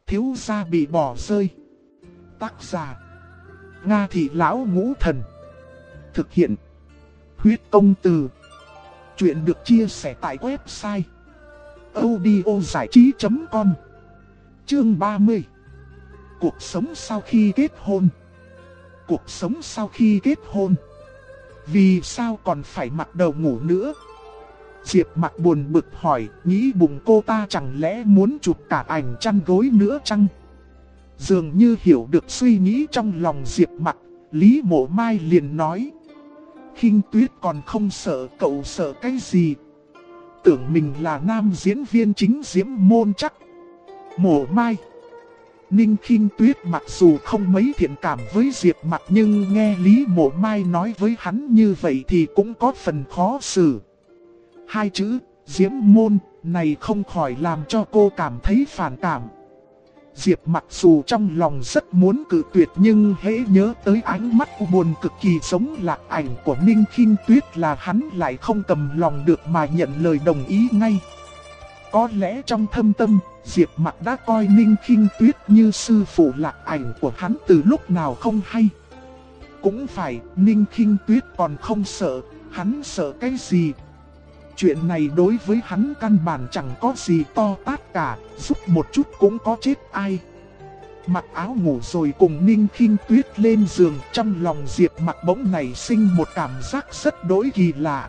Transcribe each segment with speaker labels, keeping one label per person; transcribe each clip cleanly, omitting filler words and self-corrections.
Speaker 1: Thiếu gia bị bỏ rơi. Tác giả Nga Thị Lão Ngũ Thần. Thực hiện Huyết Công Từ. Chuyện được chia sẻ tại website audiozảichí.com. Chương 30. Cuộc sống sau khi kết hôn. Cuộc sống sau khi kết hôn. Vì sao còn phải mặc đầu ngủ nữa? Diệp Mặc buồn bực hỏi, nghĩ bụng cô ta chẳng lẽ muốn chụp cả ảnh chăn gối nữa chăng? Dường như hiểu được suy nghĩ trong lòng Diệp Mặc, Lý Mộ Mai liền nói: Khinh Tuyết còn không sợ, cậu sợ cái gì? Tưởng mình là nam diễn viên chính Diễm Môn chắc. Mộ Mai. Ninh Khinh Tuyết mặc dù không mấy thiện cảm với Diệp Mặc nhưng nghe Lý Mộ Mai nói với hắn như vậy thì cũng có phần khó xử. Hai chữ Diễm Môn này không khỏi làm cho cô cảm thấy phản cảm. Diệp Mặc dù trong lòng rất muốn cự tuyệt nhưng hễ nhớ tới ánh mắt buồn cực kỳ giống Lạc Ảnh của Ninh Khinh Tuyết là hắn lại không cầm lòng được mà nhận lời đồng ý ngay. Có lẽ trong thâm tâm, Diệp Mặc đã coi Ninh Khinh Tuyết như sư phụ Lạc Ảnh của hắn từ lúc nào không hay. Cũng phải, Ninh Khinh Tuyết còn không sợ, hắn sợ cái gì? Chuyện này đối với hắn căn bản chẳng có gì to tát cả, giúp một chút cũng có chết ai. Mặc áo ngủ rồi cùng Ninh Khinh Tuyết lên giường, trong lòng Diệp Mặc bỗng nảy sinh một cảm giác rất đỗi kỳ lạ.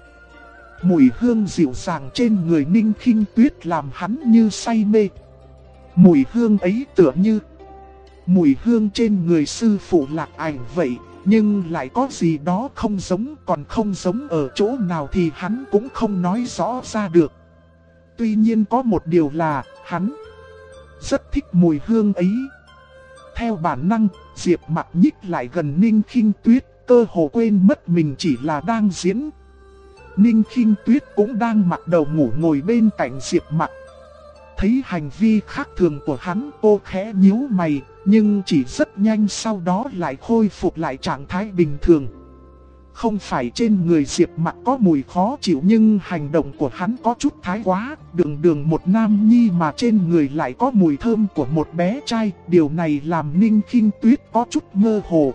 Speaker 1: Mùi hương dịu dàng trên người Ninh Khinh Tuyết làm hắn như say mê. Mùi hương ấy tựa như mùi hương trên người sư phụ Lạc Ảnh vậy. Nhưng lại có gì đó không giống, còn không giống ở chỗ nào thì hắn cũng không nói rõ ra được. Tuy nhiên có một điều là, hắn rất thích mùi hương ấy. Theo bản năng, Diệp Mặc nhích lại gần Ninh Khinh Tuyết, cơ hồ quên mất mình chỉ là đang diễn. Ninh Khinh Tuyết cũng đang mặc đầu ngủ ngồi bên cạnh Diệp Mặc. Thấy hành vi khác thường của hắn, cô khẽ nhíu mày, nhưng chỉ rất nhanh sau đó lại khôi phục lại trạng thái bình thường. Không phải trên người Diệp Mặc có mùi khó chịu nhưng hành động của hắn có chút thái quá, đường một nam nhi mà trên người lại có mùi thơm của một bé trai, điều này làm Ninh Khinh Tuyết có chút mơ hồ.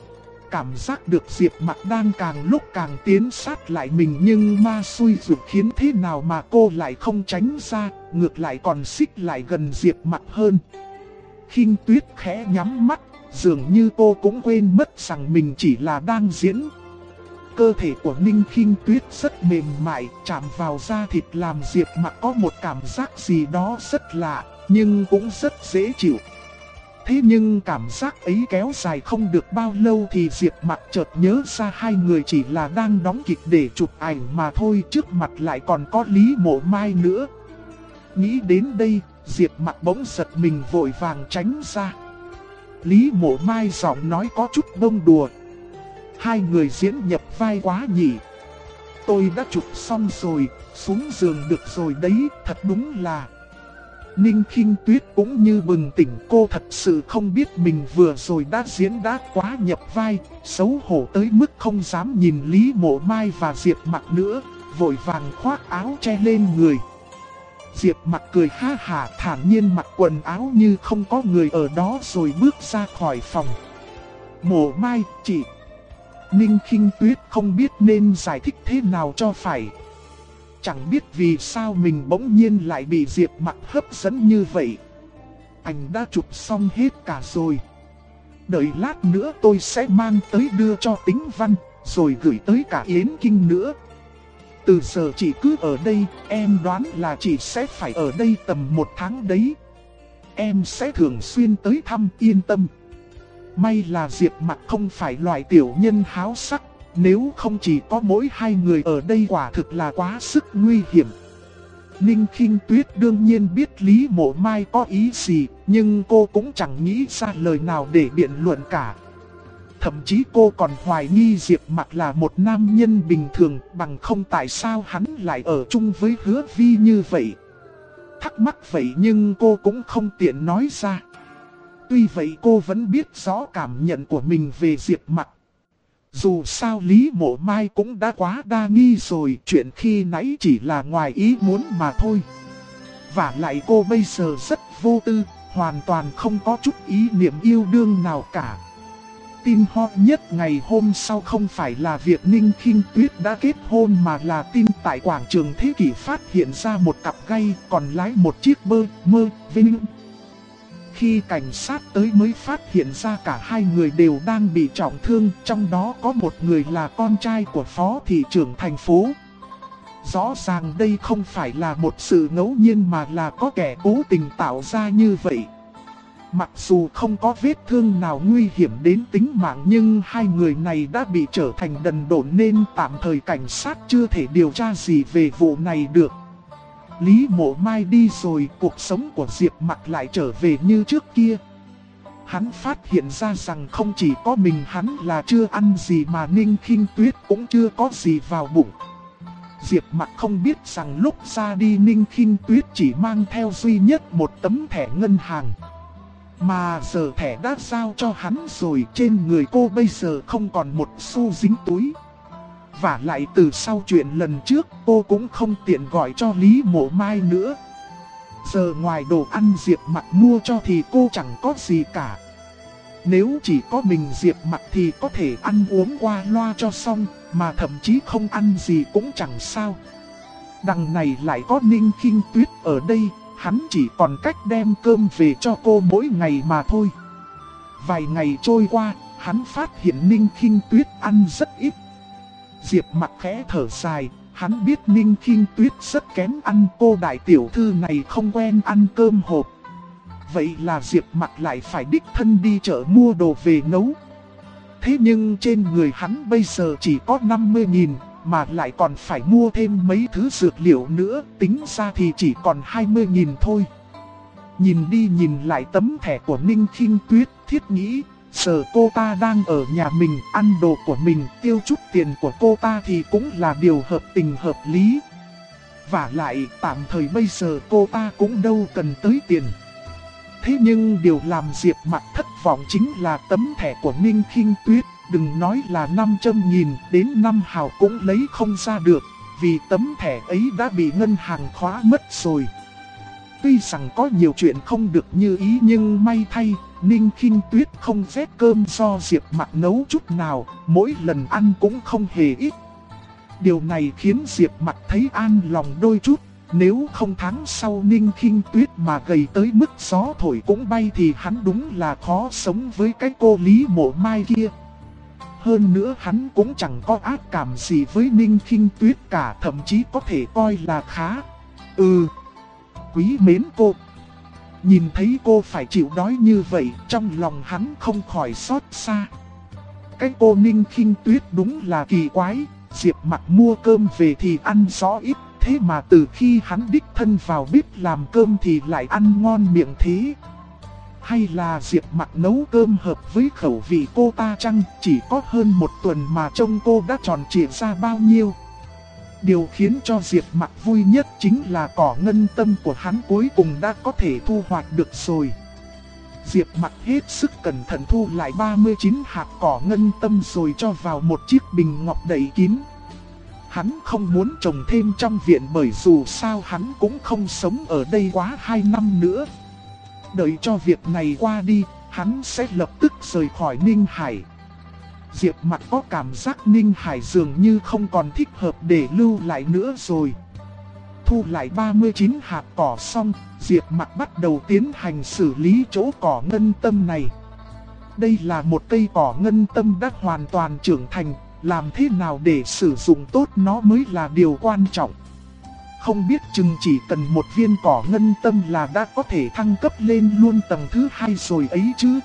Speaker 1: Cảm giác được Diệp Mặc đang càng lúc càng tiến sát lại mình nhưng ma xui rủi khiến thế nào mà cô lại không tránh ra, ngược lại còn xích lại gần Diệp Mặc hơn. Khinh Tuyết khẽ nhắm mắt, dường như cô cũng quên mất rằng mình chỉ là đang diễn. Cơ thể của Ninh Khinh Tuyết rất mềm mại, chạm vào da thịt làm Diệp Mặc có một cảm giác gì đó rất lạ, nhưng cũng rất dễ chịu. Thế nhưng cảm giác ấy kéo dài không được bao lâu thì Diệp Mặc chợt nhớ ra hai người chỉ là đang đóng kịch để chụp ảnh mà thôi, trước mặt lại còn có Lý Mộ Mai nữa. Nghĩ đến đây, Diệp Mặc bỗng giật mình vội vàng tránh ra. Lý Mộ Mai giọng nói có chút bông đùa: Hai người diễn nhập vai quá nhỉ. Tôi đã chụp xong rồi, xuống giường được rồi đấy, thật đúng là... Ninh Khinh Tuyết cũng như bừng tỉnh, cô thật sự không biết mình vừa rồi đã diễn đã quá nhập vai, xấu hổ tới mức không dám nhìn Lý Mộ Mai và Diệp Mặc nữa, vội vàng khoác áo che lên người. Diệp Mặc cười ha hả thản nhiên mặc quần áo như không có người ở đó rồi bước ra khỏi phòng. Mộ Mai, chị... Ninh Khinh Tuyết không biết nên giải thích thế nào cho phải. Chẳng biết vì sao mình bỗng nhiên lại bị Diệp Mặc hấp dẫn như vậy. Anh đã chụp xong hết cả rồi. Đợi lát nữa tôi sẽ mang tới đưa cho Tĩnh Văn, rồi gửi tới cả Yến Kinh nữa. Từ giờ chị cứ ở đây, em đoán là chị sẽ phải ở đây tầm 1 tháng đấy. Em sẽ thường xuyên tới thăm, yên tâm. May là Diệp Mặc không phải loại tiểu nhân háo sắc. Nếu không chỉ có mỗi hai người ở đây quả thực là quá sức nguy hiểm. Ninh Khinh Tuyết đương nhiên biết Lý Mộ Mai có ý gì, nhưng cô cũng chẳng nghĩ ra lời nào để biện luận cả. Thậm chí cô còn hoài nghi Diệp Mặc là một nam nhân bình thường, bằng không tại sao hắn lại ở chung với Hứa Vi như vậy. Thắc mắc vậy nhưng cô cũng không tiện nói ra. Tuy vậy cô vẫn biết rõ cảm nhận của mình về Diệp Mặc. Dù sao Lý Mộ Mai cũng đã quá đa nghi rồi, chuyện khi nãy chỉ là ngoài ý muốn mà thôi. Và lại cô bây giờ rất vô tư, hoàn toàn không có chút ý niệm yêu đương nào cả. Tin hot nhất ngày hôm sau không phải là việc Ninh Khinh Tuyết đã kết hôn mà là tin tại quảng trường Thế Kỷ phát hiện ra một cặp gay còn lái một chiếc mơ Vinh. Khi cảnh sát tới mới phát hiện ra cả hai người đều đang bị trọng thương, trong đó có một người là con trai của phó thị trưởng thành phố. Rõ ràng đây không phải là một sự ngẫu nhiên mà là có kẻ cố tình tạo ra như vậy. Mặc dù không có vết thương nào nguy hiểm đến tính mạng nhưng hai người này đã bị trở thành đần độn nên tạm thời cảnh sát chưa thể điều tra gì về vụ này được. Lý Mộ Mai đi rồi, cuộc sống của Diệp Mặc lại trở về như trước kia. Hắn phát hiện ra rằng không chỉ có mình hắn là chưa ăn gì mà Ninh Khinh Tuyết cũng chưa có gì vào bụng. Diệp Mặc không biết rằng lúc ra đi Ninh Khinh Tuyết chỉ mang theo duy nhất một tấm thẻ ngân hàng. Mà giờ thẻ đã giao cho hắn rồi, trên người cô bây giờ không còn một xu dính túi. Và lại từ sau chuyện lần trước cô cũng không tiện gọi cho Lý Mộ Mai nữa. Giờ ngoài đồ ăn Diệp Mặc mua cho thì cô chẳng có gì cả. Nếu chỉ có mình Diệp Mặc thì có thể ăn uống qua loa cho xong, mà thậm chí không ăn gì cũng chẳng sao. Đằng này lại có Ninh Khinh Tuyết ở đây, hắn chỉ còn cách đem cơm về cho cô mỗi ngày mà thôi. Vài ngày trôi qua, hắn phát hiện Ninh Khinh Tuyết ăn rất ít. Diệp Mặc khẽ thở dài, hắn biết Ninh Khinh Tuyết rất kén ăn, cô đại tiểu thư này không quen ăn cơm hộp. Vậy là Diệp Mặc lại phải đích thân đi chợ mua đồ về nấu. Thế nhưng trên người hắn bây giờ chỉ có 50.000, mà lại còn phải mua thêm mấy thứ dược liệu nữa, tính ra thì chỉ còn 20.000 thôi. Nhìn đi nhìn lại tấm thẻ của Ninh Khinh Tuyết, thiết nghĩ, giờ cô ta đang ở nhà mình, ăn đồ của mình, tiêu chút tiền của cô ta thì cũng là điều hợp tình hợp lý. Và lại, tạm thời bây giờ cô ta cũng đâu cần tới tiền. Thế nhưng điều làm Diệp Mặc thất vọng chính là tấm thẻ của Ninh Khinh Tuyết, đừng nói là 500.000, đến 5 hào cũng lấy không ra được, vì tấm thẻ ấy đã bị ngân hàng khóa mất rồi. Tuy rằng có nhiều chuyện không được như ý nhưng may thay, Ninh Khinh Tuyết không ghét cơm do Diệp Mặc nấu chút nào, mỗi lần ăn cũng không hề ít. Điều này khiến Diệp Mặc thấy an lòng đôi chút. Nếu không tháng sau Ninh Khinh Tuyết mà gầy tới mức gió thổi cũng bay thì hắn đúng là khó sống với cái cô Lý Mộ Mai kia. Hơn nữa hắn cũng chẳng có ác cảm gì với Ninh Khinh Tuyết cả, thậm chí có thể coi là khá. Quý mến cô. Nhìn thấy cô phải chịu đói như vậy, trong lòng hắn không khỏi xót xa. Cái cô Ninh Khinh Tuyết đúng là kỳ quái, Diệp Mặc mua cơm về thì ăn rõ ít. Thế mà từ khi hắn đích thân vào bếp làm cơm thì lại ăn ngon miệng thế. Hay là Diệp Mặc nấu cơm hợp với khẩu vị cô ta chăng? Chỉ có hơn một tuần mà trông cô đã tròn trịa ra bao nhiêu. Điều khiến cho Diệp Mặc vui nhất chính là cỏ ngân tâm của hắn cuối cùng đã có thể thu hoạch được rồi. Diệp Mặc hết sức cẩn thận thu lại 39 hạt cỏ ngân tâm rồi cho vào một chiếc bình ngọc đậy kín. Hắn không muốn trồng thêm trong viện bởi dù sao hắn cũng không sống ở đây quá 2 năm nữa. Đợi cho việc này qua đi, hắn sẽ lập tức rời khỏi Ninh Hải. Diệp Mặc có cảm giác Ninh Hải dường như không còn thích hợp để lưu lại nữa rồi. Thu lại 39 hạt cỏ xong, Diệp Mặc bắt đầu tiến hành xử lý chỗ cỏ ngân tâm này. Đây là một cây cỏ ngân tâm đã hoàn toàn trưởng thành. Làm thế nào để sử dụng tốt nó mới là điều quan trọng. Không biết chừng chỉ cần một viên cỏ ngân tâm là đã có thể thăng cấp lên luôn tầng thứ 2 rồi ấy chứ.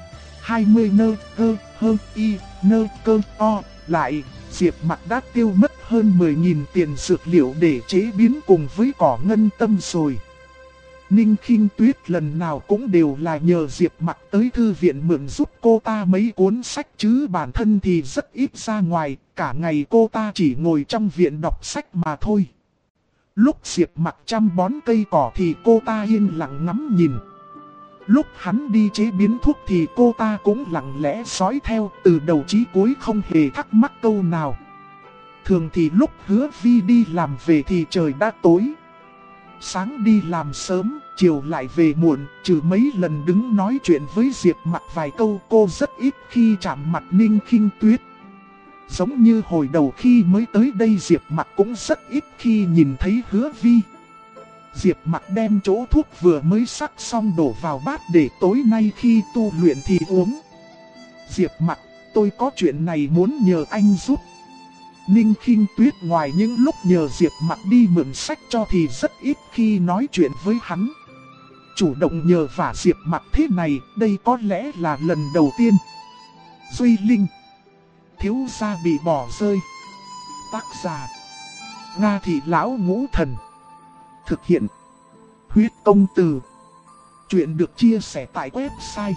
Speaker 1: 20 nơ cơ hơn y nơ cơ o lại, Diệp Mặc đã tiêu mất hơn 10.000 tiền dược liệu để chế biến cùng với cỏ ngân tâm rồi. Ninh Khinh Tuyết lần nào cũng đều là nhờ Diệp Mặc tới thư viện mượn giúp cô ta mấy cuốn sách chứ bản thân thì rất ít ra ngoài, cả ngày cô ta chỉ ngồi trong viện đọc sách mà thôi. Lúc Diệp Mặc chăm bón cây cỏ thì cô ta yên lặng ngắm nhìn. Lúc hắn đi chế biến thuốc thì cô ta cũng lặng lẽ dõi theo, từ đầu chí cuối không hề thắc mắc câu nào. Thường thì lúc Hứa Vi đi làm về thì trời đã tối. Sáng đi làm sớm, chiều lại về muộn, trừ mấy lần đứng nói chuyện với Diệp Mặc vài câu, cô rất ít khi chạm mặt Ninh Khinh Tuyết. Giống như hồi đầu khi mới tới đây, Diệp Mặc cũng rất ít khi nhìn thấy Hứa Vi. Diệp Mặc đem chỗ thuốc vừa mới sắc xong đổ vào bát để tối nay khi tu luyện thì uống. Diệp Mặc, tôi có chuyện này muốn nhờ anh giúp. Ninh Khinh Tuyết ngoài những lúc nhờ Diệp Mặc đi mượn sách cho thì rất ít khi nói chuyện với hắn. Chủ động nhờ vả Diệp Mặc thế này, đây có lẽ là lần đầu tiên. Duy Linh, thiếu gia bị bỏ rơi. Tác giả: Nga Thị Lão Ngũ Thần. Thực hiện: Huyết Công Từ. Chuyện được chia sẻ tại website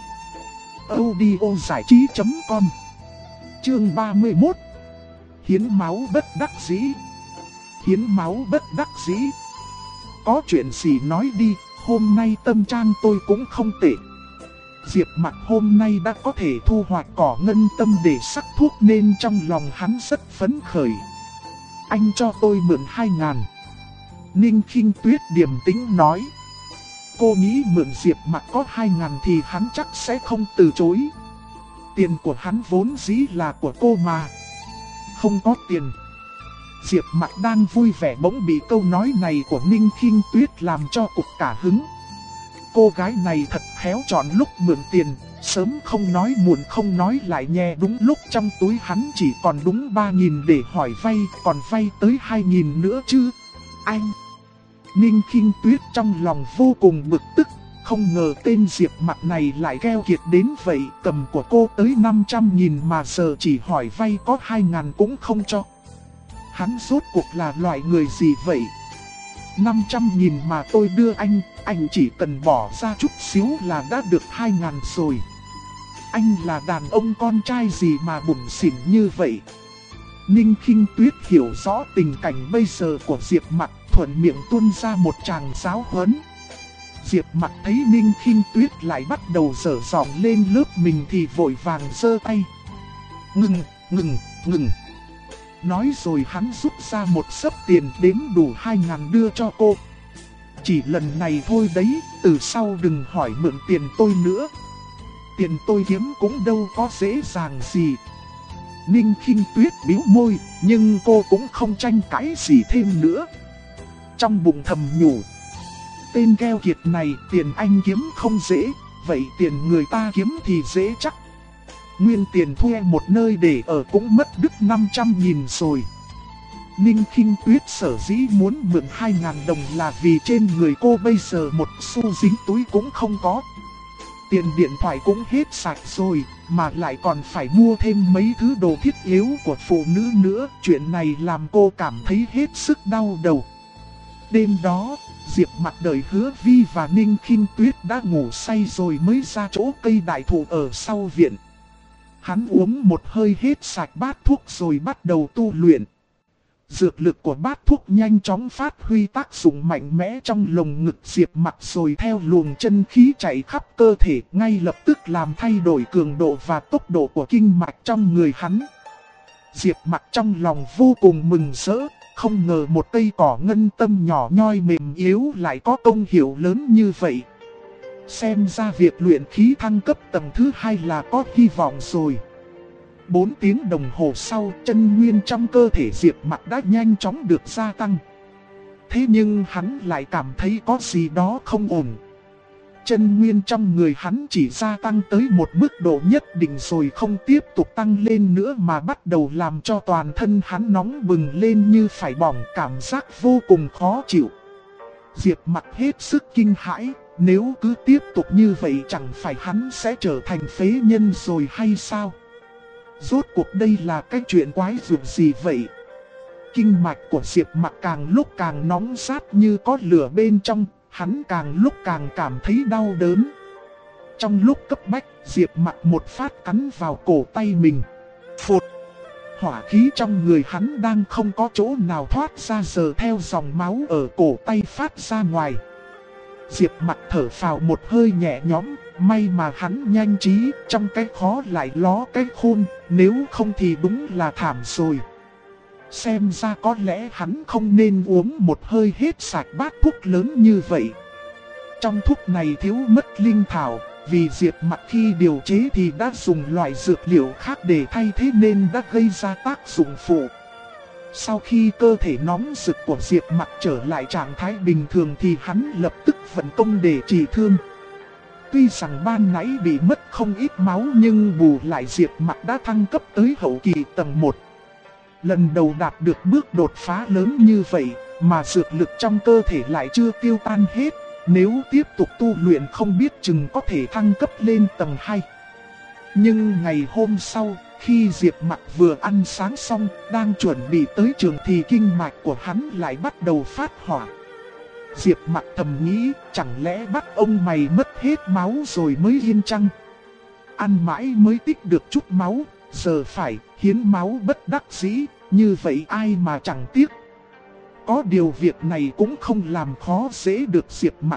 Speaker 1: audiozảichí.com. Chương 31. Hiến máu bất đắc dĩ. Hiến máu bất đắc dĩ. Có chuyện gì nói đi, hôm nay tâm trạng tôi cũng không tệ. Diệp Mặc hôm nay đã có thể thu hoạch cỏ ngân tâm để sắc thuốc nên trong lòng hắn rất phấn khởi. Anh cho tôi mượn 2.000. Ninh Khinh Tuyết điềm tĩnh nói. Cô nghĩ mượn Diệp Mặc có 2.000 thì hắn chắc sẽ không từ chối. Tiền của hắn vốn dĩ là của cô mà. Không có tiền. Diệp Mặc đang vui vẻ bỗng bị câu nói này của Ninh Khinh Tuyết làm cho cục cả hứng. Cô gái này thật khéo chọn lúc mượn tiền, sớm không nói muộn không nói lại nhè đúng lúc trong túi hắn chỉ còn đúng 3.000 để hỏi vay, còn vay tới 2.000 nữa chứ. Anh! Ninh Khinh Tuyết trong lòng vô cùng bực tức, không ngờ tên Diệp Mặc này lại keo kiệt đến vậy, cầm của cô tới 500.000 mà giờ chỉ hỏi vay có 2.000 cũng không cho. Hắn rốt cuộc là loại người gì vậy? 500.000 mà tôi đưa anh chỉ cần bỏ ra chút xíu là đã được 2.000 rồi. Anh là đàn ông con trai gì mà bủn xỉn như vậy? Ninh Khinh Tuyết hiểu rõ tình cảnh bây giờ của Diệp Mặc, thuận miệng tuôn ra một tràng giáo huấn. Diệp Mặc thấy Ninh Khinh Tuyết lại bắt đầu dở giọng lên lớp mình thì vội vàng giơ tay. Ngừng. Nói rồi hắn rút ra một xấp tiền đếm đủ 2.000 đưa cho cô. Chỉ lần này thôi đấy, từ sau đừng hỏi mượn tiền tôi nữa. Tiền tôi kiếm cũng đâu có dễ dàng gì. Ninh Khinh Tuyết bĩu môi, nhưng cô cũng không tranh cãi gì thêm nữa. Trong bụng thầm nhủ. Tên keo kiệt này tiền anh kiếm không dễ, vậy tiền người ta kiếm thì dễ chắc. Nguyên tiền thuê một nơi để ở cũng mất đứt 500.000 rồi. Ninh Khinh Tuyết sở dĩ muốn mượn 2.000 đồng là vì trên người cô bây giờ một xu dính túi cũng không có. Tiền điện thoại cũng hết sạch rồi, mà lại còn phải mua thêm mấy thứ đồ thiết yếu của phụ nữ nữa. Chuyện này làm cô cảm thấy hết sức đau đầu. Đêm đó, Diệp Mặc đợi Hứa Vi và Ninh Khinh Tuyết đã ngủ say rồi mới ra chỗ cây đại thụ ở sau viện. Hắn uống một hơi hết sạch bát thuốc rồi bắt đầu tu luyện. Dược lực của bát thuốc nhanh chóng phát huy tác dụng mạnh mẽ trong lồng ngực Diệp Mặc rồi theo luồng chân khí chạy khắp cơ thể ngay lập tức làm thay đổi cường độ và tốc độ của kinh mạch trong người hắn. Diệp Mặc trong lòng vô cùng mừng rỡ, không ngờ một cây cỏ ngân tâm nhỏ nhoi mềm yếu lại có công hiệu lớn như vậy. Xem ra việc luyện khí thăng cấp tầng thứ 2 là có hy vọng rồi. 4 tiếng đồng hồ sau, chân nguyên trong cơ thể Diệp Mặc đã nhanh chóng được gia tăng. Thế nhưng hắn lại cảm thấy có gì đó không ổn. Chân nguyên trong người hắn chỉ gia tăng tới một mức độ nhất định rồi không tiếp tục tăng lên nữa mà bắt đầu làm cho toàn thân hắn nóng bừng lên như phải bỏng, cảm giác vô cùng khó chịu. Diệp Mặc hết sức kinh hãi, nếu cứ tiếp tục như vậy chẳng phải hắn sẽ trở thành phế nhân rồi hay sao? Rốt cuộc đây là cái chuyện quái dị gì vậy? Kinh mạch của Diệp Mặc càng lúc càng nóng rát như có lửa bên trong, hắn càng lúc càng cảm thấy đau đớn. Trong lúc cấp bách, Diệp Mặc một phát cắn vào cổ tay mình. Phụt! Hỏa khí trong người hắn đang không có chỗ nào thoát ra giờ theo dòng máu ở cổ tay phát ra ngoài. Diệp Mặc thở phào một hơi nhẹ nhõm, may mà hắn nhanh trí, trong cái khó lại ló cái khôn, nếu không thì đúng là thảm rồi. Xem ra có lẽ hắn không nên uống một hơi hết sạch bát thuốc lớn như vậy. trong thuốc này thiếu mất linh thảo, vì Diệp Mặc khi điều chế thì đã dùng loại dược liệu khác để thay thế nên đã gây ra tác dụng phụ. Sau khi cơ thể nóng rực của Diệp Mặc trở lại trạng thái bình thường thì hắn lập tức vận công để trị thương. Tuy rằng ban nãy bị mất không ít máu nhưng bù lại Diệp Mặc đã thăng cấp tới hậu kỳ tầng 1. Lần đầu đạt được bước đột phá lớn như vậy mà dược lực trong cơ thể lại chưa tiêu tan hết. Nếu tiếp tục tu luyện không biết chừng có thể thăng cấp lên tầng 2. Nhưng ngày hôm sau, khi Diệp Mặc vừa ăn sáng xong, đang chuẩn bị tới trường thì kinh mạch của hắn lại bắt đầu phát hỏa. Diệp Mặc thầm nghĩ, chẳng lẽ bắt ông mày mất hết máu rồi mới yên chăng? Ăn mãi mới tích được chút máu, giờ phải hiến máu bất đắc dĩ, như vậy ai mà chẳng tiếc. Có điều việc này cũng không làm khó dễ được Diệp Mặc.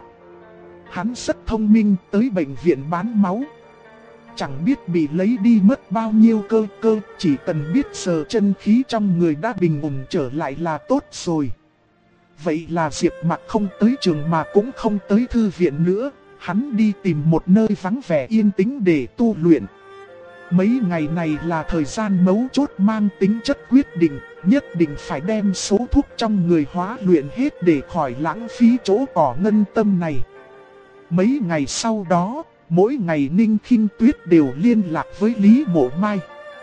Speaker 1: Hắn rất thông minh, tới bệnh viện bán máu. Chẳng biết bị lấy đi mất bao nhiêu cơ, chỉ cần biết sờ chân khí trong người đã bình ổn trở lại là tốt rồi. Vậy là Diệp Mặc không tới trường mà cũng không tới thư viện nữa, hắn đi tìm một nơi vắng vẻ yên tĩnh để tu luyện. Mấy ngày này là thời gian mấu chốt mang tính chất quyết định, nhất định phải đem số thuốc trong người hóa luyện hết để khỏi lãng phí chỗ cỏ ngân tâm này. Mấy ngày sau đó, mỗi ngày Ninh Khinh Tuyết đều liên lạc với Lý Mộ Mai.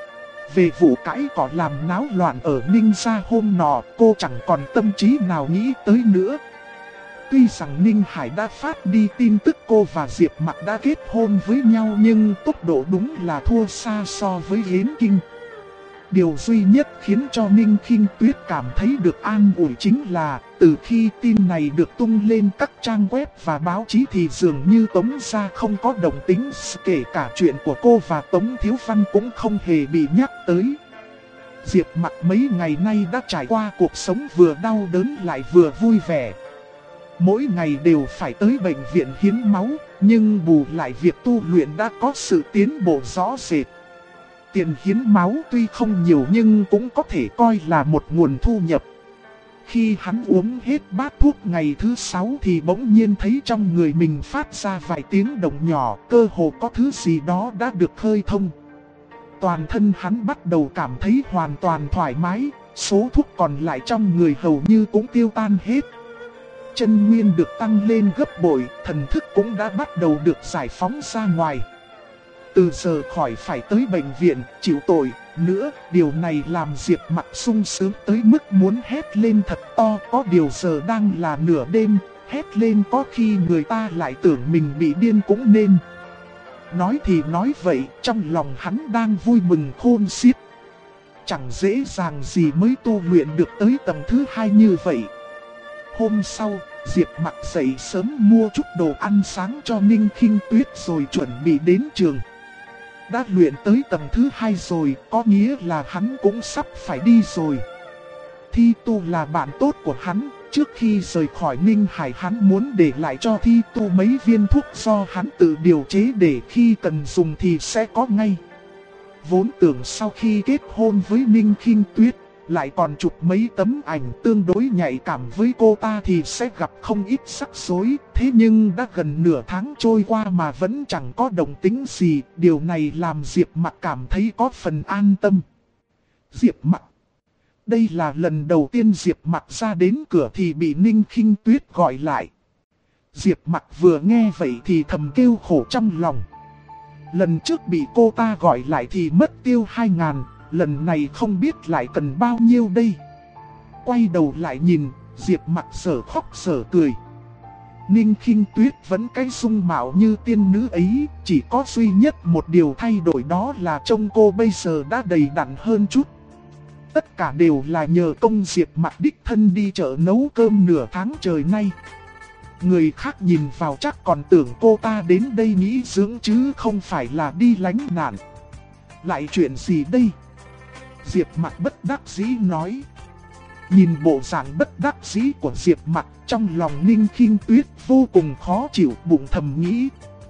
Speaker 1: Về vụ cãi cỏ làm náo loạn ở Ninh gia hôm nọ, cô chẳng còn tâm trí nào nghĩ tới nữa. Tuy rằng Ninh Hải đã phát đi tin tức cô và Diệp Mặc đã kết hôn với nhau nhưng tốc độ đúng là thua xa so với Yến Kinh. Điều duy nhất khiến cho Ninh Khinh Tuyết cảm thấy được an ủi chính là từ khi tin này được tung lên các trang web và báo chí thì dường như Tống gia không có động tĩnh, kể cả chuyện của cô và Tống Thiếu Văn cũng không hề bị nhắc tới. Diệp Mặc mấy ngày nay đã trải qua cuộc sống vừa đau đớn lại vừa vui vẻ. Mỗi ngày đều phải tới bệnh viện hiến máu, nhưng bù lại việc tu luyện đã có sự tiến bộ rõ rệt. Tiền hiến máu tuy không nhiều nhưng cũng có thể coi là một nguồn thu nhập. Khi hắn uống hết bát thuốc ngày thứ 6 thì bỗng nhiên thấy trong người mình phát ra vài tiếng động nhỏ, cơ hồ có thứ gì đó đã được khơi thông. Toàn thân hắn bắt đầu cảm thấy hoàn toàn thoải mái, số thuốc còn lại trong người hầu như cũng tiêu tan hết. Chân nguyên được tăng lên gấp bội, thần thức cũng đã bắt đầu được giải phóng ra ngoài. Từ giờ khỏi phải tới bệnh viện, chịu tội nữa, điều này làm Diệp Mặc sung sướng tới mức muốn hét lên thật to. Có điều giờ đang là nửa đêm, hét lên có khi người ta lại tưởng mình bị điên cũng nên. Nói thì nói vậy, trong lòng hắn đang vui mừng khôn xiết. Chẳng dễ dàng gì mới tu luyện được tới tầng thứ 2 như vậy. Hôm sau, Diệp Mặc dậy sớm mua chút đồ ăn sáng cho Ninh Khinh Tuyết rồi chuẩn bị đến trường. Đã luyện tới tầng thứ 2 rồi, có nghĩa là hắn cũng sắp phải đi rồi. Thi Tu là bạn tốt của hắn, trước khi rời khỏi Ninh Hải hắn muốn để lại cho Thi Tu mấy viên thuốc do hắn tự điều chế để khi cần dùng thì sẽ có ngay. Vốn tưởng sau khi kết hôn với Ninh Khinh Tuyết, lại còn chụp mấy tấm ảnh tương đối nhạy cảm với cô ta thì sẽ gặp không ít rắc rối. Thế nhưng đã gần nửa tháng trôi qua mà vẫn chẳng có động tĩnh gì. Điều này làm Diệp Mặc cảm thấy có phần an tâm. Diệp Mặc. Đây là lần đầu tiên Diệp Mặc ra đến cửa thì bị Ninh Khinh Tuyết gọi lại. Diệp Mặc vừa nghe vậy thì thầm kêu khổ trong lòng. Lần trước bị cô ta gọi lại thì mất tiêu 2.000. Lần này không biết lại cần bao nhiêu đây. Quay đầu lại nhìn, Diệp Mặc sở khóc sở cười. Ninh Khinh Tuyết vẫn cái dung mạo như tiên nữ ấy, chỉ có duy nhất một điều thay đổi đó là trông cô bây giờ đã đầy đặn hơn chút. Tất cả đều là nhờ công Diệp Mặc đích thân đi chợ nấu cơm nửa tháng trời nay. Người khác nhìn vào chắc còn tưởng cô ta đến đây nghỉ dưỡng chứ không phải là đi lánh nạn. Lại chuyện gì đây? Diệp Mặc bất đắc dĩ nói. Nhìn bộ dạng bất đắc dĩ của Diệp Mặc, trong lòng Ninh Khinh Tuyết vô cùng khó chịu, bụng thầm nghĩ.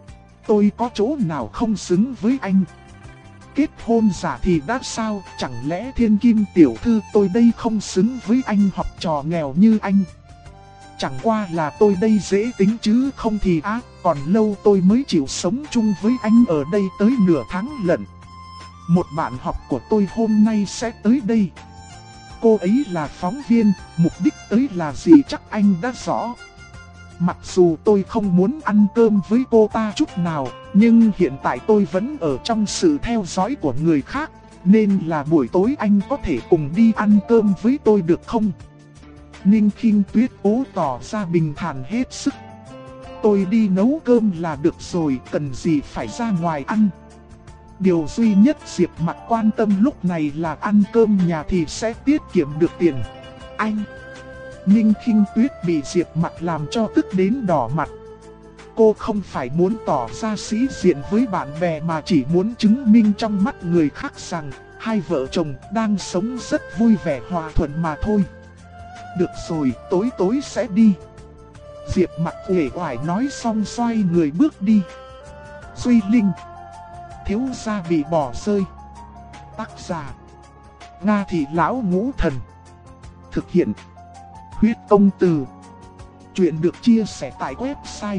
Speaker 1: Tôi có chỗ nào không xứng với anh? Kết hôn giả thì đã sao, chẳng lẽ thiên kim tiểu thư tôi đây không xứng với anh học trò nghèo như anh? Chẳng qua là tôi đây dễ tính chứ không thì còn lâu tôi mới chịu sống chung với anh ở đây tới nửa tháng lận. Một bạn học của tôi hôm nay sẽ tới đây. Cô ấy là phóng viên, mục đích tới là gì chắc anh đã rõ. Mặc dù tôi không muốn ăn cơm với cô ta chút nào, nhưng hiện tại tôi vẫn ở trong sự theo dõi của người khác, nên là buổi tối anh có thể cùng đi ăn cơm với tôi được không? Ninh Khinh Tuyết cố tỏ ra bình thản hết sức. Tôi đi nấu cơm là được rồi, cần gì phải ra ngoài ăn. Điều duy nhất Diệp Mặc quan tâm lúc này là ăn cơm nhà thì sẽ tiết kiệm được tiền. Anh! Ninh Khinh Tuyết bị Diệp Mặc làm cho tức đến đỏ mặt. Cô không phải muốn tỏ ra sĩ diện với bạn bè mà chỉ muốn chứng minh trong mắt người khác rằng hai vợ chồng đang sống rất vui vẻ hòa thuận mà thôi. Được rồi, tối sẽ đi. Diệp Mặc uể oải nói xong xoay người bước đi. Duy Linh. Thiếu gia bị bỏ rơi. Tác giả Nga Thị Lão Ngũ Thần. Thực hiện Huyết Công Từ. Chuyện được chia sẻ tại website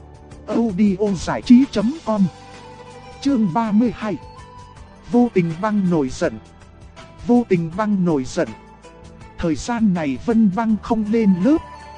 Speaker 1: audiozảichí.com. Chương 32. Vô tình băng nổi giận. Vô tình băng nổi giận. Thời gian này Vân Băng không lên lớp.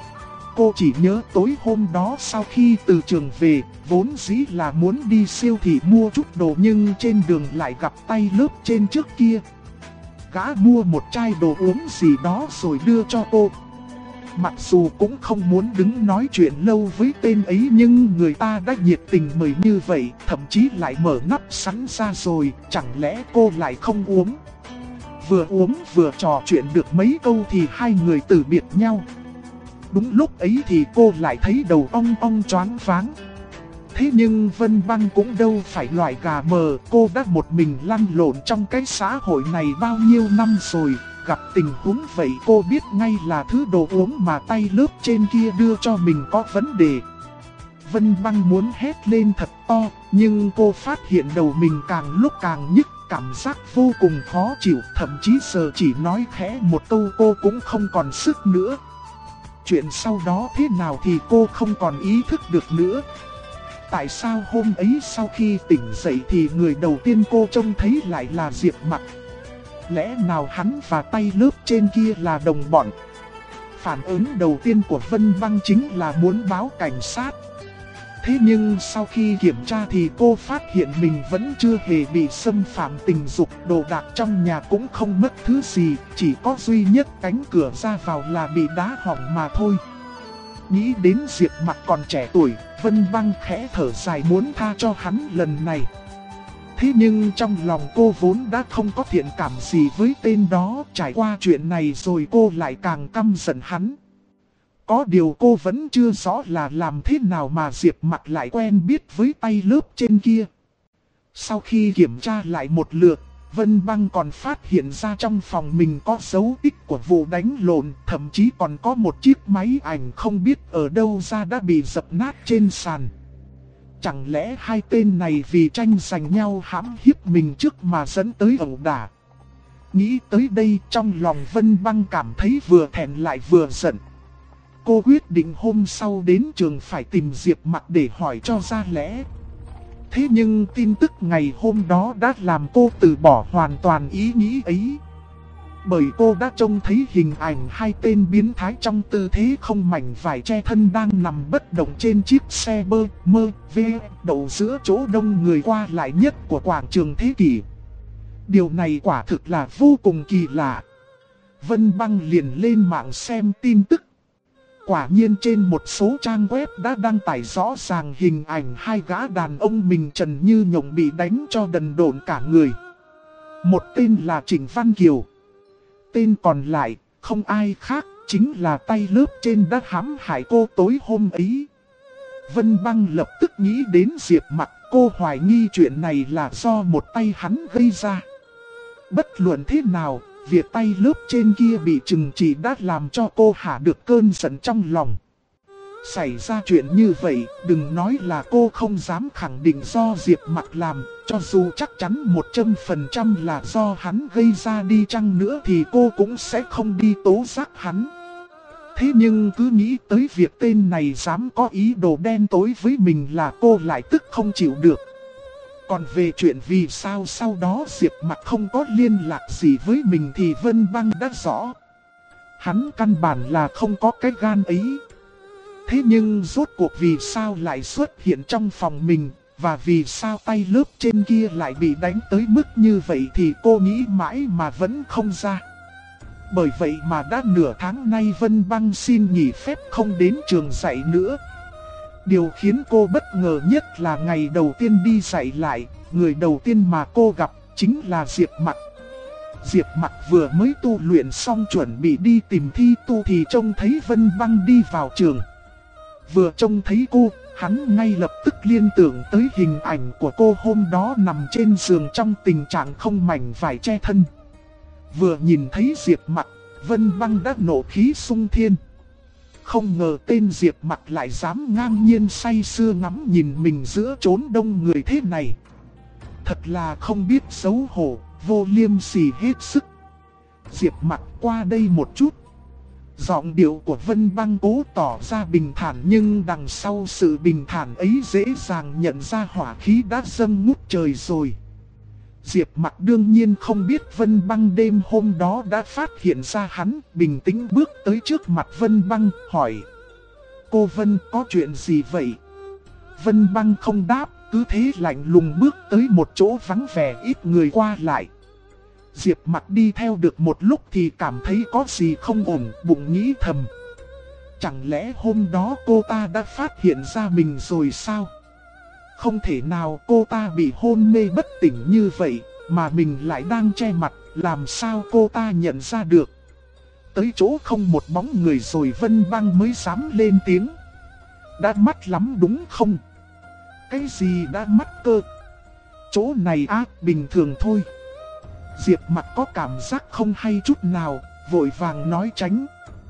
Speaker 1: Cô chỉ nhớ tối hôm đó sau khi từ trường về, vốn dĩ là muốn đi siêu thị mua chút đồ nhưng trên đường lại gặp tay lớp trên trước kia. Gã mua một chai đồ uống gì đó rồi đưa cho cô. Mặc dù cũng không muốn đứng nói chuyện lâu với tên ấy nhưng người ta đã nhiệt tình mời như vậy, thậm chí lại mở nắp sẵn ra rồi, chẳng lẽ cô lại không uống. Vừa uống vừa trò chuyện được mấy câu thì hai người từ biệt nhau. Đúng lúc ấy thì cô lại thấy đầu ong ong choáng váng. Thế nhưng Vân Băng cũng đâu phải loại gà mờ, cô đã một mình lăn lộn trong cái xã hội này bao nhiêu năm rồi. Gặp tình huống vậy cô biết ngay là thứ đồ uống mà tay lớp trên kia đưa cho mình có vấn đề. Vân Băng muốn hét lên thật to, nhưng cô phát hiện đầu mình càng lúc càng nhức, cảm giác vô cùng khó chịu, thậm chí giờ chỉ nói khẽ một câu cô cũng không còn sức nữa. Chuyện sau đó thế nào thì cô không còn ý thức được nữa. Tại sao hôm ấy sau khi tỉnh dậy thì người đầu tiên cô trông thấy lại là Diệp Mặc? Lẽ nào hắn và tay lớp trên kia là đồng bọn? Phản ứng đầu tiên của Vân Băng chính là muốn báo cảnh sát. Thế nhưng sau khi kiểm tra thì cô phát hiện mình vẫn chưa hề bị xâm phạm tình dục, đồ đạc trong nhà cũng không mất thứ gì, chỉ có duy nhất cánh cửa ra vào là bị đá hỏng mà thôi. Nghĩ đến Diệp Mặc còn trẻ tuổi, Vân Băng khẽ thở dài muốn tha cho hắn lần này. Thế nhưng trong lòng cô vốn đã không có thiện cảm gì với tên đó, trải qua chuyện này rồi cô lại càng căm giận hắn. Có điều cô vẫn chưa rõ là làm thế nào mà Diệp Mặc lại quen biết với tay lớp trên kia. Sau khi kiểm tra lại một lượt, Vân Băng còn phát hiện ra trong phòng mình có dấu tích của vụ đánh lộn, thậm chí còn có một chiếc máy ảnh không biết ở đâu ra đã bị dập nát trên sàn. Chẳng lẽ hai tên này vì tranh giành nhau hãm hiếp mình trước mà dẫn tới ẩu đả? Nghĩ tới đây trong lòng Vân Băng cảm thấy vừa thẹn lại vừa giận. Cô quyết định hôm sau đến trường phải tìm Diệp Mặc để hỏi cho ra lẽ. Thế nhưng tin tức ngày hôm đó đã làm cô từ bỏ hoàn toàn ý nghĩ ấy. Bởi cô đã trông thấy hình ảnh hai tên biến thái trong tư thế không mảnh vải che thân đang nằm bất động trên chiếc xe BMW đậu giữa chỗ đông người qua lại nhất của quảng trường thế kỷ. Điều này quả thực là vô cùng kỳ lạ. Vân Băng liền lên mạng xem tin tức. Quả nhiên trên một số trang web đã đăng tải rõ ràng hình ảnh hai gã đàn ông mình trần như nhộng bị đánh cho đần độn cả người. Một tên là Trịnh Văn Kiều. Tên còn lại, không ai khác, chính là tay lớp trên đã hãm hại cô tối hôm ấy. Vân Băng lập tức nghĩ đến Diệp Mặc, cô hoài nghi chuyện này là do một tay hắn gây ra. Bất luận thế nào, việc tay lớp trên kia bị trừng trị đã làm cho cô hạ được cơn giận trong lòng. Xảy ra chuyện như vậy, đừng nói là cô không dám khẳng định do Diệp Mặc làm, cho dù chắc chắn 100% là do hắn gây ra đi chăng nữa thì cô cũng sẽ không đi tố giác hắn. Thế nhưng cứ nghĩ tới việc tên này dám có ý đồ đen tối với mình là cô lại tức không chịu được. Còn về chuyện vì sao sau đó Diệp Mặc không có liên lạc gì với mình thì Vân Băng đã rõ. Hắn căn bản là không có cái gan ấy. Thế nhưng rốt cuộc vì sao lại xuất hiện trong phòng mình, và vì sao tay lớp trên kia lại bị đánh tới mức như vậy thì cô nghĩ mãi mà vẫn không ra. Bởi vậy mà đã nửa tháng nay Vân Băng xin nghỉ phép không đến trường dạy nữa. Điều khiến cô bất ngờ nhất là ngày đầu tiên đi dạy lại, người đầu tiên mà cô gặp chính là Diệp Mặc. Diệp Mặc vừa mới tu luyện xong chuẩn bị đi tìm thi tu thì trông thấy Vân Băng đi vào trường. Vừa trông thấy cô, hắn ngay lập tức liên tưởng tới hình ảnh của cô hôm đó nằm trên giường trong tình trạng không mảnh vải che thân. Vừa nhìn thấy Diệp Mặc, Vân Băng đã nộ khí sung thiên. Không ngờ tên Diệp Mặc lại dám ngang nhiên say sưa ngắm nhìn mình giữa chốn đông người thế này. Thật là không biết xấu hổ, vô liêm sỉ hết sức. Diệp Mặc qua đây một chút. Giọng điệu của Vân Băng cố tỏ ra bình thản, nhưng đằng sau sự bình thản ấy dễ dàng nhận ra hỏa khí đã dâng ngút trời rồi. Diệp Mặc đương nhiên không biết Vân Băng đêm hôm đó đã phát hiện ra hắn, bình tĩnh bước tới trước mặt Vân Băng, hỏi: "Cô Vân, có chuyện gì vậy?" Vân Băng không đáp, cứ thế lạnh lùng bước tới một chỗ vắng vẻ ít người qua lại. Diệp Mặc đi theo được một lúc thì cảm thấy có gì không ổn, bụng nghĩ thầm: chẳng lẽ hôm đó cô ta đã phát hiện ra mình rồi sao? Không thể nào cô ta bị hôn mê bất tỉnh như vậy, mà mình lại đang che mặt, làm sao cô ta nhận ra được? Tới chỗ không một bóng người rồi Vân Băng mới dám lên tiếng: "Đã mắt lắm đúng không?" "Cái gì đã mắt cơ? Chỗ này bình thường thôi." Diệp Mặc có cảm giác không hay chút nào, vội vàng nói tránh.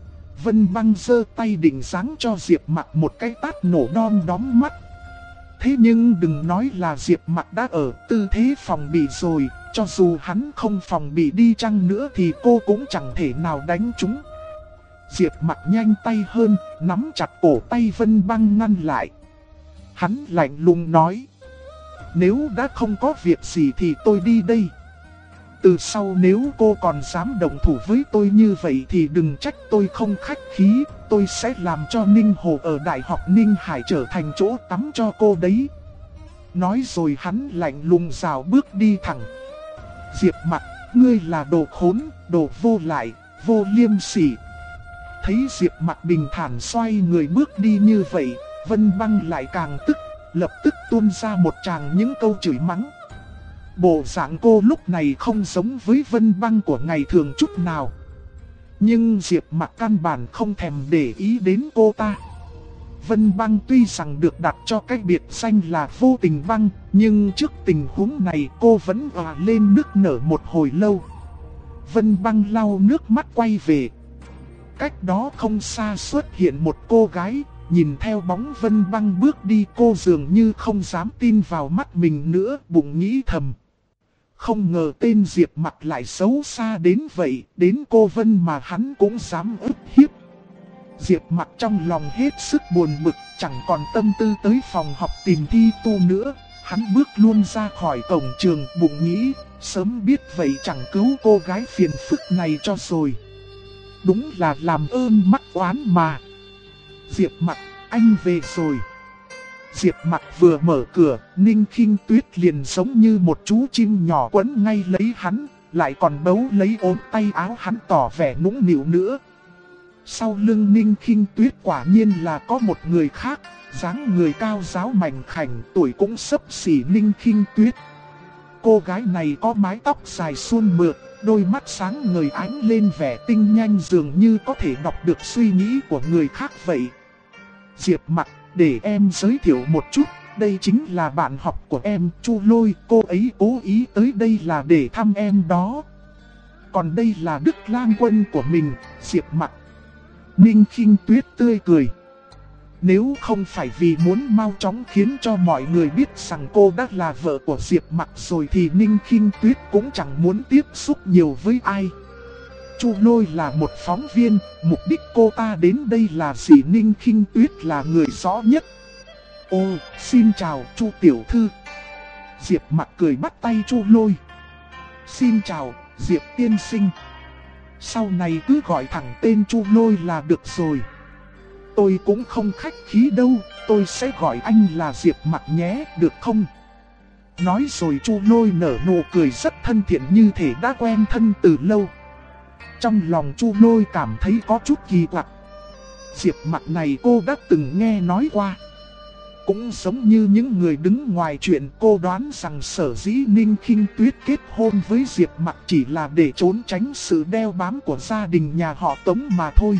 Speaker 1: Vân Băng giơ tay định giáng cho Diệp Mặc một cái tát nổ đom đóm mắt. Thế nhưng đừng nói là Diệp Mặc đã ở tư thế phòng bị rồi, cho dù hắn không phòng bị đi chăng nữa thì cô cũng chẳng thể nào đánh trúng. Diệp Mặc nhanh tay hơn, nắm chặt cổ tay Vân Băng ngăn lại. Hắn lạnh lùng nói: "Nếu đã không có việc gì thì tôi đi đây. Từ sau nếu cô còn dám động thủ với tôi như vậy thì đừng trách tôi không khách khí, tôi sẽ làm cho Ninh Hồ ở Đại học Ninh Hải trở thành chỗ tắm cho cô đấy." Nói rồi hắn lạnh lùng rào bước đi thẳng. Diệp Mặc, ngươi là đồ khốn, đồ vô lại, vô liêm sỉ. Thấy Diệp Mặc bình thản xoay người bước đi như vậy, Vân Băng lại càng tức, lập tức tuôn ra một tràng những câu chửi mắng. Bộ dạng cô lúc này không giống với Vân Băng của ngày thường chút nào. Nhưng Diệp Mặc căn bản không thèm để ý đến cô ta. Vân Băng tuy rằng được đặt cho cái biệt danh là Vô Tình Băng, nhưng trước tình huống này cô vẫn òa lên nức nở một hồi lâu. Vân Băng lau nước mắt quay về. Cách đó không xa xuất hiện một cô gái, nhìn theo bóng Vân Băng bước đi, cô dường như không dám tin vào mắt mình nữa, bụng nghĩ thầm: không ngờ tên Diệp Mặc lại xấu xa đến vậy, đến cô Vân mà hắn cũng dám ức hiếp. Diệp Mặc trong lòng hết sức buồn bực, chẳng còn tâm tư tới phòng học tìm thi tu nữa. Hắn bước luôn ra khỏi cổng trường, bụng nghĩ, sớm biết vậy chẳng cứu cô gái phiền phức này cho rồi. Đúng là làm ơn mắc oán mà. Diệp Mặc, anh về rồi. Diệp Mặc vừa mở cửa, Ninh Khinh Tuyết liền giống như một chú chim nhỏ quấn ngay lấy hắn, lại còn bấu lấy ốm tay áo hắn tỏ vẻ nũng nịu nữa. Sau lưng Ninh Khinh Tuyết quả nhiên là có một người khác, dáng người cao ráo mảnh khảnh, tuổi cũng xấp xỉ Ninh Khinh Tuyết. Cô gái này có mái tóc dài suôn mượt, đôi mắt sáng ngời ánh lên vẻ tinh nhanh, dường như có thể đọc được suy nghĩ của người khác vậy. Diệp Mặc, để em giới thiệu một chút, đây chính là bạn học của em, Chu Lôi, cô ấy cố ý tới đây là để thăm em đó. Còn đây là Đức Lang Quân của mình, Diệp Mặc. Ninh Khinh Tuyết tươi cười. Nếu không phải vì muốn mau chóng khiến cho mọi người biết rằng cô đã là vợ của Diệp Mặc rồi thì Ninh Khinh Tuyết cũng chẳng muốn tiếp xúc nhiều với ai. Chu Lôi là một phóng viên, mục đích cô ta đến đây là gì Ninh Khinh Tuyết là người rõ nhất. Ô, xin chào Chu tiểu thư. Diệp Mặc cười bắt tay Chu Lôi. Xin chào, Diệp tiên sinh. Sau này cứ gọi thẳng tên Chu Lôi là được rồi. Tôi cũng không khách khí đâu, tôi sẽ gọi anh là Diệp Mặc nhé, được không? Nói rồi Chu Lôi nở nụ cười rất thân thiện như thể đã quen thân từ lâu. Trong lòng Chu Lôi cảm thấy có chút kỳ quặc. Diệp Mặc này cô đã từng nghe nói qua. Cũng giống như những người đứng ngoài chuyện, cô đoán rằng sở dĩ Ninh Khinh Tuyết kết hôn với Diệp Mặc chỉ là để trốn tránh sự đeo bám của gia đình nhà họ Tống mà thôi.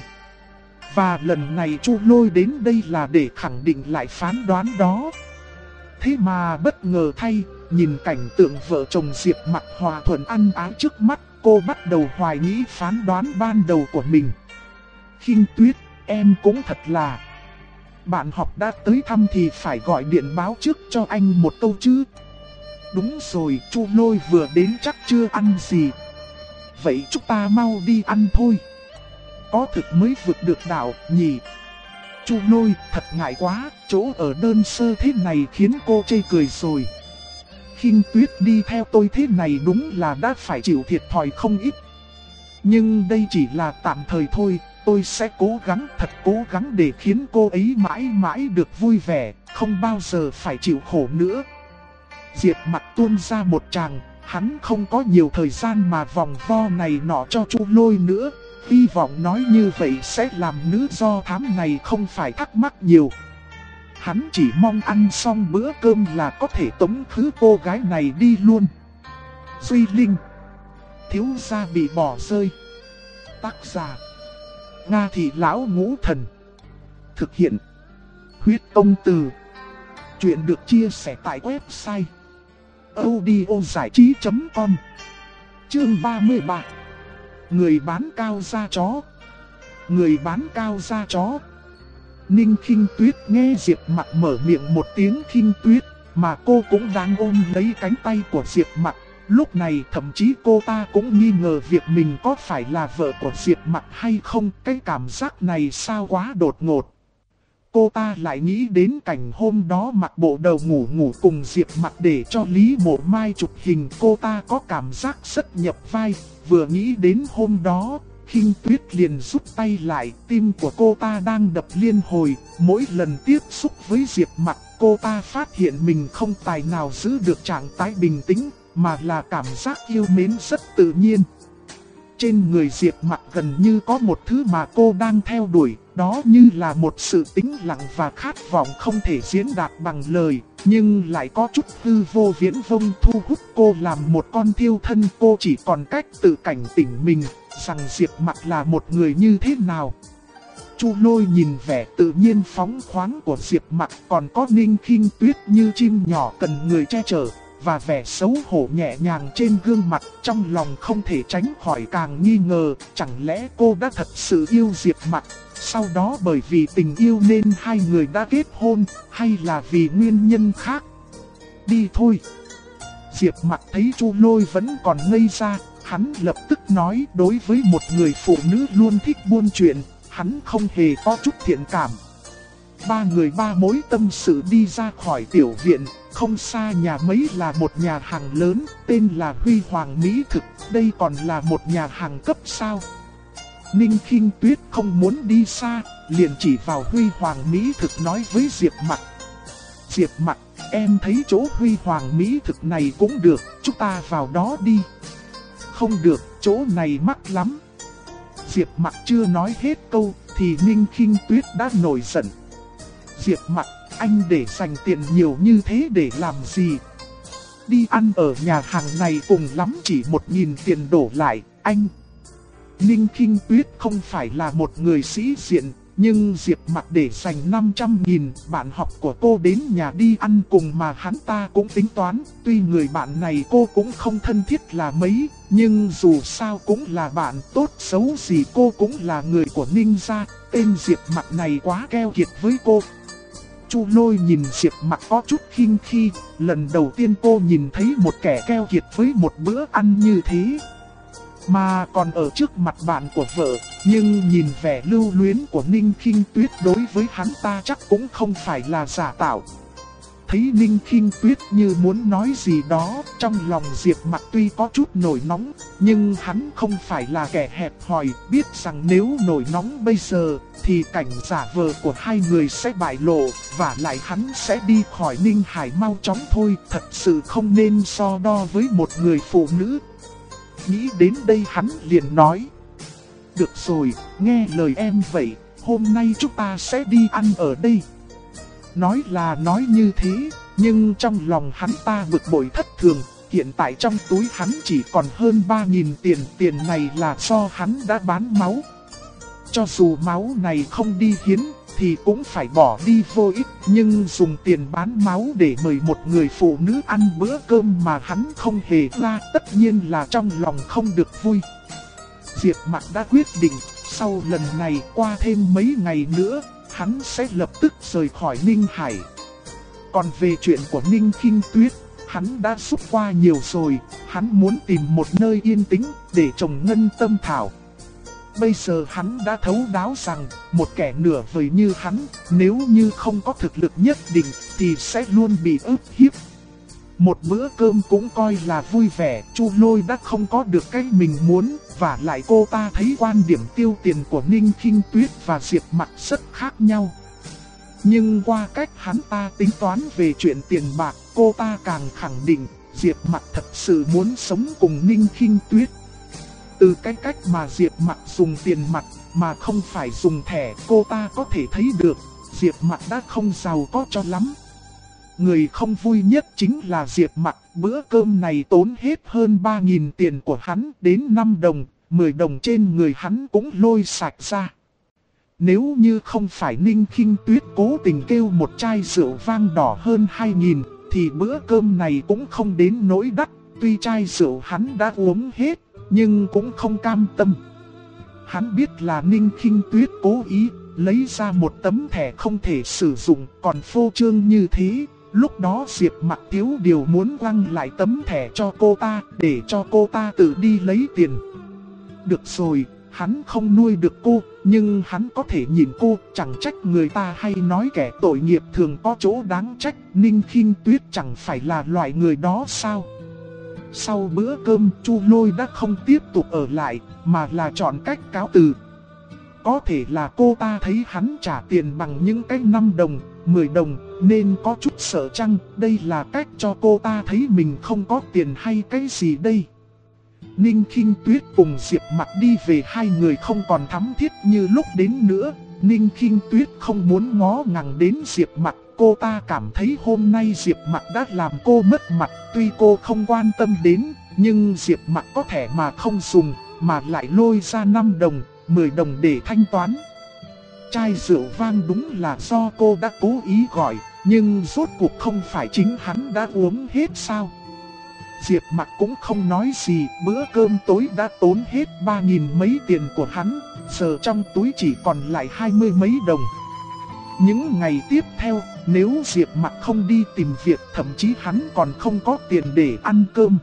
Speaker 1: Và lần này Chu Lôi đến đây là để khẳng định lại phán đoán đó. Thế mà bất ngờ thay, nhìn cảnh tượng vợ chồng Diệp Mặc hòa thuận ăn ái trước mắt, cô bắt đầu hoài nghĩ phán đoán ban đầu của mình. Khinh Tuyết, em cũng thật là... Bạn học đã tới thăm thì phải gọi điện báo trước cho anh một câu chứ. Đúng rồi, Chu Lôi vừa đến chắc chưa ăn gì. Vậy chúng ta mau đi ăn thôi. Có thực mới vượt được đảo nhỉ. Chu Lôi, thật ngại quá, chỗ ở đơn sơ thế này khiến cô chê cười rồi. Khinh Tuyết đi theo tôi thế này đúng là đã phải chịu thiệt thòi không ít. Nhưng đây chỉ là tạm thời thôi, tôi sẽ cố gắng, thật cố gắng để khiến cô ấy mãi mãi được vui vẻ, không bao giờ phải chịu khổ nữa. Diệp Mặc tuôn ra một tràng, hắn không có nhiều thời gian mà vòng vo này nọ cho Chu Lôi nữa. Hy vọng nói như vậy sẽ làm nữ do thám này không phải thắc mắc nhiều. Hắn chỉ mong ăn xong bữa cơm là có thể tống khứ cô gái này đi luôn. Duy Linh, thiếu gia bị bỏ rơi. Tác giả Nga Thị Lão Ngũ Thần. Thực hiện Huyết Công Từ. Chuyện được chia sẻ tại website audiozảichí.com. Chương 33. Người bán cao da chó. Người bán cao da chó. Ninh Khinh Tuyết nghe Diệp Mặc mở miệng một tiếng Khinh Tuyết, mà cô cũng đang ôm lấy cánh tay của Diệp Mặc. Lúc này thậm chí cô ta cũng nghi ngờ việc mình có phải là vợ của Diệp Mặc hay không. Cái cảm giác này sao quá đột ngột. Cô ta lại nghĩ đến cảnh hôm đó mặc bộ đầu ngủ cùng Diệp Mặc để cho Lý Mộ Mai chụp hình. Cô ta có cảm giác rất nhập vai. Vừa nghĩ đến hôm đó, Khinh Tuyết liền rút tay lại. Tim của cô ta đang đập liên hồi. Mỗi lần tiếp xúc với Diệp Mặc, cô ta phát hiện mình không tài nào giữ được trạng thái bình tĩnh, mà là cảm giác yêu mến rất tự nhiên. Trên người Diệp Mặc gần như có một thứ mà cô đang theo đuổi, đó như là một sự tĩnh lặng và khát vọng không thể diễn đạt bằng lời, nhưng lại có chút hư vô viễn vông thu hút cô làm một con thiêu thân. Cô chỉ còn cách tự cảnh tỉnh mình, rằng Diệp Mặc là một người như thế nào. Chu Lôi nhìn vẻ tự nhiên phóng khoáng của Diệp Mặc, còn có Ninh Khinh Tuyết như chim nhỏ cần người che chở, và vẻ xấu hổ nhẹ nhàng trên gương mặt, trong lòng không thể tránh khỏi càng nghi ngờ, chẳng lẽ cô đã thật sự yêu Diệp Mặc, sau đó bởi vì tình yêu nên hai người đã kết hôn, hay là vì nguyên nhân khác. Đi thôi. Diệp Mặc thấy Chu Lôi vẫn còn ngây ra, hắn lập tức nói đối với một người phụ nữ luôn thích buôn chuyện, hắn không hề có chút thiện cảm. Ba người ba mối tâm sự đi ra khỏi tiểu viện, không xa nhà mấy là một nhà hàng lớn, tên là Huy Hoàng Mỹ Thực, đây còn là một nhà hàng cấp sao. Ninh Khinh Tuyết không muốn đi xa, liền chỉ vào Huy Hoàng Mỹ Thực nói với Diệp Mặc. Diệp Mặc, em thấy chỗ Huy Hoàng Mỹ Thực này cũng được, chúng ta vào đó đi. Không được, chỗ này mắc lắm. Diệp Mặc chưa nói hết câu, thì Ninh Khinh Tuyết đã nổi giận. Diệp Mặc, anh để dành tiền nhiều như thế để làm gì? Đi ăn ở nhà hàng này cùng lắm chỉ 1.000 tiền đổ lại, anh. Ninh Khinh Tuyết không phải là một người sĩ diện, nhưng Diệp Mặc để dành 500.000, bạn học của cô đến nhà đi ăn cùng mà hắn ta cũng tính toán. Tuy người bạn này cô cũng không thân thiết là mấy, nhưng dù sao cũng là bạn, tốt xấu gì cô cũng là người của Ninh gia. Tên Diệp Mặc này quá keo kiệt với cô. Chu Lôi nhìn Diệp Mặc có chút khinh khi, lần đầu tiên cô nhìn thấy một kẻ keo kiệt với một bữa ăn như thế. mà còn ở trước mặt bạn của vợ, nhưng nhìn vẻ lưu luyến của Ninh Khinh Tuyết đối với hắn ta chắc cũng không phải là giả tạo. Thấy Ninh Khinh Tuyết như muốn nói gì đó, trong lòng Diệp Mặc tuy có chút nổi nóng, nhưng hắn không phải là kẻ hẹp hòi, biết rằng nếu nổi nóng bây giờ, thì cảnh giả vờ của hai người sẽ bại lộ, và lại hắn sẽ đi khỏi Ninh Hải mau chóng thôi, thật sự không nên so đo với một người phụ nữ. Nghĩ đến đây hắn liền nói: được rồi, nghe lời em vậy, hôm nay chúng ta sẽ đi ăn ở đây. Nói là nói như thế, nhưng trong lòng hắn ta bực bội thất thường. Hiện tại trong túi hắn chỉ còn hơn 3.000 tiền, tiền này là do hắn đã bán máu. Cho dù máu này không đi hiến, thì cũng phải bỏ đi vô ích, nhưng dùng tiền bán máu để mời một người phụ nữ ăn bữa cơm mà hắn không hề ra, tất nhiên là trong lòng không được vui. Diệp Mặc đã quyết định, sau lần này qua thêm mấy ngày nữa, hắn sẽ lập tức rời khỏi Ninh Hải. Còn về chuyện của Ninh Khinh Tuyết, hắn đã xúc qua nhiều rồi, hắn muốn tìm một nơi yên tĩnh để trồng ngân tâm thảo. Bây giờ hắn đã thấu đáo rằng, một kẻ nửa vời như hắn, nếu như không có thực lực nhất định, thì sẽ luôn bị ức hiếp. Một bữa cơm cũng coi là vui vẻ, Chu Lôi đã không có được cái mình muốn, và lại cô ta thấy quan điểm tiêu tiền của Ninh Khinh Tuyết và Diệp Mặc rất khác nhau. Nhưng qua cách hắn ta tính toán về chuyện tiền bạc, cô ta càng khẳng định Diệp Mặc thật sự muốn sống cùng Ninh Khinh Tuyết. Từ cái cách mà Diệp Mặc dùng tiền mặt mà không phải dùng thẻ, cô ta có thể thấy được Diệp Mặc đã không giàu có cho lắm. Người không vui nhất chính là Diệp Mặc, bữa cơm này tốn hết hơn 3.000 tiền của hắn, đến 5 đồng, 10 đồng trên người hắn cũng lôi sạch ra. Nếu như không phải Ninh Khinh Tuyết cố tình kêu một chai rượu vang đỏ hơn 2.000, thì bữa cơm này cũng không đến nỗi đắt. Tuy chai rượu hắn đã uống hết, nhưng cũng không cam tâm. Hắn biết là Ninh Khinh Tuyết cố ý lấy ra một tấm thẻ không thể sử dụng, còn phô trương như thế. Lúc đó Diệp Mặc thiếu điều muốn quăng lại tấm thẻ cho cô ta, để cho cô ta tự đi lấy tiền. Được rồi, hắn không nuôi được cô, nhưng hắn có thể nhìn cô, chẳng trách người ta hay nói kẻ tội nghiệp thường có chỗ đáng trách. Ninh Khinh Tuyết chẳng phải là loại người đó sao? Sau bữa cơm, Chu Lôi đã không tiếp tục ở lại, mà là chọn cách cáo từ. Có thể là cô ta thấy hắn trả tiền bằng những cái 5 đồng, 10 đồng, nên có chút sợ chăng đây là cách cho cô ta thấy mình không có tiền hay cái gì đây. Ninh Khinh Tuyết cùng Diệp Mặc đi về, hai người không còn thắm thiết như lúc đến nữa. Ninh Khinh Tuyết không muốn ngó ngàng đến Diệp Mặc, cô ta cảm thấy hôm nay Diệp Mặc đã làm cô mất mặt. Tuy cô không quan tâm đến, nhưng Diệp Mặc có thẻ mà không dùng, mà lại lôi ra 5 đồng, 10 đồng để thanh toán. Chai rượu vang đúng là do cô đã cố ý gọi, nhưng rốt cuộc không phải chính hắn đã uống hết sao? Diệp Mặc cũng không nói gì, bữa cơm tối đã tốn hết 3.000 mấy tiền của hắn, giờ trong túi chỉ còn lại 20 mấy đồng. Những ngày tiếp theo, nếu Diệp Mặc không đi tìm việc, thậm chí hắn còn không có tiền để ăn cơm.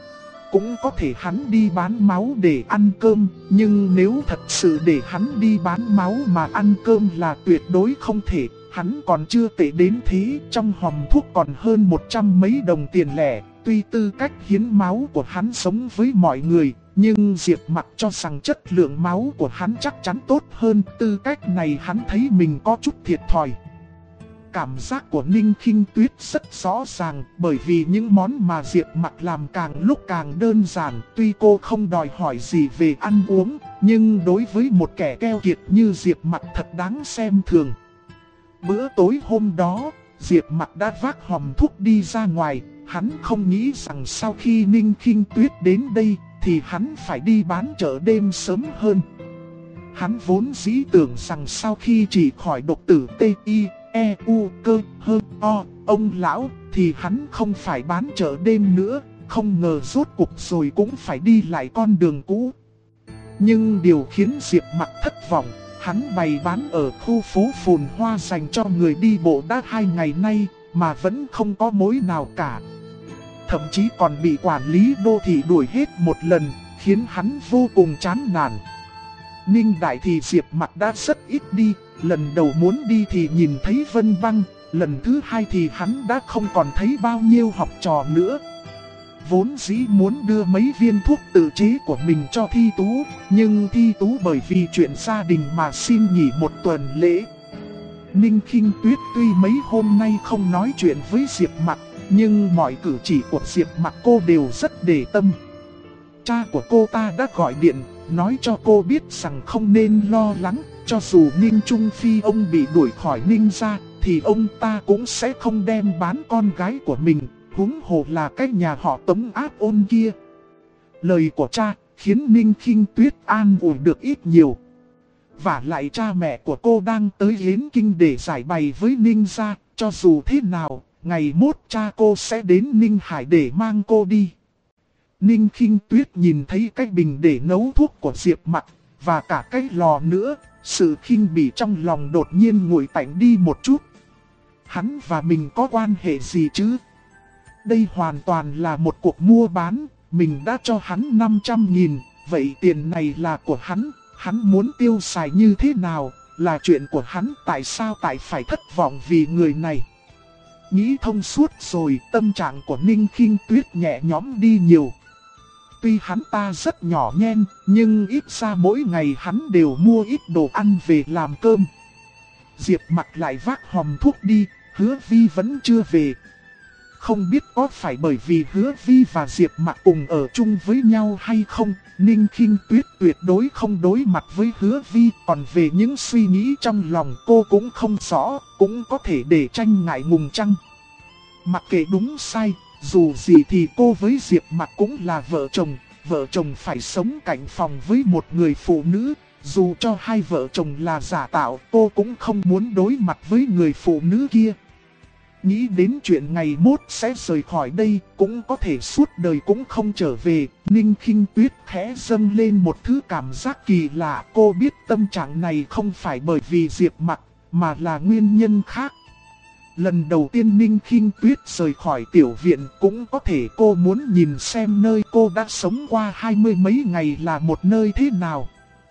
Speaker 1: Cũng có thể hắn đi bán máu để ăn cơm, nhưng nếu thật sự để hắn đi bán máu mà ăn cơm là tuyệt đối không thể. Hắn còn chưa tệ đến thế, trong hòm thuốc còn hơn 100 mấy đồng tiền lẻ. Tuy tư cách hiến máu của hắn sống với mọi người, nhưng Diệp Mặc cho rằng chất lượng máu của hắn chắc chắn tốt hơn. Tư cách này hắn thấy mình có chút thiệt thòi. Cảm giác của Ninh Khinh Tuyết rất rõ ràng, bởi vì những món mà Diệp Mặc làm càng lúc càng đơn giản. Tuy cô không đòi hỏi gì về ăn uống, nhưng đối với một kẻ keo kiệt như Diệp Mặc thật đáng xem thường. Bữa tối hôm đó, Diệp Mặc đã vác hòm thuốc đi ra ngoài. Hắn không nghĩ rằng sau khi Ninh Khinh Tuyết đến đây, thì hắn phải đi bán chợ đêm sớm hơn. Hắn vốn dĩ tưởng rằng sau khi trị khỏi độc tử T.I.E.U. cơ hơn o, ông lão, thì hắn không phải bán chợ đêm nữa. Không ngờ rốt cuộc rồi cũng phải đi lại con đường cũ. Nhưng điều khiến Diệp Mặc thất vọng, hắn bày bán ở khu phố phồn hoa dành cho người đi bộ đã 2 ngày nay, mà vẫn không có mối nào cả. Thậm chí còn bị quản lý đô thị đuổi hết một lần, khiến hắn vô cùng chán nản. Ninh Đại thì Diệp Mặc đã rất ít đi, lần đầu muốn đi thì nhìn thấy Vân Băng, lần thứ hai thì hắn đã không còn thấy bao nhiêu học trò nữa. Vốn dĩ muốn đưa mấy viên thuốc tự chế của mình cho Thi Tú, nhưng Thi Tú bởi vì chuyện gia đình mà xin nghỉ một tuần lễ. Ninh Khinh Tuyết tuy mấy hôm nay không nói chuyện với Diệp Mặc, nhưng mọi cử chỉ của Diệp Mặc cô đều rất để tâm. Cha của cô ta đã gọi điện, nói cho cô biết rằng không nên lo lắng, cho dù Ninh Trung Phi ông bị đuổi khỏi Ninh gia, thì ông ta cũng sẽ không đem bán con gái của mình, huống hồ là cái nhà họ Tống áp ôn kia. Lời của cha khiến Ninh Khinh Tuyết an ủi được ít nhiều. Và lại cha mẹ của cô đang tới Yến Kinh để giải bày với Ninh gia, cho dù thế nào, ngày mốt cha cô sẽ đến Ninh Hải để mang cô đi. Ninh Khinh Tuyết nhìn thấy cái bình để nấu thuốc của Diệp Mặc, và cả cái lò nữa, sự khinh bỉ trong lòng đột nhiên nguội tạnh đi một chút. Hắn và mình có quan hệ gì chứ? Đây hoàn toàn là một cuộc mua bán, mình đã cho hắn 500.000, vậy tiền này là của hắn muốn tiêu xài như thế nào, là chuyện của hắn, tại sao phải thất vọng vì người này. Nghĩ thông suốt rồi, tâm trạng của Ninh Khinh Tuyết nhẹ nhõm đi nhiều. Tuy hắn ta rất nhỏ nhen, nhưng ít ra mỗi ngày hắn đều mua ít đồ ăn về làm cơm. Diệp Mặc lại vác hòm thuốc đi, Hứa Vi vẫn chưa về. Không biết có phải bởi vì Hứa Vi và Diệp Mặc cùng ở chung với nhau hay không, Ninh Khinh Tuyết tuyệt đối không đối mặt với Hứa Vi. Còn về những suy nghĩ trong lòng cô cũng không rõ, cũng có thể để tranh ngại ngùng chăng. Mặc kệ đúng sai, dù gì thì cô với Diệp Mặc cũng là vợ chồng phải sống cạnh phòng với một người phụ nữ. Dù cho hai vợ chồng là giả tạo, cô cũng không muốn đối mặt với người phụ nữ kia. Nghĩ đến chuyện ngày mốt sẽ rời khỏi đây, cũng có thể suốt đời cũng không trở về, Ninh Khinh Tuyết khẽ dâng lên một thứ cảm giác kỳ lạ. Cô biết tâm trạng này không phải bởi vì Diệp Mặc, mà là nguyên nhân khác. Lần đầu tiên Ninh Khinh Tuyết rời khỏi tiểu viện, cũng có thể cô muốn nhìn xem nơi cô đã sống qua 20 mấy ngày là một nơi thế nào.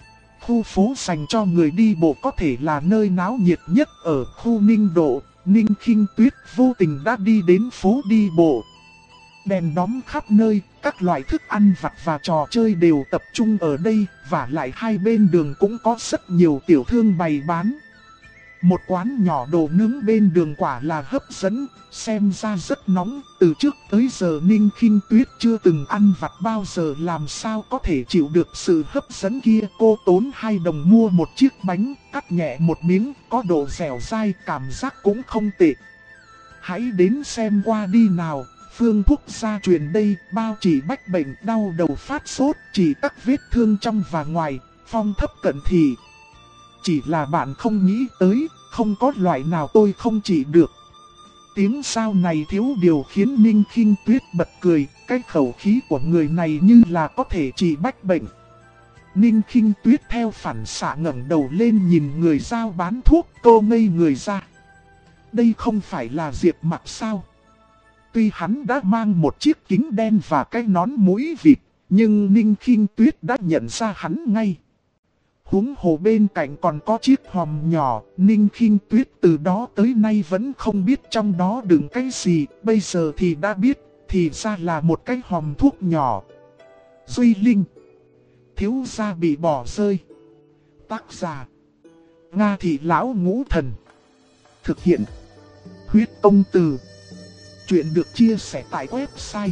Speaker 1: Khu phố dành cho người đi bộ có thể là nơi náo nhiệt nhất ở khu Ninh Độ. Ninh Khinh Tuyết vô tình đã đi đến phố đi bộ. Đèn đóm khắp nơi, các loại thức ăn vặt và trò chơi đều tập trung ở đây, và lại hai bên đường cũng có rất nhiều tiểu thương bày bán. Một quán nhỏ đồ nướng bên đường quả là hấp dẫn, xem ra rất nóng. Từ trước tới giờ Ninh Khinh Tuyết chưa từng ăn vặt bao giờ, làm sao có thể chịu được sự hấp dẫn kia. Cô tốn 2 đồng mua một chiếc bánh, cắt nhẹ một miếng, có độ dẻo dai, cảm giác cũng không tệ. Hãy đến xem qua đi nào. Phương thuốc gia truyền đây, bao chỉ bách bệnh, đau đầu phát sốt, chỉ các vết thương trong và ngoài, phong thấp cận thị. Chỉ là bạn không nghĩ tới, không có loại nào tôi không trị được. Tiếng sao này thiếu điều khiến Ninh Khinh Tuyết bật cười, cái khẩu khí của người này như là có thể trị bách bệnh. Ninh Khinh Tuyết theo phản xạ ngẩng đầu lên nhìn người giao bán thuốc, cô ngây người ra. Đây không phải là Diệp Mặc sao? Tuy hắn đã mang một chiếc kính đen và cái nón mũi vịt, nhưng Ninh Khinh Tuyết đã nhận ra hắn ngay. Huống hồ bên cạnh còn có chiếc hòm nhỏ, Ninh Khinh Tuyết từ đó tới nay vẫn không biết trong đó đựng cái gì, bây giờ thì đã biết, thì ra là một cái hòm thuốc nhỏ. Duy Linh, thiếu gia bị bỏ rơi. Tác giả: Nga Thị Lão Ngũ Thần. Thực hiện: Huyết Công Từ. Chuyện được chia sẻ tại website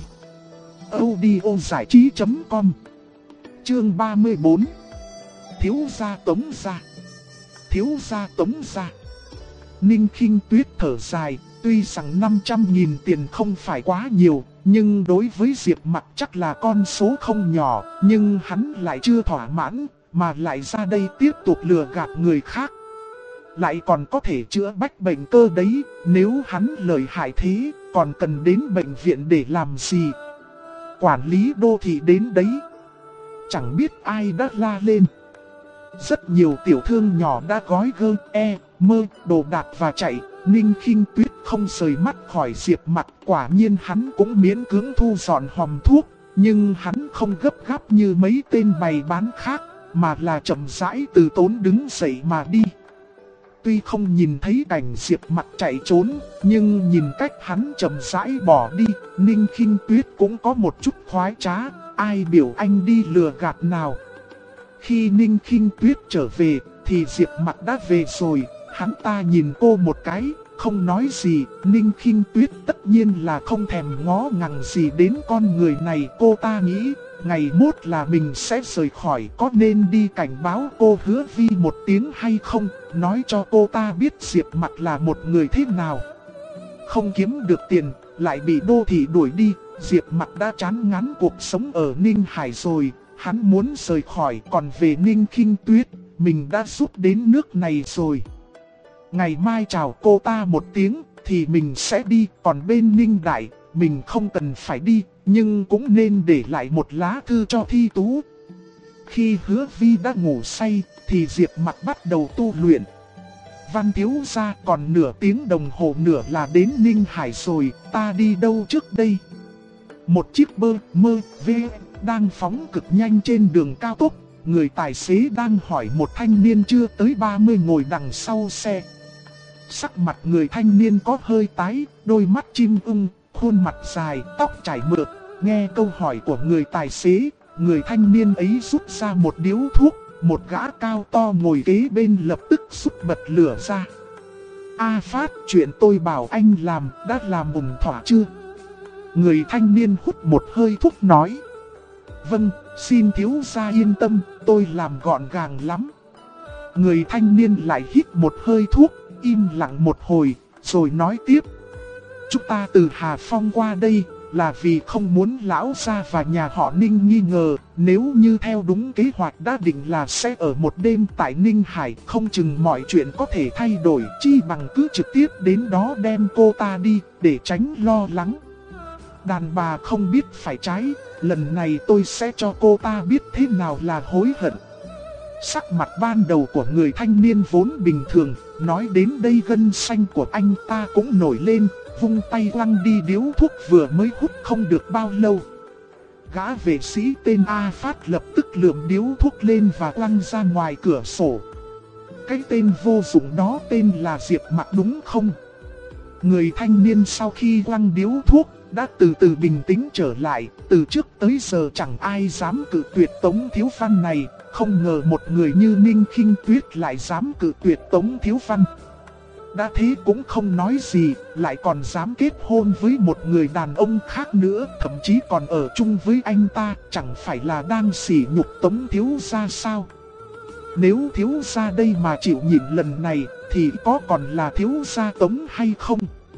Speaker 1: audiozảichí.com. Chương 34. Thiếu gia Tống gia. Thiếu gia Tống gia. Ninh Khinh Tuyết thở dài, tuy rằng 500.000 tiền không phải quá nhiều, nhưng đối với Diệp Mặc chắc là con số không nhỏ, nhưng hắn lại chưa thỏa mãn, mà lại ra đây tiếp tục lừa gạt người khác. Lại còn có thể chữa bách bệnh cơ đấy, nếu hắn lợi hại thế, còn cần đến bệnh viện để làm gì? Quản lý đô thị đến đấy. Chẳng biết ai đã la lên. Rất nhiều tiểu thương nhỏ đã gói mơ đồ đạc và chạy. Ninh Khinh Tuyết không rời mắt khỏi Diệp Mặc, quả nhiên hắn cũng miễn cưỡng thu dọn hòm thuốc, Nhưng hắn không gấp gáp như mấy tên bày bán khác, mà là chậm rãi từ tốn đứng dậy mà đi. Tuy không nhìn thấy cảnh Diệp Mặc chạy trốn, nhưng nhìn cách hắn chậm rãi bỏ đi, Ninh Khinh Tuyết cũng có một chút khoái trá, ai biểu anh đi lừa gạt nào. Khi Ninh Khinh Tuyết trở về, thì Diệp Mặc đã về rồi, hắn ta nhìn cô một cái, không nói gì. Ninh Khinh Tuyết tất nhiên là không thèm ngó ngàng gì đến con người này. Cô ta nghĩ, ngày mốt là mình sẽ rời khỏi, có nên đi cảnh báo cô Hứa Vi một tiếng hay không, nói cho cô ta biết Diệp Mặc là một người thế nào. Không kiếm được tiền, lại bị đô thị đuổi đi, Diệp Mặc đã chán ngán cuộc sống ở Ninh Hải rồi, hắn muốn rời khỏi. Còn về Ninh Khinh Tuyết, mình đã giúp đến nước này rồi. Ngày mai chào cô ta một tiếng thì mình sẽ đi. Còn bên Ninh Đại, mình không cần phải đi, nhưng cũng nên để lại một lá thư cho Thi Tú. Khi Hứa Vi đã ngủ say thì Diệp Mặc bắt đầu tu luyện. Văn thiếu gia, còn nửa tiếng đồng hồ nữa là đến Ninh Hải rồi, ta đi đâu trước đây? Một chiếc BMW đang phóng cực nhanh trên đường cao tốc. Người tài xế đang hỏi một thanh niên chưa tới 30 ngồi đằng sau xe. Sắc mặt người thanh niên có hơi tái, đôi mắt chim ưng, khuôn mặt dài, tóc chảy mượt. Nghe câu hỏi của người tài xế, người thanh niên ấy rút ra một điếu thuốc. Một gã cao to ngồi kế bên lập tức rút bật lửa ra. A Phát, chuyện tôi bảo anh làm đã làm ổn thỏa chưa? Người thanh niên hút một hơi thuốc nói. Vâng, xin thiếu gia yên tâm, tôi làm gọn gàng lắm. Người thanh niên lại hít một hơi thuốc, im lặng một hồi, rồi nói tiếp. Chúng ta từ Hà Phong qua đây là vì không muốn lão gia và nhà họ Ninh nghi ngờ. Nếu như theo đúng kế hoạch đã định là sẽ ở một đêm tại Ninh Hải, không chừng mọi chuyện có thể thay đổi, chi bằng cứ trực tiếp đến đó đem cô ta đi, để tránh lo lắng. Đàn bà không biết phải trái, lần này tôi sẽ cho cô ta biết thế nào là hối hận. Sắc mặt ban đầu của người thanh niên vốn bình thường, nói đến đây gân xanh của anh ta cũng nổi lên, vung tay quăng đi điếu thuốc vừa mới hút không được bao lâu. Gã vệ sĩ tên A Phát lập tức lượm điếu thuốc lên và quăng ra ngoài cửa sổ. Cái tên vô dụng đó tên là Diệp Mặc đúng không? Người thanh niên sau khi quăng điếu thuốc đã từ từ bình tĩnh trở lại. Từ trước tới giờ chẳng ai dám cự tuyệt Tống Thiếu Văn này. Không ngờ một người như Ninh Khinh Tuyết lại dám cự tuyệt Tống Thiếu Văn. Đã thế cũng không nói gì, lại còn dám kết hôn với một người đàn ông khác nữa, thậm chí còn ở chung với anh ta, chẳng phải là đang sỉ nhục Tống thiếu gia sao? Nếu thiếu gia đây mà chịu nhịn lần này, thì có còn là thiếu gia Tống hay không?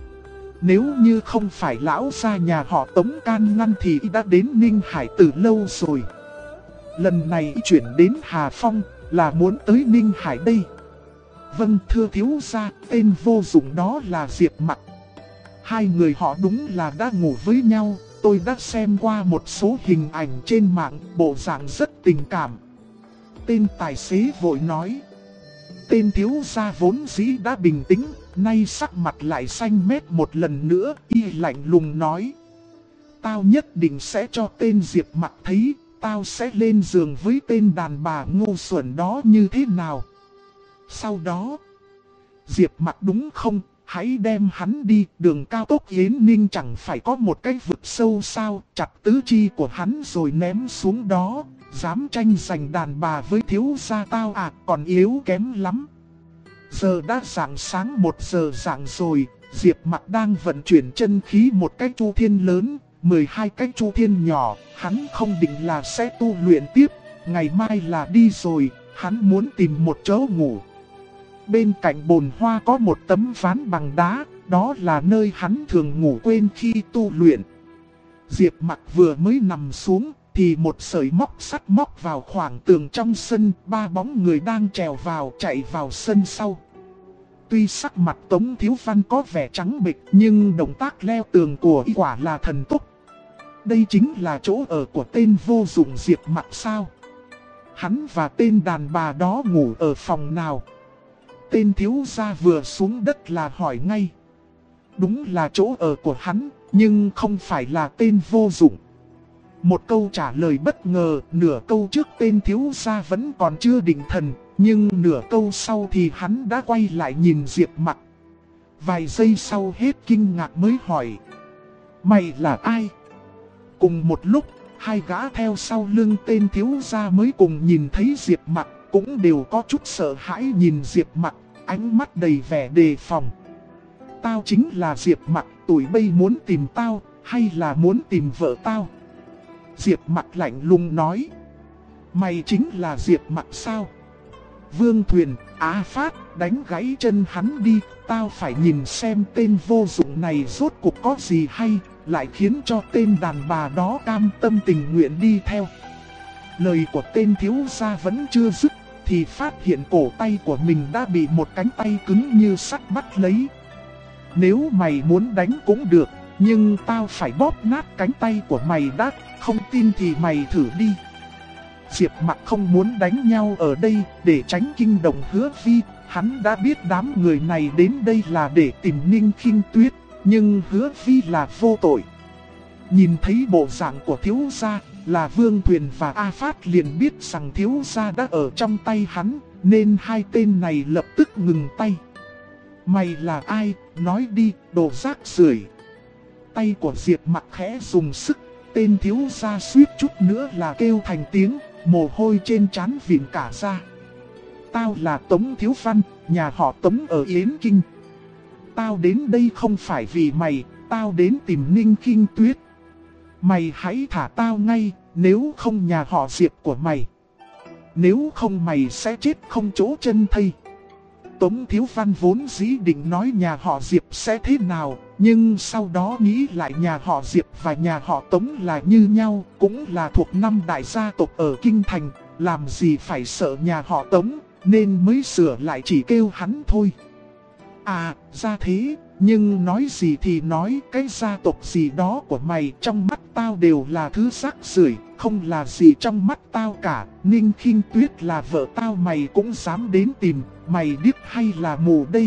Speaker 1: Nếu như không phải lão gia nhà họ Tống can ngăn thì đã đến Ninh Hải từ lâu rồi. Lần này chuyển đến Hà Phong là muốn tới Ninh Hải đây. Vâng thưa thiếu gia, tên vô dụng đó là Diệp Mặc. Hai người họ đúng là đã ngủ với nhau, tôi đã xem qua một số hình ảnh trên mạng, bộ dạng rất tình cảm. Tên tài xế vội nói. Tên thiếu gia vốn dĩ đã bình tĩnh, nay sắc mặt lại xanh mét một lần nữa, y lạnh lùng nói. Tao nhất định sẽ cho tên Diệp Mặc thấy, tao sẽ lên giường với tên đàn bà ngu xuẩn đó như thế nào. Sau đó, Diệp Mặc đúng không, hãy đem hắn đi, đường cao tốc Yến Ninh chẳng phải có một cái vực sâu sao, chặt tứ chi của hắn rồi ném xuống đó, dám tranh giành đàn bà với thiếu gia tao à, còn yếu kém lắm. Giờ đã rạng sáng 1 giờ rạng rồi, Diệp Mặc đang vận chuyển chân khí một cái chu thiên lớn, 12 cái chu thiên nhỏ, hắn không định là sẽ tu luyện tiếp, ngày mai là đi rồi, hắn muốn tìm một chỗ ngủ. Bên cạnh bồn hoa có một tấm ván bằng đá, đó là nơi hắn thường ngủ quên khi tu luyện. Diệp Mặc vừa mới nằm xuống, thì một sợi móc sắt móc vào khoảng tường trong sân, 3 bóng người đang trèo vào chạy vào sân sau. Tuy sắc mặt Tống Thiếu Văn có vẻ trắng bệch, nhưng động tác leo tường của y quả là thần tốc. Đây chính là chỗ ở của tên vô dụng Diệp Mặc sao? Hắn và tên đàn bà đó ngủ ở phòng nào? Tên thiếu gia vừa xuống đất là hỏi ngay. Đúng là chỗ ở của hắn, nhưng không phải là tên vô dụng. Một câu trả lời bất ngờ, nửa câu trước tên thiếu gia vẫn còn chưa định thần, nhưng nửa câu sau thì hắn đã quay lại nhìn Diệp Mặc. Vài giây sau hết kinh ngạc mới hỏi: mày là ai? Cùng một lúc, hai gã theo sau lưng tên thiếu gia mới cùng nhìn thấy Diệp Mặc, cũng đều có chút sợ hãi nhìn Diệp Mặc, ánh mắt đầy vẻ đề phòng. Tao chính là Diệp Mặc, tụi bay muốn tìm tao, hay là muốn tìm vợ tao? Diệp Mặc lạnh lùng nói: mày chính là Diệp Mặc sao? Vương Thuyền, Á Phát, đánh gãy chân hắn đi, tao phải nhìn xem tên vô dụng này rốt cuộc có gì hay, lại khiến cho tên đàn bà đó cam tâm tình nguyện đi theo. Lời của tên thiếu gia vẫn chưa dứt, thì phát hiện cổ tay của mình đã bị một cánh tay cứng như sắt bắt lấy. Nếu mày muốn đánh cũng được, nhưng tao phải bóp nát cánh tay của mày đã, không tin thì mày thử đi. Diệp Mặc không muốn đánh nhau ở đây để tránh kinh động Hứa Vi, hắn đã biết đám người này đến đây là để tìm Ninh Khinh Tuyết, nhưng Hứa Vi là vô tội. Nhìn thấy bộ dạng của thiếu gia là Vương Thuyền và A Phát liền biết rằng thiếu gia đã ở trong tay hắn, nên hai tên này lập tức ngừng tay. Mày là ai? Nói đi, đồ rác rưởi. Tay của Diệp Mặc khẽ dùng sức, tên thiếu gia suýt chút nữa là kêu thành tiếng, mồ hôi trên trán vịn cả ra. Tao là Tống Thiếu Văn, nhà họ Tống ở Yến Kinh. Tao đến đây không phải vì mày, tao đến tìm Ninh Khinh Tuyết. Mày hãy thả tao ngay, nếu không nhà họ Diệp của mày. Nếu không mày sẽ chết không chỗ chân thây. Tống Thiếu Văn vốn dĩ định nói nhà họ Diệp sẽ thế nào, nhưng sau đó nghĩ lại nhà họ Diệp và nhà họ Tống là như nhau, cũng là thuộc năm đại gia tộc ở Kinh Thành, làm gì phải sợ nhà họ Tống, nên mới sửa lại chỉ kêu hắn thôi. À, ra thế, nhưng nói gì thì nói, cái gia tộc gì đó của mày trong mắt tao đều là thứ rác rưởi, không là gì trong mắt tao cả. Ninh Khinh Tuyết là vợ tao mày cũng dám đến tìm, mày điếc hay là mù đây?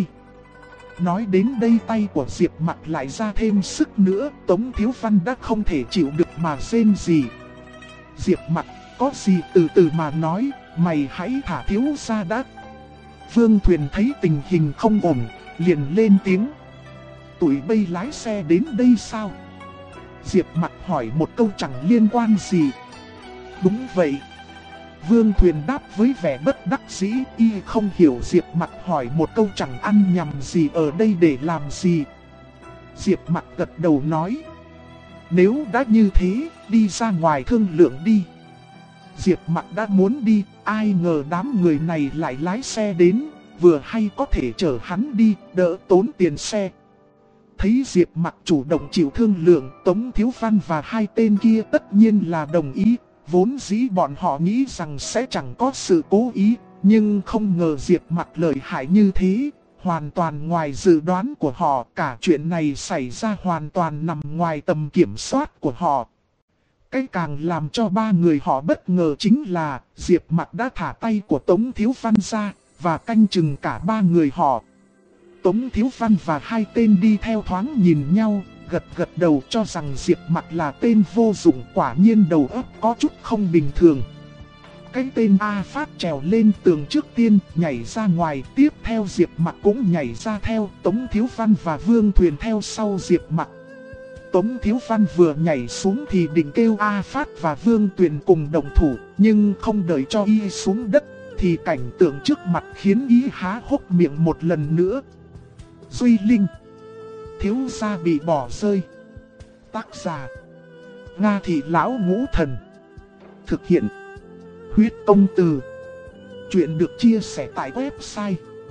Speaker 1: Nói đến đây tay của Diệp Mặc lại ra thêm sức nữa, Tống Thiếu Văn đã không thể chịu được mà rên gì. Diệp Mặc, có gì từ từ mà nói, mày hãy thả thiếu ra đã. Vương Thuyền thấy tình hình không ổn, liền lên tiếng. Tụi bay lái xe đến đây sao? Diệp Mặc hỏi một câu chẳng liên quan gì. Đúng vậy. Vương Thuyền đáp với vẻ bất đắc dĩ, y không hiểu Diệp Mặc hỏi một câu chẳng ăn nhầm gì ở đây để làm gì. Diệp Mặc gật đầu nói. Nếu đã như thế, đi ra ngoài thương lượng đi. Diệp Mặc đã muốn đi, ai ngờ đám người này lại lái xe đến, vừa hay có thể chở hắn đi, đỡ tốn tiền xe. Thấy Diệp Mặc chủ động chịu thương lượng, Tống Thiếu Văn và hai tên kia tất nhiên là đồng ý. Vốn dĩ bọn họ nghĩ rằng sẽ chẳng có sự cố ý, nhưng không ngờ Diệp Mặc lợi hại như thế, hoàn toàn ngoài dự đoán của họ. Cả chuyện này xảy ra hoàn toàn nằm ngoài tầm kiểm soát của họ. Cái càng làm cho ba người họ bất ngờ chính là Diệp Mặc đã thả tay của Tống Thiếu Văn ra và canh chừng cả ba người họ. Tống Thiếu Văn và hai tên đi theo thoáng nhìn nhau, gật đầu cho rằng Diệp Mặc là tên vô dụng, quả nhiên đầu óc có chút không bình thường. Cái tên A Phát trèo lên tường trước tiên, nhảy ra ngoài, tiếp theo Diệp Mặc cũng nhảy ra theo, Tống Thiếu Văn và Vương Thuyền theo sau Diệp Mặc. Tống Thiếu Văn vừa nhảy xuống thì định kêu A Phát và Vương Thuyền cùng đồng thủ, nhưng không đợi cho y xuống đất, thì cảnh tượng trước mặt khiến y há hốc miệng một lần nữa. Duy Linh, thiếu gia bị bỏ rơi. Tác giả: Nga Thị Lão Ngũ Thần. Thực hiện: Huyết Công Từ. Chuyện được chia sẻ tại website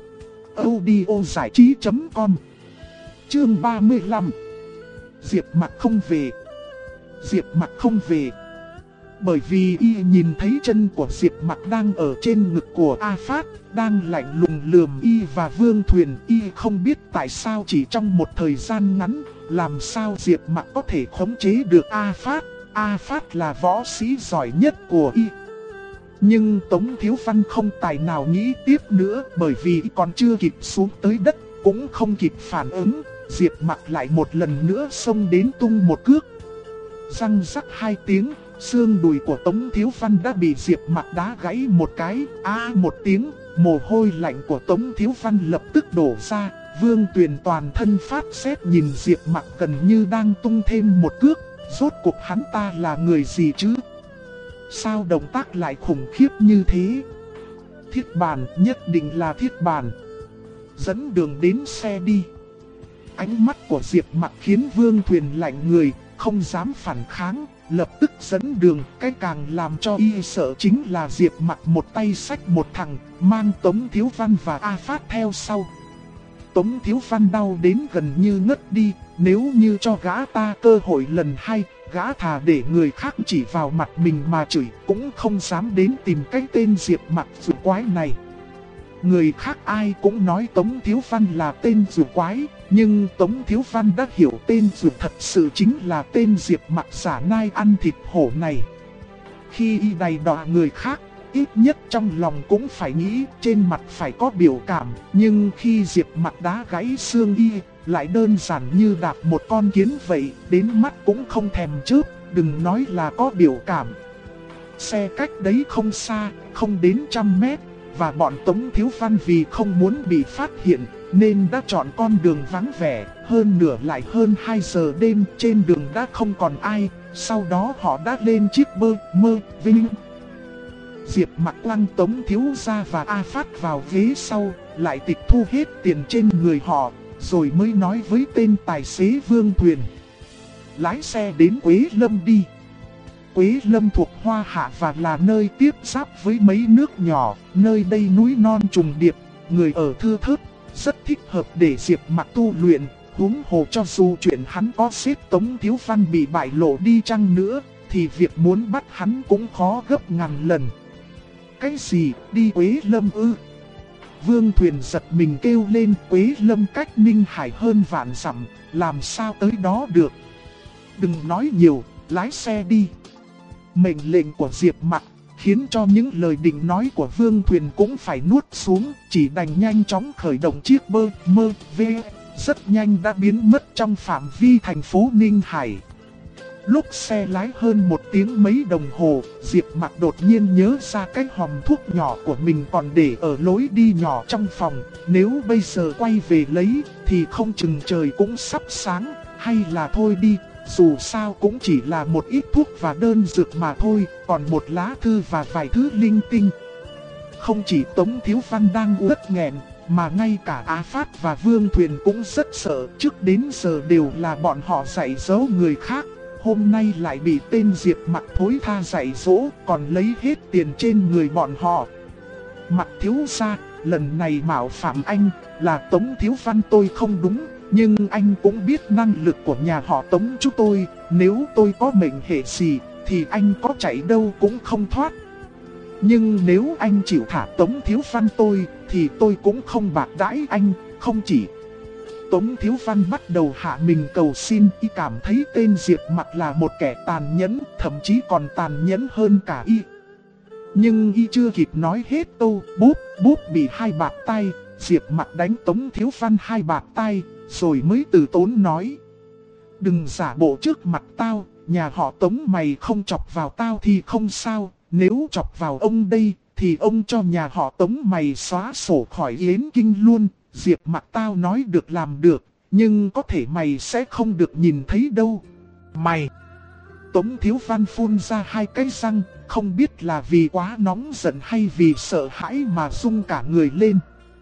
Speaker 1: audiozảichí.com. Chương 35. Diệp Mặc không về. Diệp Mặc không về. Bởi vì y nhìn thấy chân của Diệp Mặc đang ở trên ngực của A Phát, đang lạnh lùng lườm y và Vương Thuyền. Y không biết tại sao chỉ trong một thời gian ngắn, làm sao Diệp Mặc có thể khống chế được A Phát. A Phát là võ sĩ giỏi nhất của y. Nhưng Tống Thiếu Văn không tài nào nghĩ tiếp nữa, bởi vì còn chưa kịp xuống tới đất, cũng không kịp phản ứng. Diệp Mặc lại một lần nữa xông đến tung một cước. Răng rắc hai tiếng, Xương đùi của Tống Thiếu Văn đã bị Diệp Mặc đá gãy một cái, một tiếng, mồ hôi lạnh của Tống Thiếu Văn lập tức đổ ra. Vương Tuyền toàn thân phát sét nhìn Diệp Mặc gần như đang tung thêm một cước. Rốt cuộc hắn ta là người gì chứ? Sao động tác lại khủng khiếp như thế? Thiết bàn, nhất định là thiết bàn. Dẫn đường đến xe đi. Ánh mắt của Diệp Mặc khiến Vương Tuyền lạnh người, không dám phản kháng, lập tức dẫn đường. Cái càng làm cho y sợ chính là Diệp Mặc một tay xách một thằng, mang Tống Thiếu Văn và A Phát theo sau. Tống Thiếu Văn đau đến gần như ngất đi, nếu như cho gã ta cơ hội lần hai, gã thà để người khác chỉ vào mặt mình mà chửi, cũng không dám đến tìm cái tên Diệp Mặc rùa quái này. Người khác ai cũng nói Tống Thiếu Văn là tên rùa quái, nhưng Tống Thiếu Văn đã hiểu tên rùa thật sự chính là tên Diệp Mặc giả nai ăn thịt hổ này. Khi y đầy đọa người khác, ít nhất trong lòng cũng phải nghĩ, trên mặt phải có biểu cảm, nhưng khi Diệp Mặc đá gãy xương y, lại đơn giản như đạp một con kiến vậy, đến mắt cũng không thèm chớp, đừng nói là có biểu cảm. Xe cách đấy không xa, không đến 100 mét, và bọn Tống Thiếu Văn vì không muốn bị phát hiện, nên đã chọn con đường vắng vẻ, hơn nửa lại hơn 2 giờ đêm, trên đường đã không còn ai, sau đó họ đã lên chiếc mơ vinh. Diệp Mặc lăng Tống Thiếu Gia và A Phát vào ghế sau, lại tịch thu hết tiền trên người họ, rồi mới nói với tên tài xế Vương Tuyền: lái xe đến Quế Lâm đi. Quế Lâm thuộc Hoa Hạ và là nơi tiếp giáp với mấy nước nhỏ, nơi đây núi non trùng điệp, người ở thưa thớt, rất thích hợp để Diệp Mặc tu luyện. Huống hồ cho dù chuyện hắn có xếp Tống Thiếu Văn bị bại lộ đi chăng nữa, thì việc muốn bắt hắn cũng khó gấp ngàn lần. Cái gì, đi Quế Lâm ư? Vương Tuyền giật mình kêu lên. Quế Lâm cách Ninh Hải hơn vạn dặm, làm sao tới đó được? Đừng nói nhiều, lái xe đi. Mệnh lệnh của Diệp Mặc khiến cho những lời định nói của Vương Tuyền cũng phải nuốt xuống, chỉ đành nhanh chóng khởi động chiếc mơ rất nhanh đã biến mất trong phạm vi thành phố Ninh Hải. Lúc xe lái hơn 1 tiếng mấy đồng hồ, Diệp Mặc đột nhiên nhớ ra cái hòm thuốc nhỏ của mình còn để ở lối đi nhỏ trong phòng. Nếu bây giờ quay về lấy, thì không chừng trời cũng sắp sáng, hay là thôi đi. Dù sao cũng chỉ là một ít thuốc và đơn dược mà thôi, còn một lá thư và vài thứ linh tinh. Không chỉ Tống Thiếu Văn đang uất nghẹn, mà ngay cả A Phát và Vương Tuyền cũng rất sợ. Trước đến giờ đều là bọn họ dạy dỗ người khác, hôm nay lại bị tên Diệp Mặc thối tha dạy dỗ, còn lấy hết tiền trên người bọn họ. Mặc thiếu gia, lần này mạo phạm anh, là Tống Thiếu Văn tôi không đúng. Nhưng anh cũng biết năng lực của nhà họ Tống chúng tôi, nếu tôi có mệnh hệ gì, thì anh có chạy đâu cũng không thoát. Nhưng nếu anh chịu thả Tống Thiếu Văn tôi, thì tôi cũng không bạc đãi anh, không chỉ. Tống Thiếu Văn bắt đầu hạ mình cầu xin, y cảm thấy tên Diệp Mặc là một kẻ tàn nhẫn, thậm chí còn tàn nhẫn hơn cả y. Nhưng y chưa kịp nói hết câu, búp bị 2 bạt tay, Diệp Mặc đánh Tống Thiếu Văn 2 bạt tay, rồi mới từ tốn nói: đừng giả bộ trước mặt tao, nhà họ Tống mày không chọc vào tao thì không sao, nếu chọc vào ông đây, thì ông cho nhà họ Tống mày xóa sổ khỏi Yến Kinh luôn. Diệp Mặc tao nói được làm được, nhưng có thể mày sẽ không được nhìn thấy đâu. Mày! Tống Thiếu Văn phun ra 2 cái răng, không biết là vì quá nóng giận hay vì sợ hãi mà rung cả người lên.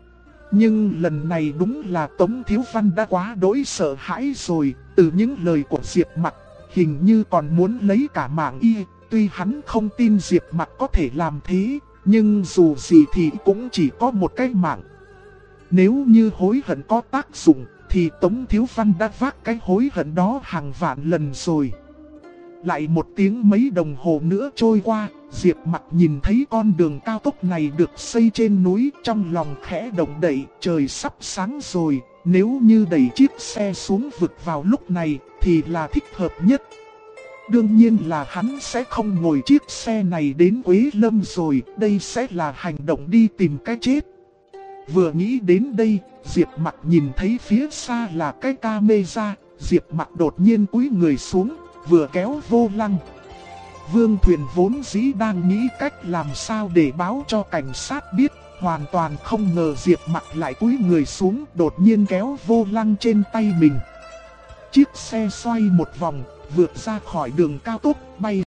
Speaker 1: Nhưng lần này đúng là Tống Thiếu Văn đã quá đỗi sợ hãi rồi, từ những lời của Diệp Mặc, hình như còn muốn lấy cả mạng y. Tuy hắn không tin Diệp Mặc có thể làm thế, nhưng dù gì thì cũng chỉ có một cái mạng. Nếu như hối hận có tác dụng, thì Tống Thiếu Văn đã vác cái hối hận đó hàng vạn lần rồi. Lại 1 tiếng mấy đồng hồ nữa trôi qua, Diệp Mặc nhìn thấy con đường cao tốc này được xây trên núi, trong lòng khẽ động đậy, trời sắp sáng rồi, nếu như đẩy chiếc xe xuống vực vào lúc này thì là thích hợp nhất. Đương nhiên là hắn sẽ không ngồi chiếc xe này đến Quế Lâm rồi, đây sẽ là hành động đi tìm cái chết. Vừa nghĩ đến đây, Diệp Mặc nhìn thấy phía xa là cái camera, Diệp Mặc đột nhiên cúi người xuống, vừa kéo vô lăng. Vương Thuyền vốn dĩ đang nghĩ cách làm sao để báo cho cảnh sát biết, hoàn toàn không ngờ Diệp Mặc lại cúi người xuống, đột nhiên kéo vô lăng trên tay mình. Chiếc xe xoay một vòng, vượt ra khỏi đường cao tốc, bay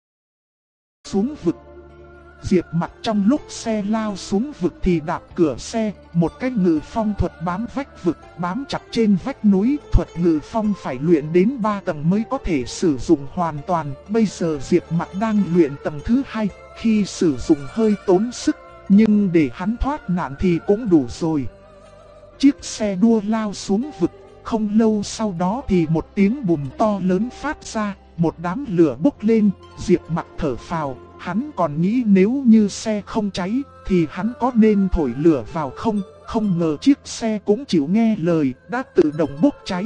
Speaker 1: xuống vực. Diệp Mặc trong lúc xe lao xuống vực thì đạp cửa xe, một cái ngự phong thuật bám vách vực, bám chặt trên vách núi. Thuật ngự phong phải luyện đến 3 tầng mới có thể sử dụng hoàn toàn. Bây giờ Diệp Mặc đang luyện tầng thứ 2, khi sử dụng hơi tốn sức, nhưng để hắn thoát nạn thì cũng đủ rồi. Chiếc xe đua lao xuống vực, không lâu sau đó thì một tiếng bùm to lớn phát ra, một đám lửa bốc lên. Diệp Mặc thở phào. Hắn còn nghĩ nếu như xe không cháy thì hắn có nên thổi lửa vào không? Không ngờ chiếc xe cũng chịu nghe lời, đã tự động bốc cháy.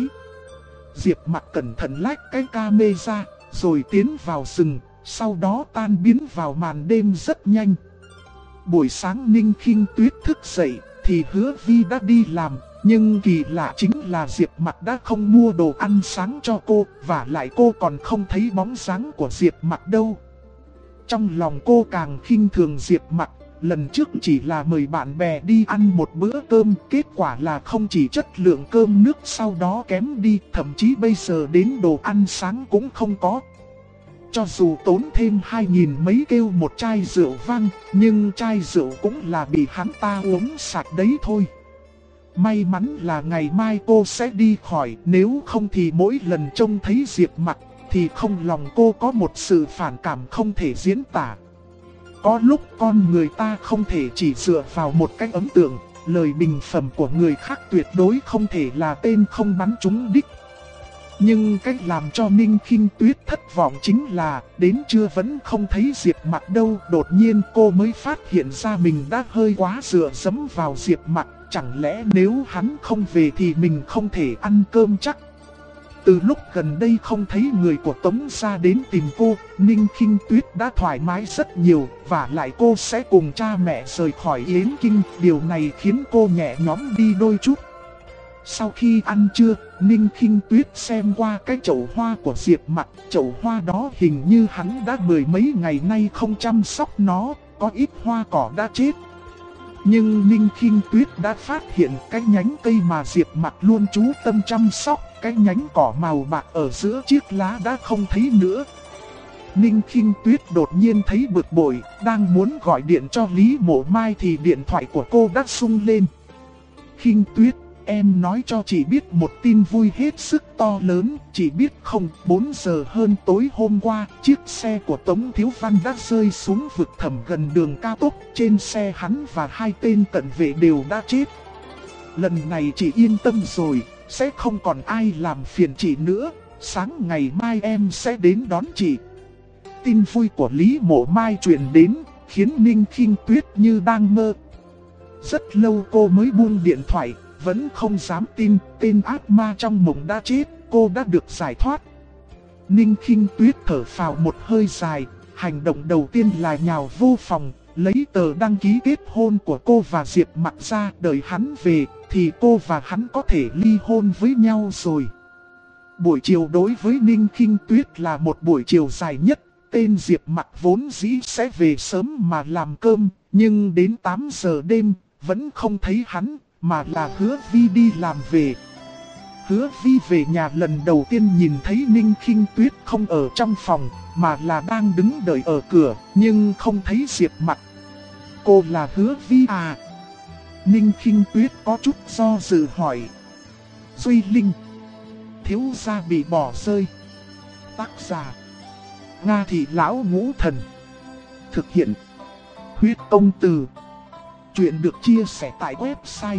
Speaker 1: Diệp Mặc cẩn thận lách cái camera rồi tiến vào rừng, sau đó tan biến vào màn đêm rất nhanh. Buổi sáng Ninh Khinh Tuyết thức dậy thì Hứa Vi đã đi làm, nhưng kỳ lạ chính là Diệp Mặc đã không mua đồ ăn sáng cho cô, và lại cô còn không thấy bóng dáng của Diệp Mặc đâu. Trong lòng cô càng khinh thường Diệp Mặc, lần trước chỉ là mời bạn bè đi ăn một bữa cơm, kết quả là không chỉ chất lượng cơm nước sau đó kém đi, thậm chí bây giờ đến đồ ăn sáng cũng không có. Cho dù tốn thêm 2.000 mấy kêu một chai rượu vang, nhưng chai rượu cũng là bị hắn ta uống sạch đấy thôi. May mắn là ngày mai cô sẽ đi khỏi, nếu không thì mỗi lần trông thấy Diệp Mặc thì không lòng cô có một sự phản cảm không thể diễn tả. Có lúc con người ta không thể chỉ dựa vào một cách ấn tượng, lời bình phẩm của người khác tuyệt đối không thể là tên không bắn trúng đích. Nhưng cách làm cho Ninh Khinh Tuyết thất vọng chính là đến trưa vẫn không thấy Diệp Mặc đâu. Đột nhiên cô mới phát hiện ra mình đã hơi quá dựa dẫm vào Diệp Mặc. Chẳng lẽ nếu hắn không về thì mình không thể ăn cơm chắc? Từ lúc gần đây không thấy người của Tống gia đến tìm cô, Ninh Khinh Tuyết đã thoải mái rất nhiều, và lại cô sẽ cùng cha mẹ rời khỏi Yến Kinh, điều này khiến cô nhẹ nhõm đi đôi chút. Sau khi ăn trưa, Ninh Khinh Tuyết xem qua cái chậu hoa của Diệp Mặc, chậu hoa đó hình như hắn đã 10 mấy ngày nay không chăm sóc nó, có ít hoa cỏ đã chết. Nhưng Ninh Khinh Tuyết đã phát hiện cái nhánh cây mà Diệp Mặc luôn chú tâm chăm sóc, cái nhánh cỏ màu bạc ở giữa chiếc lá đã không thấy nữa. Ninh Khinh Tuyết đột nhiên thấy bực bội, đang muốn gọi điện cho Lý Mộ Mai thì điện thoại của cô đã rung lên. Khinh Tuyết, em nói cho chị biết một tin vui hết sức to lớn, chị biết không, 4 giờ hơn tối hôm qua, chiếc xe của Tống Thiếu Văn đã rơi xuống vực thẳm gần đường cao tốc, trên xe hắn và 2 tên cận vệ đều đã chết. Lần này chị yên tâm rồi, sẽ không còn ai làm phiền chị nữa, sáng ngày mai em sẽ đến đón chị. Tin vui của Lý Mộ Mai truyền đến, khiến Ninh Khinh Tuyết như đang mơ. Rất lâu cô mới buông điện thoại, vẫn không dám tin, tên ác ma trong mộng đã chết, cô đã được giải thoát. Ninh Khinh Tuyết thở phào một hơi dài, hành động đầu tiên là nhào vô phòng, lấy tờ đăng ký kết hôn của cô và Diệp Mặc ra, đợi hắn về, thì cô và hắn có thể ly hôn với nhau rồi. Buổi chiều đối với Ninh Khinh Tuyết là một buổi chiều dài nhất, tên Diệp Mặc vốn dĩ sẽ về sớm mà làm cơm, nhưng đến 8 giờ đêm, vẫn không thấy hắn, mà là Hứa Vi đi làm về. Hứa Vi về nhà lần đầu tiên nhìn thấy Ninh Khinh Tuyết không ở trong phòng, mà là đang đứng đợi ở cửa, nhưng không thấy Diệp Mặc. Cô là Hứa Vi à? Ninh Khinh Tuyết có chút do dự hỏi. Duy Linh. Thiếu gia bị bỏ rơi. Tác giả Nga Thị Lão Ngũ Thần. Thực hiện Huyết Công Từ. Chuyện được chia sẻ tại website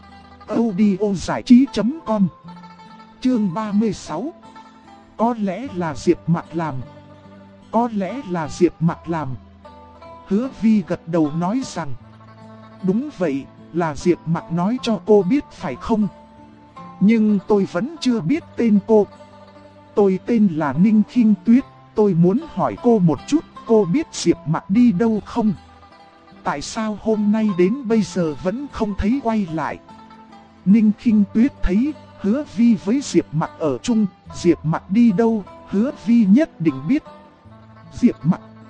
Speaker 1: audiozảichí.com. Chương 36. Có lẽ là Diệp Mặc làm. Có lẽ là Diệp Mặc làm. Hứa Vi gật đầu nói rằng đúng vậy, là Diệp Mặc nói cho cô biết phải không? Nhưng tôi vẫn chưa biết tên cô. Tôi tên là Ninh Khinh Tuyết. Tôi muốn hỏi cô một chút, cô biết Diệp Mặc đi đâu không? Tại sao hôm nay đến bây giờ vẫn không thấy quay lại? Ninh Khinh Tuyết thấy Hứa Vi với Diệp Mặc ở chung, Diệp Mặc đi đâu, Hứa Vi nhất định biết. Diệp Mặc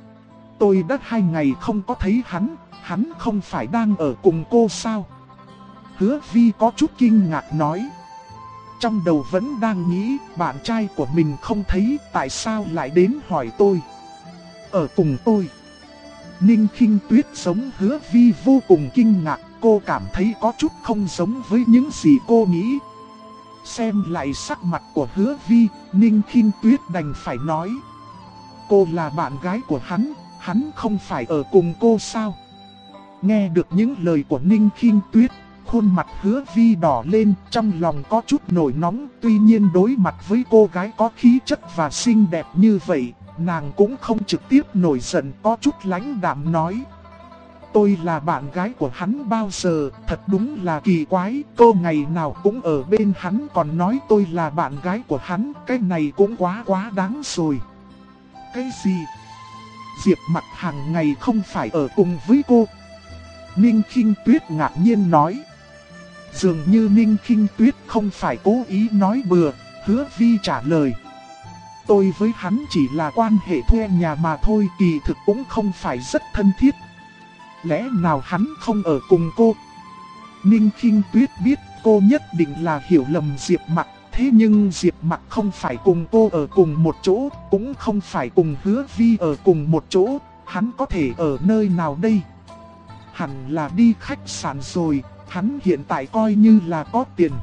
Speaker 1: Tôi đã 2 ngày không có thấy hắn không phải đang ở cùng cô sao? Hứa Vi có chút kinh ngạc nói. Trong đầu vẫn đang nghĩ bạn trai của mình không thấy, tại sao lại đến hỏi tôi. Ở cùng tôi. Ninh Khinh Tuyết giống Hứa Vi vô cùng kinh ngạc, cô cảm thấy có chút không giống với những gì cô nghĩ. Xem lại sắc mặt của Hứa Vi, Ninh Khinh Tuyết đành phải nói. Cô là bạn gái của hắn không phải ở cùng cô sao? Nghe được những lời của Ninh Khinh Tuyết, khuôn mặt Hứa Vi đỏ lên, trong lòng có chút nổi nóng. Tuy nhiên đối mặt với cô gái có khí chất và xinh đẹp như vậy, nàng cũng không trực tiếp nổi giận, có chút lãnh đạm nói. Tôi là bạn gái của hắn bao giờ, thật đúng là kỳ quái, cô ngày nào cũng ở bên hắn còn nói tôi là bạn gái của hắn, cái này cũng quá đáng rồi. Cái gì? Diệp Mặc hàng ngày không phải ở cùng với cô? Ninh Khinh Tuyết ngạc nhiên nói. Dường như Ninh Khinh Tuyết không phải cố ý nói bừa, Hứa Vi trả lời. Tôi với hắn chỉ là quan hệ thuê nhà mà thôi, kỳ thực cũng không phải rất thân thiết. Lẽ nào hắn không ở cùng cô? Ninh Khinh Tuyết biết cô nhất định là hiểu lầm Diệp Mặc, thế nhưng Diệp Mặc không phải cùng cô ở cùng một chỗ, cũng không phải cùng Hứa Vi ở cùng một chỗ, hắn có thể ở nơi nào đây? Hẳn là đi khách sạn rồi, hắn hiện tại coi như là có tiền.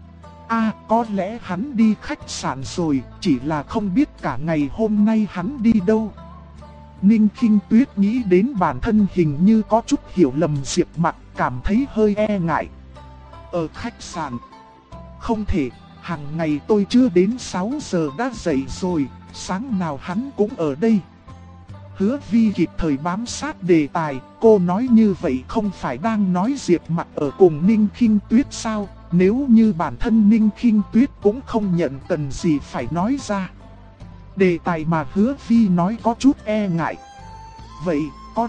Speaker 1: Có lẽ hắn đi khách sạn rồi, chỉ là không biết cả ngày hôm nay hắn đi đâu. Ninh Khinh Tuyết nghĩ đến bản thân hình như có chút hiểu lầm Diệp Mặc, cảm thấy hơi e ngại. Ở khách sạn? Không thể, hàng ngày tôi chưa đến 6 giờ đã dậy rồi, sáng nào hắn cũng ở đây. Hứa Vi kịp thời bám sát đề tài, cô nói như vậy không phải đang nói Diệp Mặc ở cùng Ninh Khinh Tuyết sao? Nếu như bản thân Ninh Khinh Tuyết cũng không nhận cần gì phải nói ra. Đề tài mà Hứa Vi nói có chút e ngại. Vậy,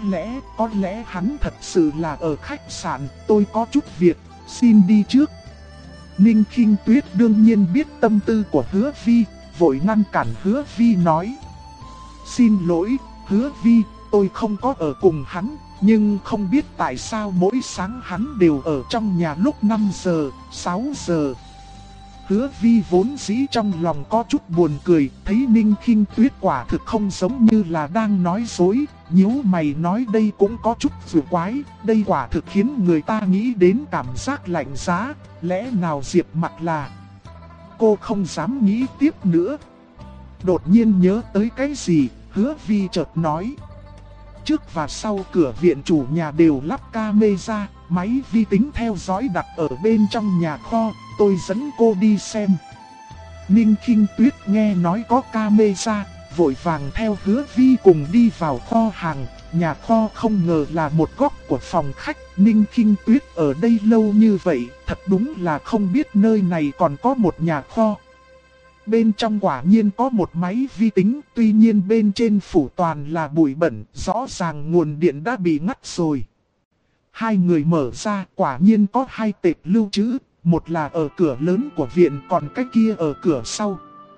Speaker 1: có lẽ hắn thật sự là ở khách sạn, tôi có chút việc, xin đi trước. Ninh Khinh Tuyết đương nhiên biết tâm tư của Hứa Vi, vội ngăn cản Hứa Vi nói. Xin lỗi, Hứa Vi, tôi không có ở cùng hắn, nhưng không biết tại sao mỗi sáng hắn đều ở trong nhà lúc 5 giờ, 6 giờ. Hứa Vi vốn dĩ trong lòng có chút buồn cười, thấy Ninh Khinh Tuyết quả thực không giống như là đang nói dối, nhíu mày nói đây cũng có chút vừa quái, đây quả thực khiến người ta nghĩ đến cảm giác lạnh giá, lẽ nào Diệp Mặc là... Cô không dám nghĩ tiếp nữa. Đột nhiên nhớ tới cái gì, Hứa Vi chợt nói. Trước và sau cửa viện chủ nhà đều lắp camera, máy vi tính theo dõi đặt ở bên trong nhà kho, tôi dẫn cô đi xem. Ninh Khinh Tuyết nghe nói có camera, vội vàng theo Hứa Vi cùng đi vào kho hàng. Nhà kho không ngờ là một góc của phòng khách. Ninh Khinh Tuyết ở đây lâu như vậy, thật đúng là không biết nơi này còn có một nhà kho. Bên trong quả nhiên có một máy vi tính, tuy nhiên bên trên phủ toàn là bụi bẩn, rõ ràng nguồn điện đã bị ngắt rồi. Hai người mở ra, quả nhiên có 2 tệp lưu trữ, một là ở cửa lớn của viện, còn cái kia ở cửa sau.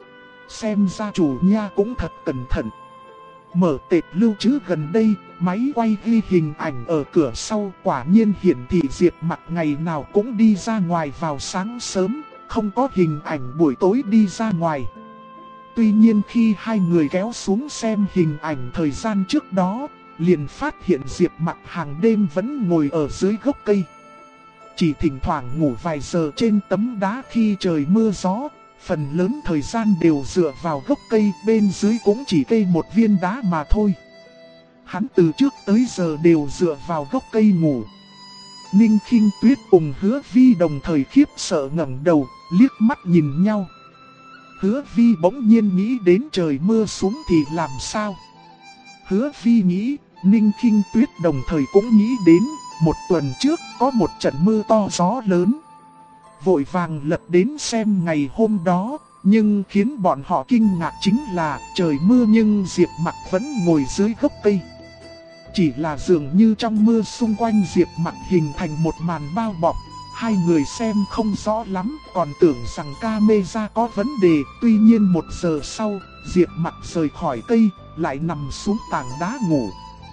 Speaker 1: Xem ra chủ nhà cũng thật cẩn thận. Mở tệp lưu trữ gần đây, máy quay ghi hình ảnh ở cửa sau, quả nhiên hiển thị Diệp Mặc ngày nào cũng đi ra ngoài vào sáng sớm, không có hình ảnh buổi tối đi ra ngoài. Tuy nhiên khi hai người kéo xuống xem hình ảnh thời gian trước đó, liền phát hiện Diệp Mặc hàng đêm vẫn ngồi ở dưới gốc cây. Chỉ thỉnh thoảng ngủ vài giờ trên tấm đá khi trời mưa gió, phần lớn thời gian đều dựa vào gốc cây, bên dưới cũng chỉ cây một viên đá mà thôi. Hắn từ trước tới giờ đều dựa vào gốc cây ngủ. Ninh Khinh Tuyết cùng Hứa Vi đồng thời khiếp sợ ngẩng đầu, liếc mắt nhìn nhau. Hứa Vi bỗng nhiên nghĩ đến trời mưa xuống thì làm sao? Hứa Vi nghĩ, Ninh Khinh Tuyết đồng thời cũng nghĩ đến, một tuần trước có một trận mưa to gió lớn. Vội vàng lật đến xem ngày hôm đó, nhưng khiến bọn họ kinh ngạc chính là trời mưa nhưng Diệp Mặc vẫn ngồi dưới gốc cây. Chỉ là dường như trong mưa xung quanh Diệp Mặc hình thành một màn bao bọc, hai người xem không rõ lắm, còn tưởng rằng camera có vấn đề. Tuy nhiên 1 giờ sau, Diệp Mặc rời khỏi cây, lại nằm xuống tảng đá ngủ.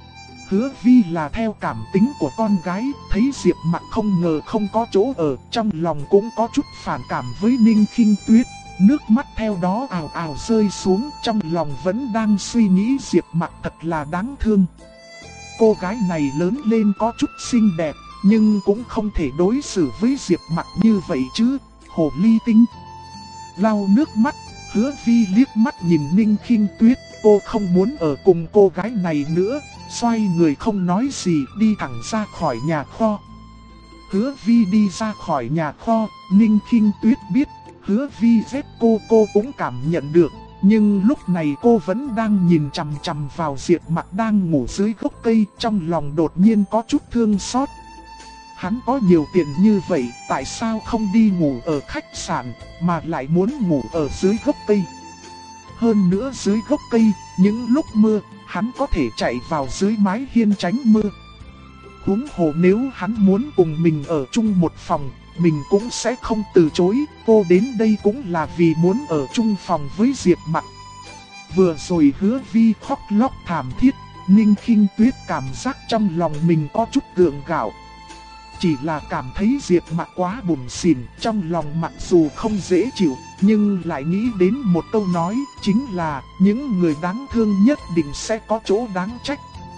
Speaker 1: Hứa Vi là theo cảm tính của con gái, thấy Diệp Mặc không ngờ không có chỗ ở, trong lòng cũng có chút phản cảm với Ninh Khinh Tuyết. Nước mắt theo đó ào ào rơi xuống, trong lòng vẫn đang suy nghĩ Diệp Mặc thật là đáng thương. Cô gái này lớn lên có chút xinh đẹp, nhưng cũng không thể đối xử với Diệp Mặc như vậy chứ, hồ ly tinh. Lau nước mắt, Hứa Vi liếc mắt nhìn Ninh Khinh Tuyết, cô không muốn ở cùng cô gái này nữa, xoay người không nói gì đi thẳng ra khỏi nhà kho. Hứa Vi đi ra khỏi nhà kho, Ninh Khinh Tuyết biết, Hứa Vi ghét cô cũng cảm nhận được, nhưng lúc này cô vẫn đang nhìn chằm chằm vào Diệp Mặc đang ngủ dưới gốc cây, trong lòng đột nhiên có chút thương xót. Hắn có nhiều tiền như vậy, tại sao không đi ngủ ở khách sạn, mà lại muốn ngủ ở dưới gốc cây? Hơn nữa dưới gốc cây, những lúc mưa, hắn có thể chạy vào dưới mái hiên tránh mưa. Huống hồ nếu hắn muốn cùng mình ở chung một phòng, mình cũng sẽ không từ chối, cô đến đây cũng là vì muốn ở chung phòng với Diệp Mặc. Vừa rồi Hứa Vi khóc lóc thảm thiết, Ninh Khinh Tuyết cảm giác trong lòng mình có chút gượng gạo. Chỉ là cảm thấy Diệp Mặc quá bủn xỉn, trong lòng mặc dù không dễ chịu, nhưng lại nghĩ đến một câu nói, chính là những người đáng thương nhất định sẽ có chỗ đáng trách.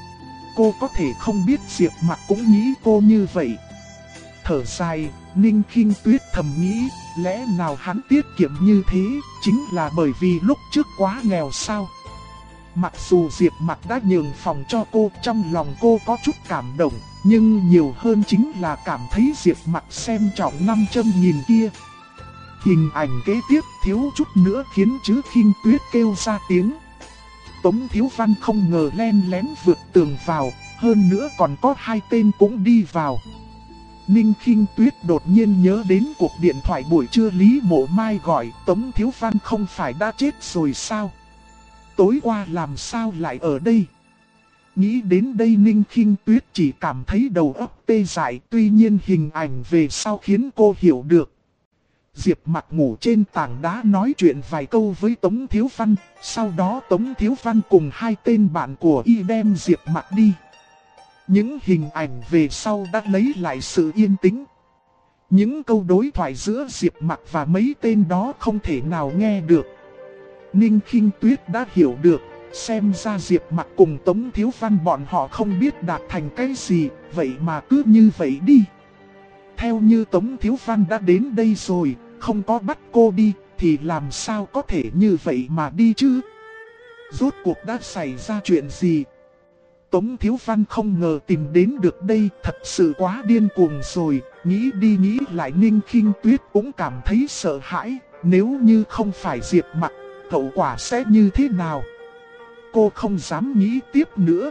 Speaker 1: Cô có thể không biết Diệp Mặc cũng nghĩ cô như vậy. Thở dài, Ninh Khinh Tuyết thầm nghĩ, lẽ nào hắn tiết kiệm như thế, chính là bởi vì lúc trước quá nghèo sao? Mặc dù Diệp Mặc đã nhường phòng cho cô, trong lòng cô có chút cảm động, nhưng nhiều hơn chính là cảm thấy Diệp Mặc xem trọng 500 nghìn kia. Hình ảnh kế tiếp thiếu chút nữa khiến Trứ Khinh Tuyết kêu ra tiếng. Tống Thiếu Văn không ngờ len lén vượt tường vào, hơn nữa còn có 2 tên cũng đi vào. Ninh Khinh Tuyết đột nhiên nhớ đến cuộc điện thoại buổi trưa Lý Mộ Mai gọi, Tống Thiếu Văn không phải đã chết rồi sao? Tối qua làm sao lại ở đây? Nghĩ đến đây Ninh Khinh Tuyết chỉ cảm thấy đầu óc tê dại, tuy nhiên hình ảnh về sau khiến cô hiểu được. Diệp Mặc ngủ trên tảng đá nói chuyện vài câu với Tống Thiếu Văn, sau đó Tống Thiếu Văn cùng 2 tên bạn của y đem Diệp Mặc đi. Những hình ảnh về sau đã lấy lại sự yên tĩnh. Những câu đối thoại giữa Diệp Mặc và mấy tên đó không thể nào nghe được. Ninh Khinh Tuyết đã hiểu được, xem ra Diệp Mặc cùng Tống Thiếu Văn bọn họ không biết đạt thành cái gì, vậy mà cứ như vậy đi. Theo như Tống Thiếu Văn đã đến đây rồi, không có bắt cô đi, thì làm sao có thể như vậy mà đi chứ? Rốt cuộc đã xảy ra chuyện gì? Tống Thiếu Văn không ngờ tìm đến được đây, thật sự quá điên cuồng rồi, nghĩ đi nghĩ lại Ninh Khinh Tuyết cũng cảm thấy sợ hãi, nếu như không phải Diệp Mặc, hậu quả sẽ như thế nào? Cô không dám nghĩ tiếp nữa.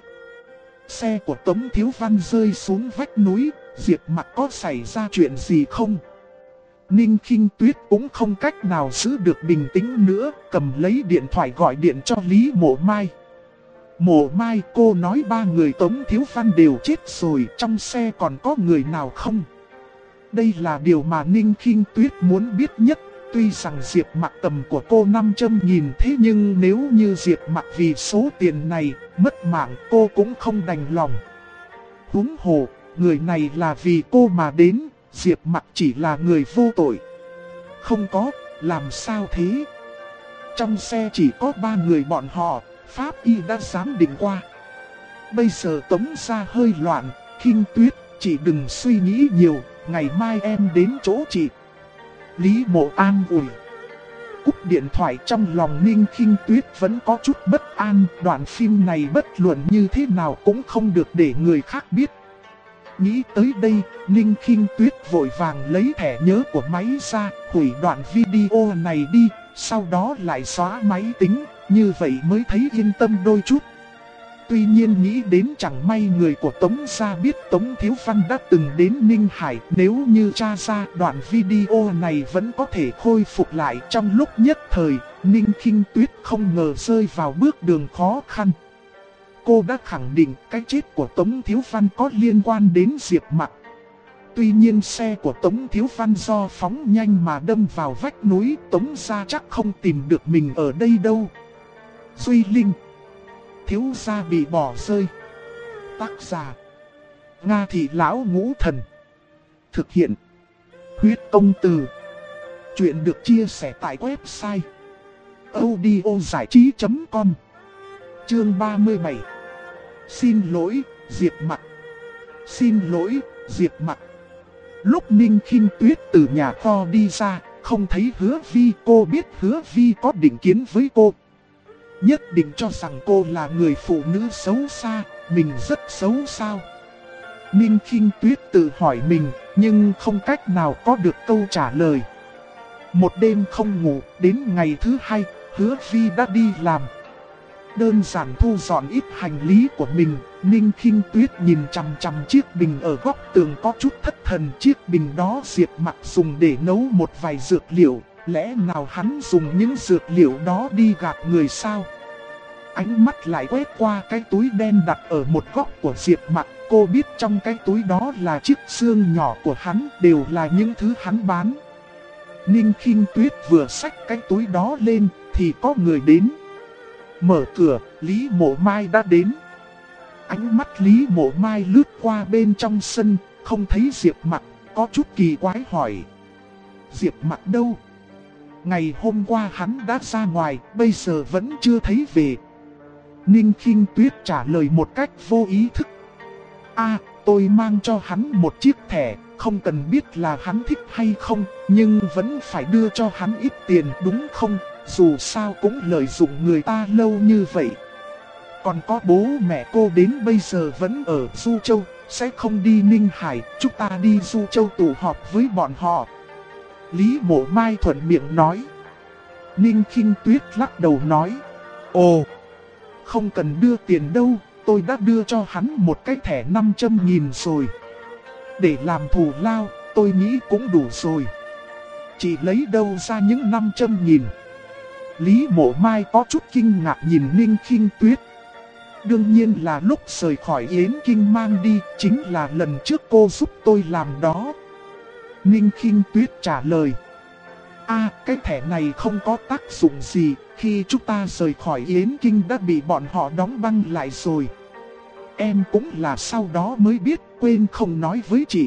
Speaker 1: Xe của Tống Thiếu Văn rơi xuống vách núi, Diệp Mặc có xảy ra chuyện gì không? Ninh Khinh Tuyết cũng không cách nào giữ được bình tĩnh nữa, cầm lấy điện thoại gọi điện cho Lý Mộ Mai. Mộ Mai, cô nói 3 người Tống Thiếu Văn đều chết rồi, trong xe còn có người nào không? Đây là điều mà Ninh Khinh Tuyết muốn biết nhất. Tuy rằng Diệp Mặc tầm của cô 500 nghìn, thế nhưng nếu như Diệp Mặc vì số tiền này mất mạng, cô cũng không đành lòng. Huống hồ, người này là vì cô mà đến, Diệp Mặc chỉ là người vô tội. Không có, làm sao thế? Trong xe chỉ có 3 người bọn họ, pháp y đã giám định qua. Bây giờ Tống gia hơi loạn, Khinh Tuyết, chị đừng suy nghĩ nhiều, ngày mai em đến chỗ chị. Lý Mộ an ủi. Cúp điện thoại, trong lòng Ninh Khinh Tuyết vẫn có chút bất an, đoạn phim này bất luận như thế nào cũng không được để người khác biết. Nghĩ tới đây, Ninh Khinh Tuyết vội vàng lấy thẻ nhớ của máy ra, hủy đoạn video này đi, sau đó lại xóa máy tính, như vậy mới thấy yên tâm đôi chút. Tuy nhiên nghĩ đến chẳng may người của Tống gia biết Tống Thiếu Văn đã từng đến Ninh Hải, nếu như tra ra đoạn video này vẫn có thể khôi phục lại. Trong lúc nhất thời, Ninh Khinh Tuyết không ngờ rơi vào bước đường khó khăn. Cô đã khẳng định cái chết của Tống Thiếu Văn có liên quan đến Diệp Mặc. Tuy nhiên xe của Tống Thiếu Văn do phóng nhanh mà đâm vào vách núi, Tống gia chắc không tìm được mình ở đây đâu. Duy Linh, thiếu gia bị bỏ rơi. Tác giả: Nga Thị Lão Ngũ Thần. Thực hiện: Huyết Công Từ. Chuyện được chia sẻ tại website audiozảichí.com. Chương 37. Xin lỗi, Diệp Mặc. Xin lỗi, Diệp Mặc. Lúc Ninh Khinh Tuyết từ nhà kho đi ra, không thấy Hứa Vi. Cô biết Hứa Vi có định kiến với cô, nhất định cho rằng cô là người phụ nữ xấu xa. Mình rất xấu sao? Ninh Khinh Tuyết tự hỏi mình, nhưng không cách nào có được câu trả lời. Một đêm không ngủ, đến ngày thứ hai, Hứa Vi đã đi làm. Đơn giản thu dọn ít hành lý của mình, Ninh Khinh Tuyết nhìn chằm chằm chiếc bình ở góc tường có chút thất thần. Chiếc bình đó Diệp Mặc dùng để nấu một vài dược liệu, lẽ nào hắn dùng những dược liệu đó đi gạt người sao? Ánh mắt lại quét qua cái túi đen đặt ở một góc của Diệp Mặc. Cô biết trong cái túi đó là chiếc xương nhỏ của hắn, đều là những thứ hắn bán. Ninh Khinh Tuyết vừa xách cái túi đó lên thì có người đến. Mở cửa, Lý Mộ Mai đã đến. Ánh mắt Lý Mộ Mai lướt qua bên trong sân, không thấy Diệp Mặc, có chút kỳ quái hỏi: Diệp Mặc đâu? Ngày hôm qua hắn đã ra ngoài, bây giờ vẫn chưa thấy về. Ninh Khinh Tuyết trả lời một cách vô ý thức: tôi mang cho hắn một chiếc thẻ, không cần biết là hắn thích hay không, nhưng vẫn phải đưa cho hắn ít tiền đúng không? Dù sao cũng lợi dụng người ta lâu như vậy. Còn có bố mẹ cô đến bây giờ vẫn ở Du Châu, sẽ không đi Ninh Hải, chúng ta đi Du Châu tụ họp với bọn họ. Lý Mộ Mai thuận miệng nói. Ninh Khinh Tuyết lắc đầu nói: Ồ, không cần đưa tiền đâu, tôi đã đưa cho hắn một cái thẻ 500.000 rồi. Để làm thù lao, tôi nghĩ cũng đủ rồi. Chị lấy đâu ra những 500.000? Lý Mộ Mai có chút kinh ngạc nhìn Ninh Khinh Tuyết. Đương nhiên là lúc rời khỏi Yến Kinh mang đi, chính là lần trước cô giúp tôi làm đó. Ninh Khinh Tuyết trả lời: cái thẻ này không có tác dụng gì, khi chúng ta rời khỏi Yến Kinh đã bị bọn họ đóng băng lại rồi. Em cũng là sau đó mới biết, quên không nói với chị.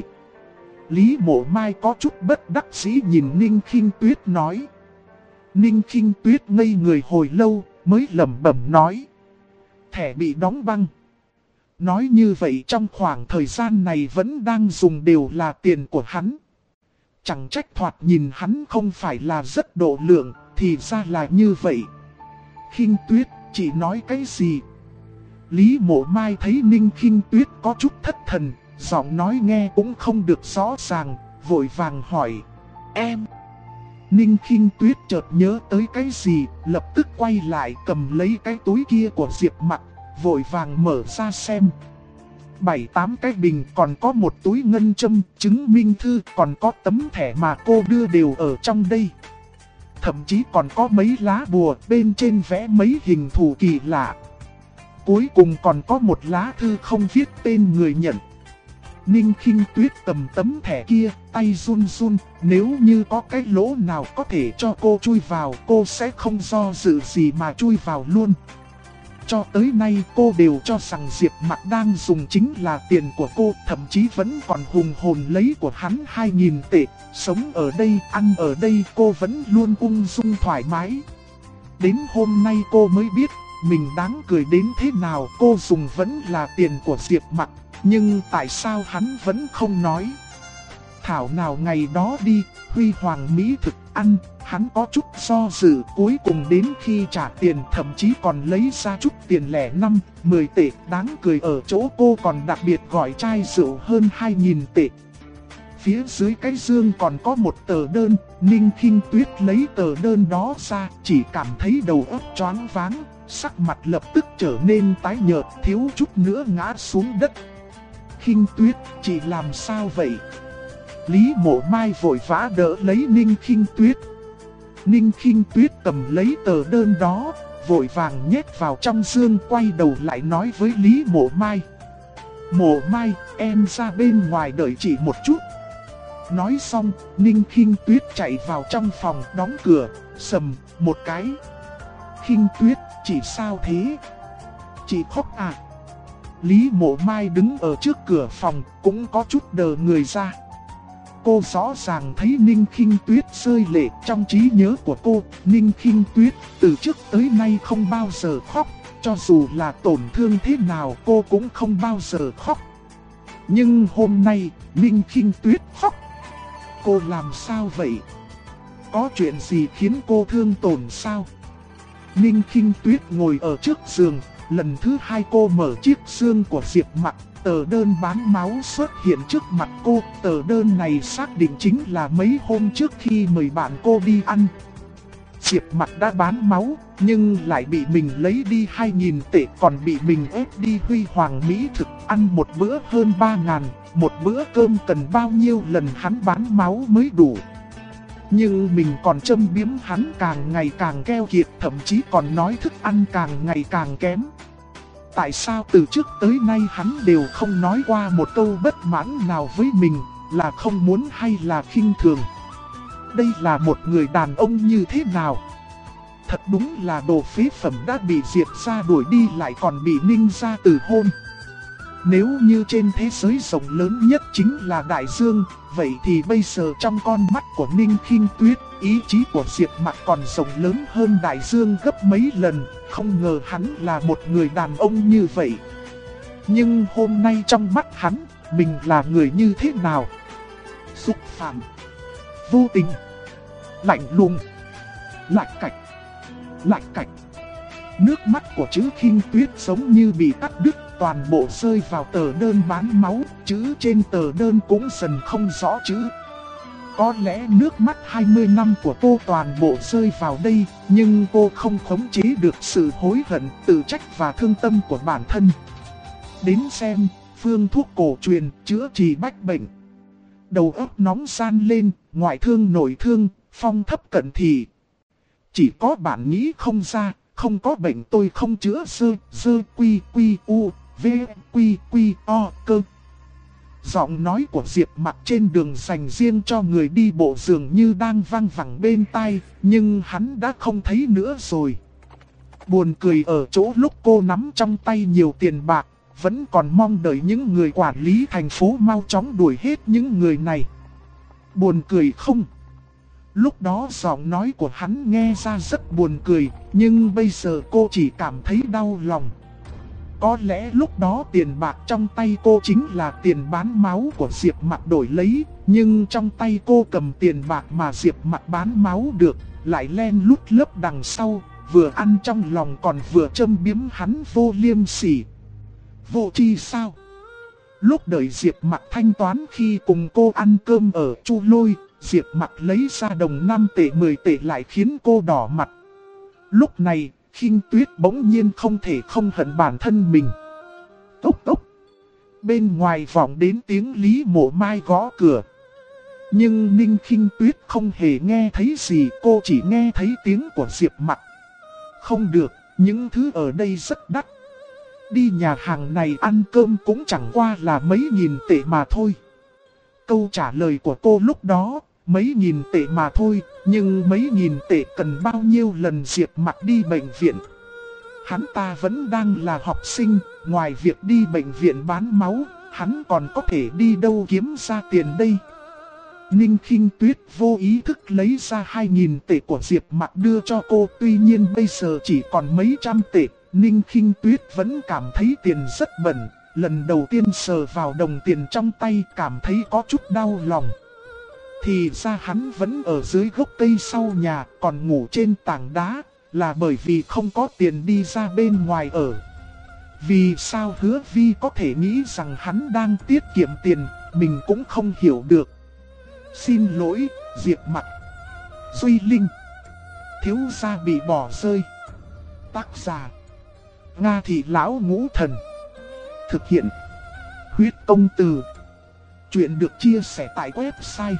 Speaker 1: Lý Mộ Mai có chút bất đắc dĩ nhìn Ninh Khinh Tuyết nói. Ninh Khinh Tuyết ngây người hồi lâu, mới lẩm bẩm nói: Thẻ bị đóng băng. Nói như vậy trong khoảng thời gian này vẫn đang dùng đều là tiền của hắn. Chẳng trách thoạt nhìn hắn không phải là rất độ lượng, thì ra là như vậy. Khinh Tuyết, chị nói cái gì? Lý Mộ Mai thấy Ninh Khinh Tuyết có chút thất thần, giọng nói nghe cũng không được rõ ràng, vội vàng hỏi: Em. Ninh Khinh Tuyết chợt nhớ tới cái gì, lập tức quay lại cầm lấy cái túi kia của Diệp Mặc, vội vàng mở ra xem. 7-8 cái bình, còn có một túi ngân châm, chứng minh thư, còn có tấm thẻ mà cô đưa đều ở trong đây. Thậm chí còn có mấy lá bùa, bên trên vẽ mấy hình thù kỳ lạ. Cuối cùng còn có một lá thư không viết tên người nhận. Ninh Khinh Tuyết cầm tấm thẻ kia, tay run run, nếu như có cái lỗ nào có thể cho cô chui vào, cô sẽ không do dự gì mà chui vào luôn. Cho tới nay cô đều cho rằng Diệp Mặc đang dùng chính là tiền của cô, thậm chí vẫn còn hùng hồn lấy của hắn 2.000 tệ, sống ở đây, ăn ở đây cô vẫn luôn ung dung thoải mái. Đến hôm nay cô mới biết, mình đáng cười đến thế nào, cô dùng vẫn là tiền của Diệp Mặc, nhưng tại sao hắn vẫn không nói. Thảo nào ngày đó đi, Huy Hoàng Mỹ thực ăn, hắn có chút do dự, cuối cùng đến khi trả tiền thậm chí còn lấy ra chút tiền lẻ 5-10 tệ. Đáng cười ở chỗ cô còn đặc biệt gọi chai rượu hơn 2.000 tệ. Phía dưới cái dương còn có một tờ đơn, Ninh Khinh Tuyết lấy tờ đơn đó ra, chỉ cảm thấy đầu óc choáng váng, sắc mặt lập tức trở nên tái nhợt, thiếu chút nữa ngã xuống đất. Khinh Tuyết, chị làm sao vậy? Lý Mộ Mai vội vã đỡ lấy Ninh Khinh Tuyết. Ninh Khinh Tuyết cầm lấy tờ đơn đó, vội vàng nhét vào trong dương, quay đầu lại nói với Lý Mộ Mai: Mộ Mai, em ra bên ngoài đợi chị một chút. Nói xong, Ninh Khinh Tuyết chạy vào trong phòng đóng cửa, sầm một cái. Khinh Tuyết, chị sao thế? Chị khóc à? Lý Mộ Mai đứng ở trước cửa phòng cũng có chút đờ người ra. Cô rõ ràng thấy Ninh Khinh Tuyết rơi lệ. Trong trí nhớ của cô, Ninh Khinh Tuyết từ trước tới nay không bao giờ khóc. Cho dù là tổn thương thế nào cô cũng không bao giờ khóc. Nhưng hôm nay, Ninh Khinh Tuyết khóc. Cô làm sao vậy? Có chuyện gì khiến cô thương tổn sao? Ninh Khinh Tuyết ngồi ở trước giường. Lần thứ hai cô mở chiếc dương của Diệp Mặc. Tờ đơn bán máu xuất hiện trước mặt cô. Tờ đơn này xác định chính là mấy hôm trước khi mời bạn cô đi ăn. Diệp Mặc đã bán máu, nhưng lại bị mình lấy đi 2.000 tệ, còn bị mình ép đi Huy Hoàng Mỹ Thực ăn một bữa hơn 3.000. Một bữa cơm cần bao nhiêu lần hắn bán máu mới đủ. Nhưng mình còn châm biếm hắn càng ngày càng keo kiệt, thậm chí còn nói thức ăn càng ngày càng kém. Tại sao từ trước tới nay hắn đều không nói qua một câu bất mãn nào với mình, là không muốn hay là khinh thường? Đây là một người đàn ông như thế nào? Thật đúng là đồ phế phẩm, đã bị Diệp gia đuổi đi lại còn bị Ninh gia từ hôn. Nếu như trên thế giới rộng lớn nhất chính là đại dương, vậy thì bây giờ trong con mắt của Ninh Khinh Tuyết, ý chí của Diệp Mặc còn rộng lớn hơn đại dương gấp mấy lần. Không ngờ hắn là một người đàn ông như vậy. Nhưng hôm nay trong mắt hắn, mình là người như thế nào? Xúc phạm, vô tình, lạnh lùng, lạch cạch. Nước mắt của chữ Khinh Tuyết giống như bị cắt đứt, toàn bộ rơi vào tờ đơn bán máu. Chữ trên tờ đơn cũng dần không rõ chữ. Có lẽ nước mắt 20 năm của cô toàn bộ rơi vào đây, nhưng cô không khống chế được sự hối hận, tự trách và thương tâm của bản thân. Đến xem, phương thuốc cổ truyền chữa trị bách bệnh. Đầu óc nóng san lên, ngoại thương nội thương, phong thấp cận thị. Chỉ có bạn nghĩ không ra, không có bệnh tôi không chữa dơ quy u, v quy o cơ. Giọng nói của Diệp Mặc trên đường dành riêng cho người đi bộ dường như đang vang vẳng bên tai, nhưng hắn đã không thấy nữa rồi. Buồn cười ở chỗ lúc cô nắm trong tay nhiều tiền bạc, vẫn còn mong đợi những người quản lý thành phố mau chóng đuổi hết những người này. Buồn cười không? Lúc đó giọng nói của hắn nghe ra rất buồn cười, nhưng bây giờ cô chỉ cảm thấy đau lòng. Có lẽ lúc đó tiền bạc trong tay cô chính là tiền bán máu của Diệp Mặc đổi lấy, nhưng trong tay cô cầm tiền bạc mà Diệp Mặc bán máu được, lại len lút lấp đằng sau, vừa ăn trong lòng còn vừa châm biếm hắn vô liêm sỉ. Vô tri sao? Lúc đợi Diệp Mặc thanh toán khi cùng cô ăn cơm ở Chu Lôi, Diệp Mặc lấy ra đồng 5 tệ 10 tệ lại khiến cô đỏ mặt. Lúc này, Khinh Tuyết bỗng nhiên không thể không hận bản thân mình. Tốc tốc. Bên ngoài vọng đến tiếng Lý Mộ Mai gõ cửa. Nhưng Ninh Khinh Tuyết không hề nghe thấy gì, cô chỉ nghe thấy tiếng của Diệp Mặc. Không được, những thứ ở đây rất đắt. Đi nhà hàng này ăn cơm cũng chẳng qua là mấy nghìn tệ mà thôi. Câu trả lời của cô lúc đó, mấy nghìn tệ mà thôi, nhưng mấy nghìn tệ cần bao nhiêu lần Diệp Mặc đi bệnh viện. Hắn ta vẫn đang là học sinh, ngoài việc đi bệnh viện bán máu, hắn còn có thể đi đâu kiếm ra tiền đây. Ninh Khinh Tuyết vô ý thức lấy ra 2.000 tệ của Diệp Mặc đưa cho cô, tuy nhiên bây giờ chỉ còn mấy trăm tệ. Ninh Khinh Tuyết vẫn cảm thấy tiền rất bẩn, lần đầu tiên sờ vào đồng tiền trong tay cảm thấy có chút đau lòng. Thì ra hắn vẫn ở dưới gốc cây sau nhà, còn ngủ trên tảng đá, là bởi vì không có tiền đi ra bên ngoài ở. Vì sao Hứa Vi có thể nghĩ rằng hắn đang tiết kiệm tiền, mình cũng không hiểu được. Xin lỗi, Diệp Mặc. Duy Linh. Thiếu gia bị bỏ rơi. Tác giả: Nga Thị Lão Ngũ Thần. Thực hiện: Huyết Công Từ. Chuyện được chia sẻ tại website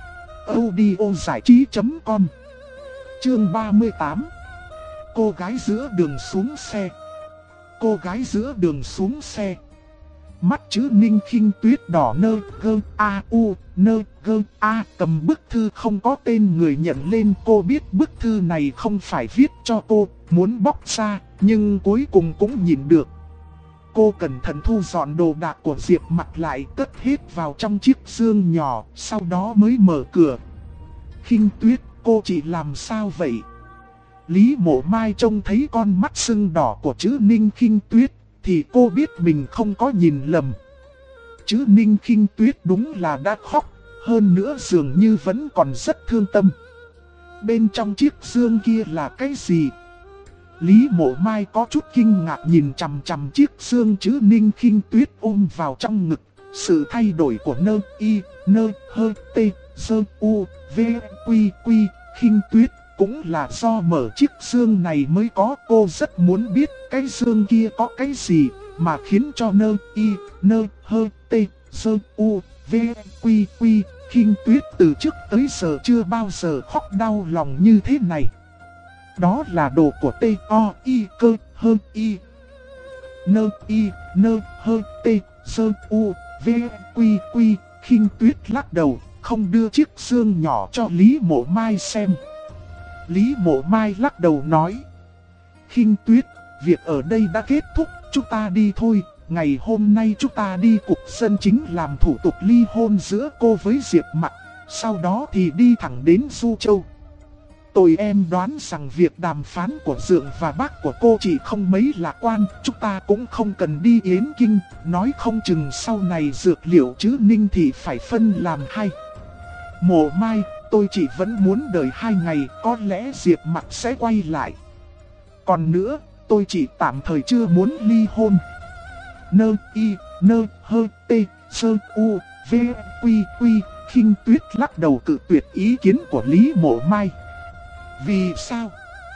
Speaker 1: audiozảichí.com. Chương 38. Cô gái giữa đường xuống xe. Cô gái giữa đường xuống xe. Mắt chữ Ninh Khinh Tuyết đỏ nơ gơ a u nơ gơ a, cầm bức thư không có tên người nhận lên. Cô biết bức thư này không phải viết cho cô, muốn bóc ra, nhưng cuối cùng cũng nhìn được. Cô cẩn thận thu dọn đồ đạc của Diệp Mặc lại, cất hết vào trong chiếc dương nhỏ, sau đó mới mở cửa. Khinh Tuyết, cô chị làm sao vậy? Lý Mộ Mai trông thấy con mắt sưng đỏ của chữ Ninh Khinh Tuyết, thì cô biết mình không có nhìn lầm. Chữ Ninh Khinh Tuyết đúng là đã khóc, hơn nữa dường như vẫn còn rất thương tâm. Bên trong chiếc dương kia là cái gì? Lý Mộ Mai có chút kinh ngạc nhìn chằm chằm chiếc dương chữ Ninh Khinh Tuyết ôm vào trong ngực. Sự thay đổi của nơ y, nơ hơ tê, sơ u, v, quy quy, Khinh Tuyết cũng là do mở chiếc dương này mới có. Cô rất muốn biết cái dương kia có cái gì mà khiến cho nơ y, nơ hơ tê, sơ u, v, quy quy, Khinh Tuyết từ trước tới giờ chưa bao giờ khóc đau lòng như thế này. Đó là đồ của T-O-I cơ hơ y. Nơ y, nơ hơ tê, sơ u, v, quy quy, Khinh Tuyết lắc đầu, không đưa chiếc dương nhỏ cho Lý Mộ Mai xem. Lý Mộ Mai lắc đầu nói: Khinh Tuyết, việc ở đây đã kết thúc, chúng ta đi thôi. Ngày hôm nay chúng ta đi cục dân chính làm thủ tục ly hôn giữa cô với Diệp Mặc, sau đó thì đi thẳng đến Du Châu. Tôi em đoán rằng việc đàm phán của Dượng và bác của cô chị không mấy lạc quan, chúng ta cũng không cần đi Yến Kinh, nói không chừng sau này dược liệu chữ Ninh thì phải phân làm hai. Mộ Mai, tôi chỉ vẫn muốn đợi 2 ngày, có lẽ Diệp Mặc sẽ quay lại. Còn nữa, tôi chỉ tạm thời chưa muốn ly hôn. Nơ y, nơ hơ tê, sơ u, v, quy quy, Khinh Tuyết lắc đầu cự tuyệt ý kiến của Lý Mộ Mai. Vì sao?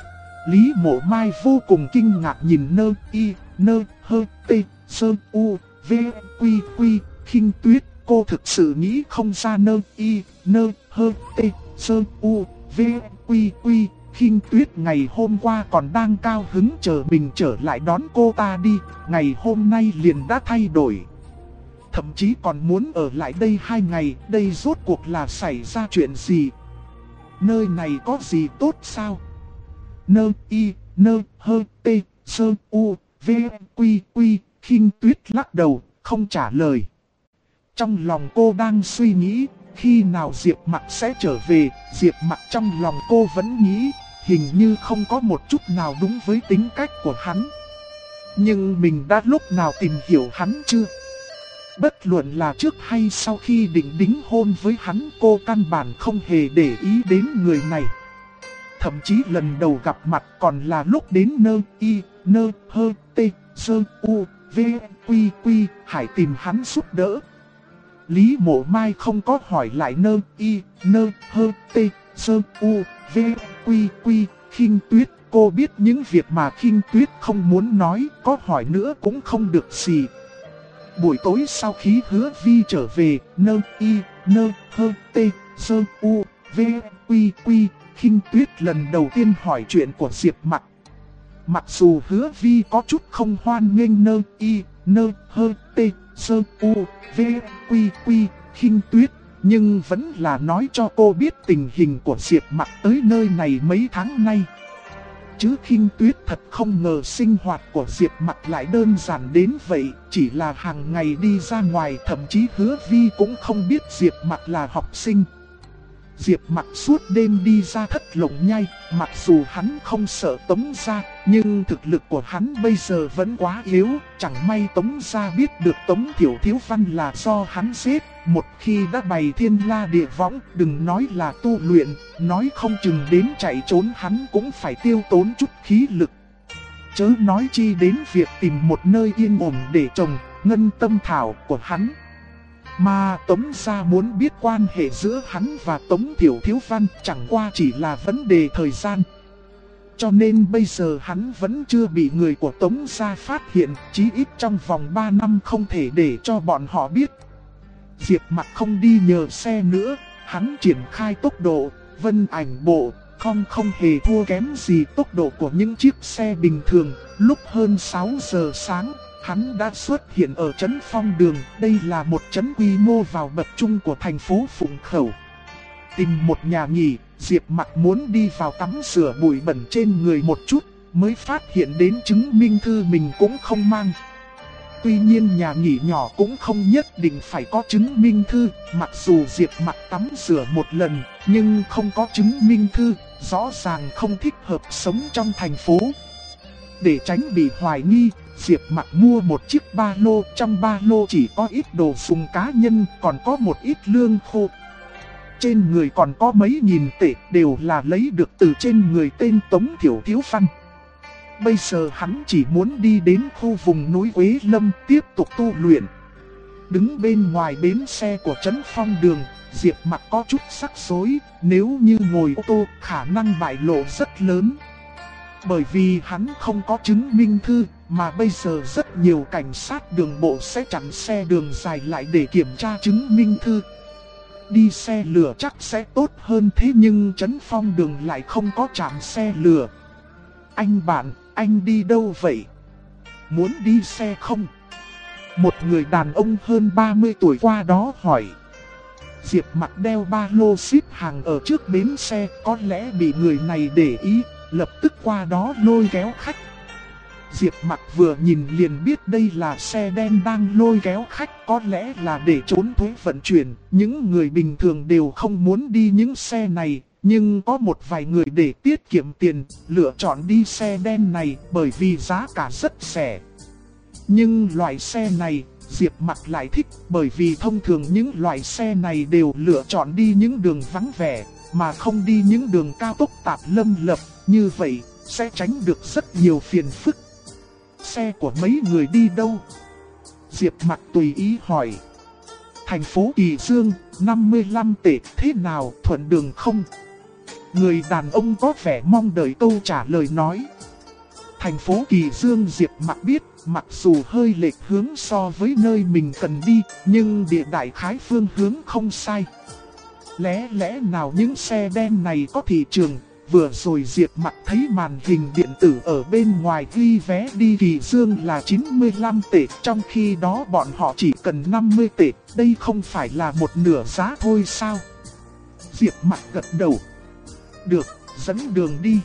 Speaker 1: Lý Mộ Mai vô cùng kinh ngạc nhìn nơ y, nơ hơ tê, sơ u, v, quy quy, Khinh Tuyết. Cô thực sự nghĩ không ra nơ y, nơ hơ tê, sơ u, v, quy quy, Khinh Tuyết ngày hôm qua còn đang cao hứng chờ mình trở lại đón cô ta đi, ngày hôm nay liền đã thay đổi. Thậm chí còn muốn ở lại đây 2 ngày, đây rốt cuộc là xảy ra chuyện gì? Nơi này có gì tốt sao? Nơ y, nơ hơ tê, sơ u, v, quy quy, Khinh Tuyết lắc đầu, không trả lời. Trong lòng cô đang suy nghĩ, khi nào Diệp Mặc sẽ trở về. Diệp Mặc trong lòng cô vẫn nghĩ, hình như không có một chút nào đúng với tính cách của hắn. Nhưng mình đã lúc nào tìm hiểu hắn chưa? Bất luận là trước hay sau khi định đính hôn với hắn, cô căn bản không hề để ý đến người này. Thậm chí lần đầu gặp mặt còn là lúc đến nơ y, nơ hơ tê, sơ u, v, quy quy, Hải tìm hắn giúp đỡ. Lý Mộ Mai không có hỏi lại nơ y, nơ hơ tê, sơ u, v, quy quy, Khinh Tuyết. Cô biết những việc mà Khinh Tuyết không muốn nói, có hỏi nữa cũng không được gì. Buổi tối sau khi Hứa Vi trở về, nơ y, nơ hơ tê, sơ u, v, quy quy, Khinh Tuyết lần đầu tiên hỏi chuyện của Diệp Mặc. Mặc dù Hứa Vi có chút không hoan nghênh nơ y, nơ hơ tê, sơ u, v, quy quy, Khinh Tuyết, nhưng vẫn là nói cho cô biết tình hình của Diệp Mặc tới nơi này mấy tháng nay. Chứ Khinh Tuyết thật không ngờ sinh hoạt của Diệp Mặc lại đơn giản đến vậy, chỉ là hàng ngày đi ra ngoài, thậm chí Hứa Vi cũng không biết Diệp Mặc là học sinh. Diệp Mặc suốt đêm đi ra thất lộng nhai, mặc dù hắn không sợ Tống Gia, nhưng thực lực của hắn bây giờ vẫn quá yếu. Chẳng may Tống Gia biết được Tống Thiểu Thiếu Văn là do hắn giết, một khi đã bày thiên la địa võng, đừng nói là tu luyện, nói không chừng đến chạy trốn hắn cũng phải tiêu tốn chút khí lực. Chớ nói chi đến việc tìm một nơi yên ổn để trồng ngân tâm thảo của hắn. Mà Tống Gia muốn biết quan hệ giữa hắn và Tống Thiểu Thiếu Văn chẳng qua chỉ là vấn đề thời gian. Cho nên bây giờ hắn vẫn chưa bị người của Tống Gia phát hiện, chí ít trong vòng 3 năm không thể để cho bọn họ biết. Diệp Mặc không đi nhờ xe nữa, hắn triển khai tốc độ, vân ảnh bộ, không hề thua kém gì tốc độ của những chiếc xe bình thường. Lúc hơn 6 giờ sáng, hắn đã xuất hiện ở trấn Phong Đường, đây là một trấn quy mô vào bậc trung của thành phố Phụng Khẩu. Tìm một nhà nghỉ, Diệp Mặc muốn đi vào tắm rửa bụi bẩn trên người một chút, mới phát hiện đến chứng minh thư mình cũng không mang. Tuy nhiên nhà nghỉ nhỏ cũng không nhất định phải có chứng minh thư, mặc dù Diệp Mặc tắm rửa một lần, nhưng không có chứng minh thư, rõ ràng không thích hợp sống trong thành phố. Để tránh bị hoài nghi, Diệp Mặc mua một chiếc ba lô, trong ba lô chỉ có ít đồ dùng cá nhân, còn có một ít lương khô. Trên người còn có mấy nghìn tệ, đều là lấy được từ trên người tên Tống Thiểu Thiếu Văn. Bây giờ hắn chỉ muốn đi đến khu vùng núi Quế Lâm tiếp tục tu luyện. Đứng bên ngoài bến xe của Trấn Phong Đường, Diệp Mặc có chút sắc rối, nếu như ngồi ô tô khả năng bại lộ rất lớn. Bởi vì hắn không có chứng minh thư, mà bây giờ rất nhiều cảnh sát đường bộ sẽ chặn xe đường dài lại để kiểm tra chứng minh thư. Đi xe lửa chắc sẽ tốt hơn, thế nhưng Trấn Phong Đường lại không có trạm xe lửa. Anh bạn, anh đi đâu vậy? Muốn đi xe không? Một người đàn ông hơn 30 tuổi qua đó hỏi. Diệp Mặc đeo ba lô xếp hàng ở trước bến xe, có lẽ bị người này để ý, lập tức qua đó lôi kéo khách. Diệp Mặc vừa nhìn liền biết đây là xe đen đang lôi kéo khách, có lẽ là để trốn thuế vận chuyển. Những người bình thường đều không muốn đi những xe này, nhưng có một vài người để tiết kiệm tiền, lựa chọn đi xe đen này bởi vì giá cả rất rẻ. Nhưng loại xe này, Diệp Mặc lại thích, bởi vì thông thường những loại xe này đều lựa chọn đi những đường vắng vẻ, mà không đi những đường cao tốc tạp lâm lập, như vậy sẽ tránh được rất nhiều phiền phức. Xe của mấy người đi đâu? Diệp Mặc tùy ý hỏi. Thành phố Kỳ Dương, 55 tệ, thế nào, thuận đường không? Người đàn ông có vẻ mong đợi câu trả lời nói. Thành phố Kỳ Dương Diệp Mặc biết, mặc dù hơi lệch hướng so với nơi mình cần đi, nhưng địa đại khái phương hướng không sai. Lẽ nào những xe đen này có thị trường? Vừa rồi Diệp Mặc thấy màn hình điện tử ở bên ngoài ghi vé đi Kỳ Dương là 95 tệ, trong khi đó bọn họ chỉ cần 50 tệ, đây không phải là một nửa giá thôi sao? Diệp Mặc gật đầu. Được, dẫn đường đi.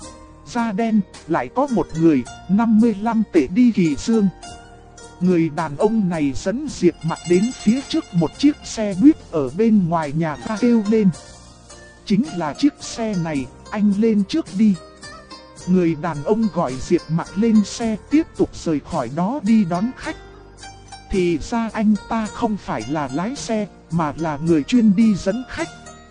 Speaker 1: Da đen, lại có một người, 55 tệ đi Kỳ Dương. Người đàn ông này dẫn Diệp Mặc đến phía trước một chiếc xe buýt ở bên ngoài nhà ga kêu lên. Chính là chiếc xe này, anh lên trước đi. Người đàn ông gọi Diệp Mặc lên xe tiếp tục rời khỏi đó đi đón khách. Thì ra anh ta không phải là lái xe, mà là người chuyên đi dẫn khách.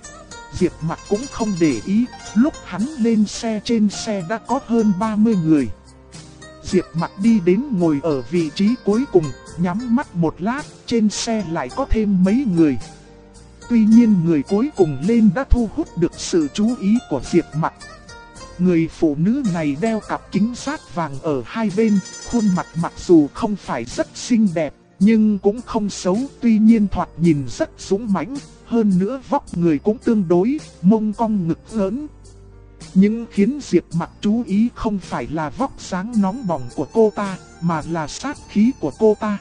Speaker 1: Diệp Mặc cũng không để ý, lúc hắn lên xe trên xe đã có hơn 30 người. Diệp Mặc đi đến ngồi ở vị trí cuối cùng, nhắm mắt một lát, trên xe lại có thêm mấy người. Tuy nhiên người cuối cùng lên đã thu hút được sự chú ý của Diệp Mặc. Người phụ nữ này đeo cặp kính sát vàng ở hai bên, khuôn mặt mặc dù không phải rất xinh đẹp, nhưng cũng không xấu, tuy nhiên thoạt nhìn rất dũng mãnh, hơn nữa vóc người cũng tương đối, mông cong ngực lớn. Nhưng khiến Diệp Mặc chú ý không phải là vóc dáng nóng bỏng của cô ta, mà là sát khí của cô ta.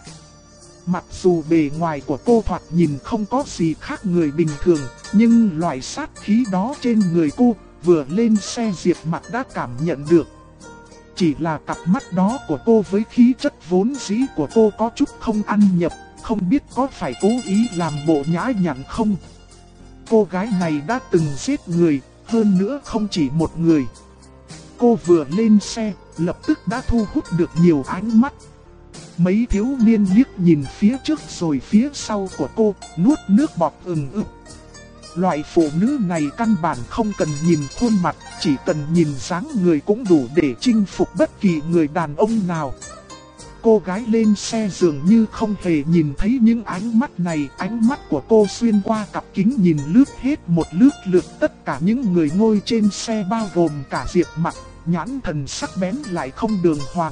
Speaker 1: Mặc dù bề ngoài của cô thoạt nhìn không có gì khác người bình thường, nhưng loại sát khí đó trên người cô, vừa lên xe Diệp Mặc đã cảm nhận được. Chỉ là cặp mắt đó của cô với khí chất vốn dĩ của cô có chút không ăn nhập, không biết có phải cố ý làm bộ nhã nhặn không. Cô gái này đã từng giết người, hơn nữa không chỉ một người. Cô vừa lên xe, lập tức đã thu hút được nhiều ánh mắt. Mấy thiếu niên liếc nhìn phía trước rồi phía sau của cô, nuốt nước bọt ừng ực. Loại phụ nữ này căn bản không cần nhìn khuôn mặt, chỉ cần nhìn dáng người cũng đủ để chinh phục bất kỳ người đàn ông nào. Cô gái lên xe dường như không hề nhìn thấy những ánh mắt này, ánh mắt của cô xuyên qua cặp kính nhìn lướt hết một lượt tất cả những người ngồi trên xe bao gồm cả Diệp Mặc, nhãn thần sắc bén lại không đường hoàng.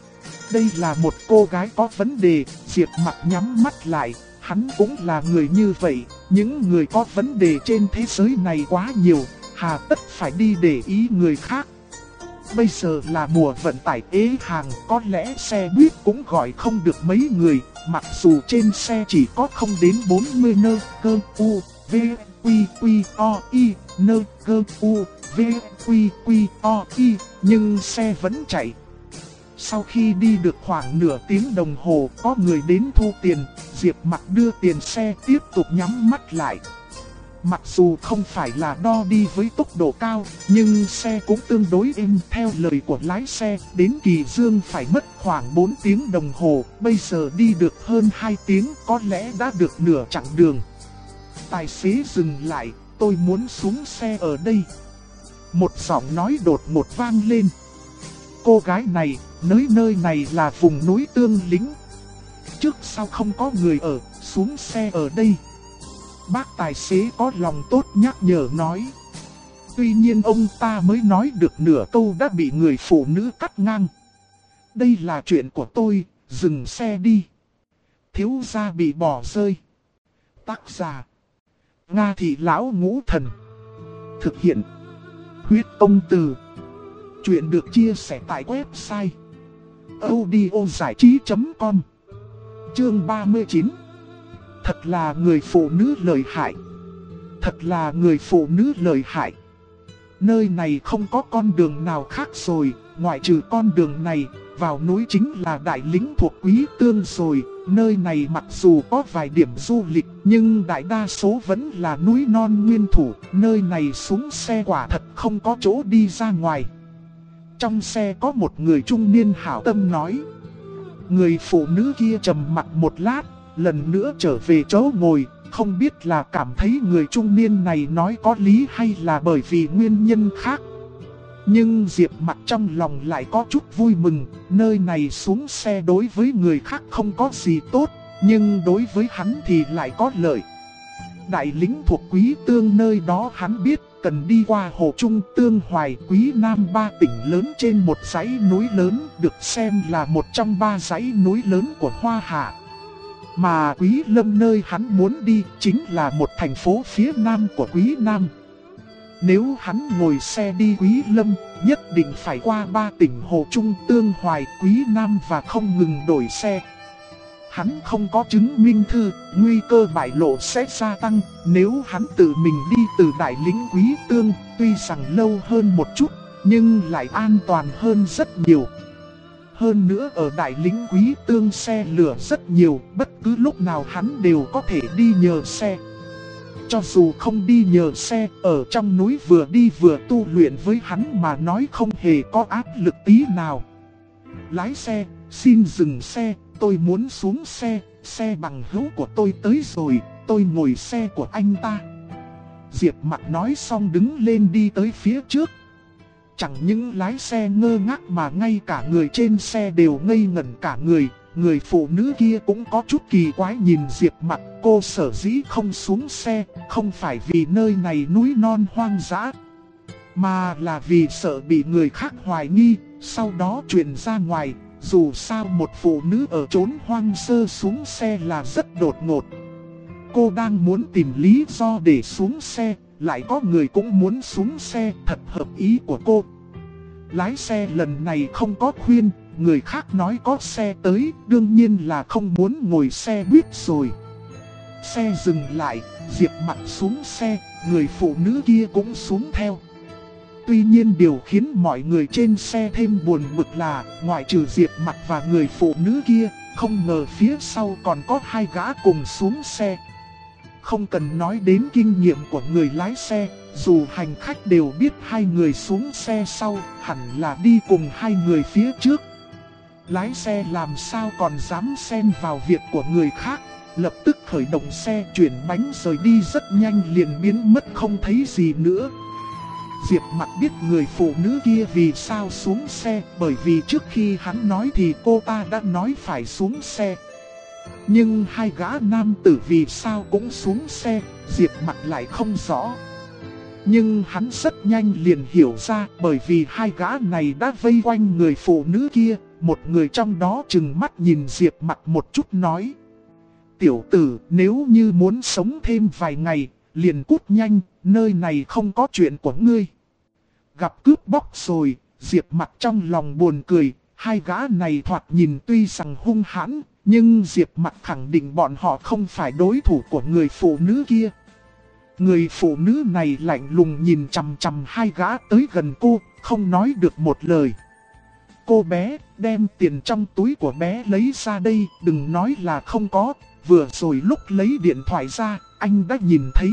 Speaker 1: Đây là một cô gái có vấn đề, Diệp Mặc nhắm mắt lại, hắn cũng là người như vậy, những người có vấn đề trên thế giới này quá nhiều, hà tất phải đi để ý người khác. Bây giờ là mùa vận tải ế hàng, có lẽ xe buýt cũng gọi không được mấy người, mặc dù trên xe chỉ có không đến 40 nơ cơ u, v, quy quy o, y, nơ cơ u, v, quy quy o, y, nhưng xe vẫn chạy. Sau khi đi được khoảng nửa tiếng đồng hồ, có người đến thu tiền, Diệp Mặc đưa tiền xe tiếp tục nhắm mắt lại. Mặc dù không phải là đo đi với tốc độ cao, nhưng xe cũng tương đối êm. Theo lời của lái xe, đến Kỳ Dương phải mất khoảng 4 tiếng đồng hồ, bây giờ đi được hơn 2 tiếng, có lẽ đã được nửa chặng đường. Tài xế dừng lại, tôi muốn xuống xe ở đây. Một giọng nói đột ngột vang lên. Cô gái này, nơi này là vùng núi Tương Lĩnh. Trước sau không có người ở, xuống xe ở đây. Bác tài xế có lòng tốt nhắc nhở nói. Tuy nhiên ông ta mới nói được nửa câu đã bị người phụ nữ cắt ngang. Đây là chuyện của tôi, dừng xe đi. Thiếu gia bị bỏ rơi. Tác giả Nga Thị Lão Ngũ Thần. Thực hiện Huyết Công Từ. Chuyện được chia sẻ tại website audiozảichí.com. Chương 39. Thật là người phụ nữ lợi hại. Thật là người phụ nữ lợi hại. Nơi này không có con đường nào khác rồi, ngoại trừ con đường này, vào núi chính là Đại Lĩnh thuộc Quý Tương rồi. Nơi này mặc dù có vài điểm du lịch, nhưng đại đa số vẫn là núi non nguyên thủ. Nơi này xuống xe quả thật không có chỗ đi ra ngoài. Trong xe có một người trung niên hảo tâm nói. Người phụ nữ kia trầm mặc một lát, lần nữa trở về chỗ ngồi, không biết là cảm thấy người trung niên này nói có lý hay là bởi vì nguyên nhân khác. Nhưng Diệp Mặc trong lòng lại có chút vui mừng, nơi này xuống xe đối với người khác không có gì tốt, nhưng đối với hắn thì lại có lợi. Đại Lĩnh thuộc Quý Tương, nơi đó hắn biết cần đi qua Hồ Trung, Tương Hoài, Quý Nam, 3 tỉnh lớn trên một dãy núi lớn, được xem là một trong 3 dãy núi lớn của Hoa Hạ. Mà Quý Lâm nơi hắn muốn đi chính là một thành phố phía nam của Quý Nam. Nếu hắn ngồi xe đi Quý Lâm, nhất định phải qua 3 tỉnh Hồ Trung, Tương Hoài, Quý Nam và không ngừng đổi xe. Hắn không có chứng minh thư, nguy cơ bại lộ sẽ gia tăng. Nếu hắn tự mình đi từ Đại Lĩnh Quý Tương, tuy rằng lâu hơn một chút, nhưng lại an toàn hơn rất nhiều. Hơn nữa ở Đại Lĩnh Quý Tương xe lửa rất nhiều, bất cứ lúc nào hắn đều có thể đi nhờ xe. Cho dù không đi nhờ xe, ở trong núi vừa đi vừa tu luyện với hắn mà nói không hề có áp lực tí nào. Lái xe, xin dừng xe, tôi muốn xuống xe, xe bằng hữu của tôi tới rồi, tôi ngồi xe của anh ta. Diệp Mặc nói xong đứng lên đi tới phía trước. Chẳng những lái xe ngơ ngác mà ngay cả người trên xe đều ngây ngẩn cả người. Người phụ nữ kia cũng có chút kỳ quái nhìn Diệp Mặc. Cô sở dĩ không xuống xe, không phải vì nơi này núi non hoang dã, mà là vì sợ bị người khác hoài nghi, sau đó truyền ra ngoài. Dù sao một phụ nữ ở chốn hoang sơ xuống xe là rất đột ngột. Cô đang muốn tìm lý do để xuống xe, lại có người cũng muốn xuống xe, thật hợp ý của cô. Lái xe lần này không có khuyên, người khác nói có xe tới, đương nhiên là không muốn ngồi xe buýt rồi. Xe dừng lại, Diệp Mặc xuống xe, người phụ nữ kia cũng xuống theo. Tuy nhiên điều khiến mọi người trên xe thêm buồn bực là, ngoại trừ Diệp Mặc và người phụ nữ kia, không ngờ phía sau còn có 2 gã cùng xuống xe. Không cần nói đến kinh nghiệm của người lái xe, dù hành khách đều biết 2 người xuống xe sau, hẳn là đi cùng 2 người phía trước. Lái xe làm sao còn dám xen vào việc của người khác, lập tức khởi động xe chuyển bánh rời đi rất nhanh, liền biến mất không thấy gì nữa. Diệp Mặc biết người phụ nữ kia vì sao xuống xe, bởi vì trước khi hắn nói thì cô ta đã nói phải xuống xe. Nhưng 2 gã nam tử vì sao cũng xuống xe, Diệp Mặc lại không rõ. Nhưng hắn rất nhanh liền hiểu ra, bởi vì 2 gã này đã vây quanh người phụ nữ kia. Một người trong đó trừng mắt nhìn Diệp Mặc một chút nói: Tiểu tử, nếu như muốn sống thêm vài ngày, liền cút nhanh, nơi này không có chuyện của ngươi. Gặp cướp bóc rồi, Diệp Mặc trong lòng buồn cười. 2 gã này thoạt nhìn tuy rằng hung hãn, nhưng Diệp Mặc khẳng định bọn họ không phải đối thủ của người phụ nữ kia. Người phụ nữ này lạnh lùng nhìn chằm chằm 2 gã tới gần cô, không nói được một lời. cô bé, đem tiền trong túi của bé lấy ra đây, đừng nói là không có, vừa rồi lúc lấy điện thoại ra, anh đã nhìn thấy.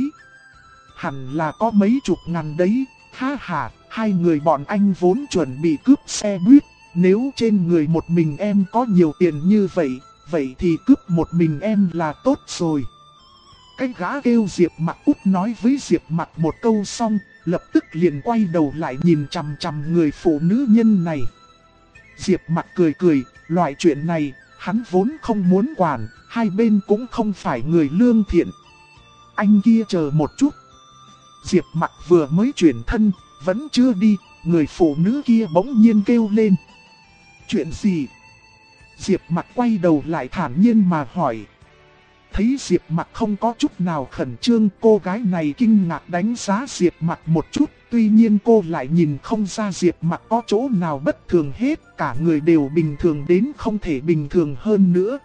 Speaker 1: Hẳn là có mấy chục ngàn đấy, ha ha, hai người bọn anh vốn chuẩn bị cướp xe buýt, nếu trên người một mình em có nhiều tiền như vậy, vậy thì cướp một mình em là tốt rồi. Cái gã kêu Diệp Mặc út nói với Diệp Mặc một câu xong, lập tức liền quay đầu lại nhìn chằm chằm người phụ nữ nhân này. Diệp Mặc cười cười, loại chuyện này, hắn vốn không muốn quản, hai bên cũng không phải người lương thiện. Anh kia chờ một chút. Diệp Mặc vừa mới chuyển thân, vẫn chưa đi, người phụ nữ kia bỗng nhiên kêu lên. Chuyện gì? Diệp Mặc quay đầu lại thản nhiên mà hỏi. Thấy Diệp Mặc không có chút nào khẩn trương, cô gái này kinh ngạc đánh giá Diệp Mặc một chút. Tuy nhiên cô lại nhìn không ra Diệp Mặc có chỗ nào bất thường hết, cả người đều bình thường đến không thể bình thường hơn nữa.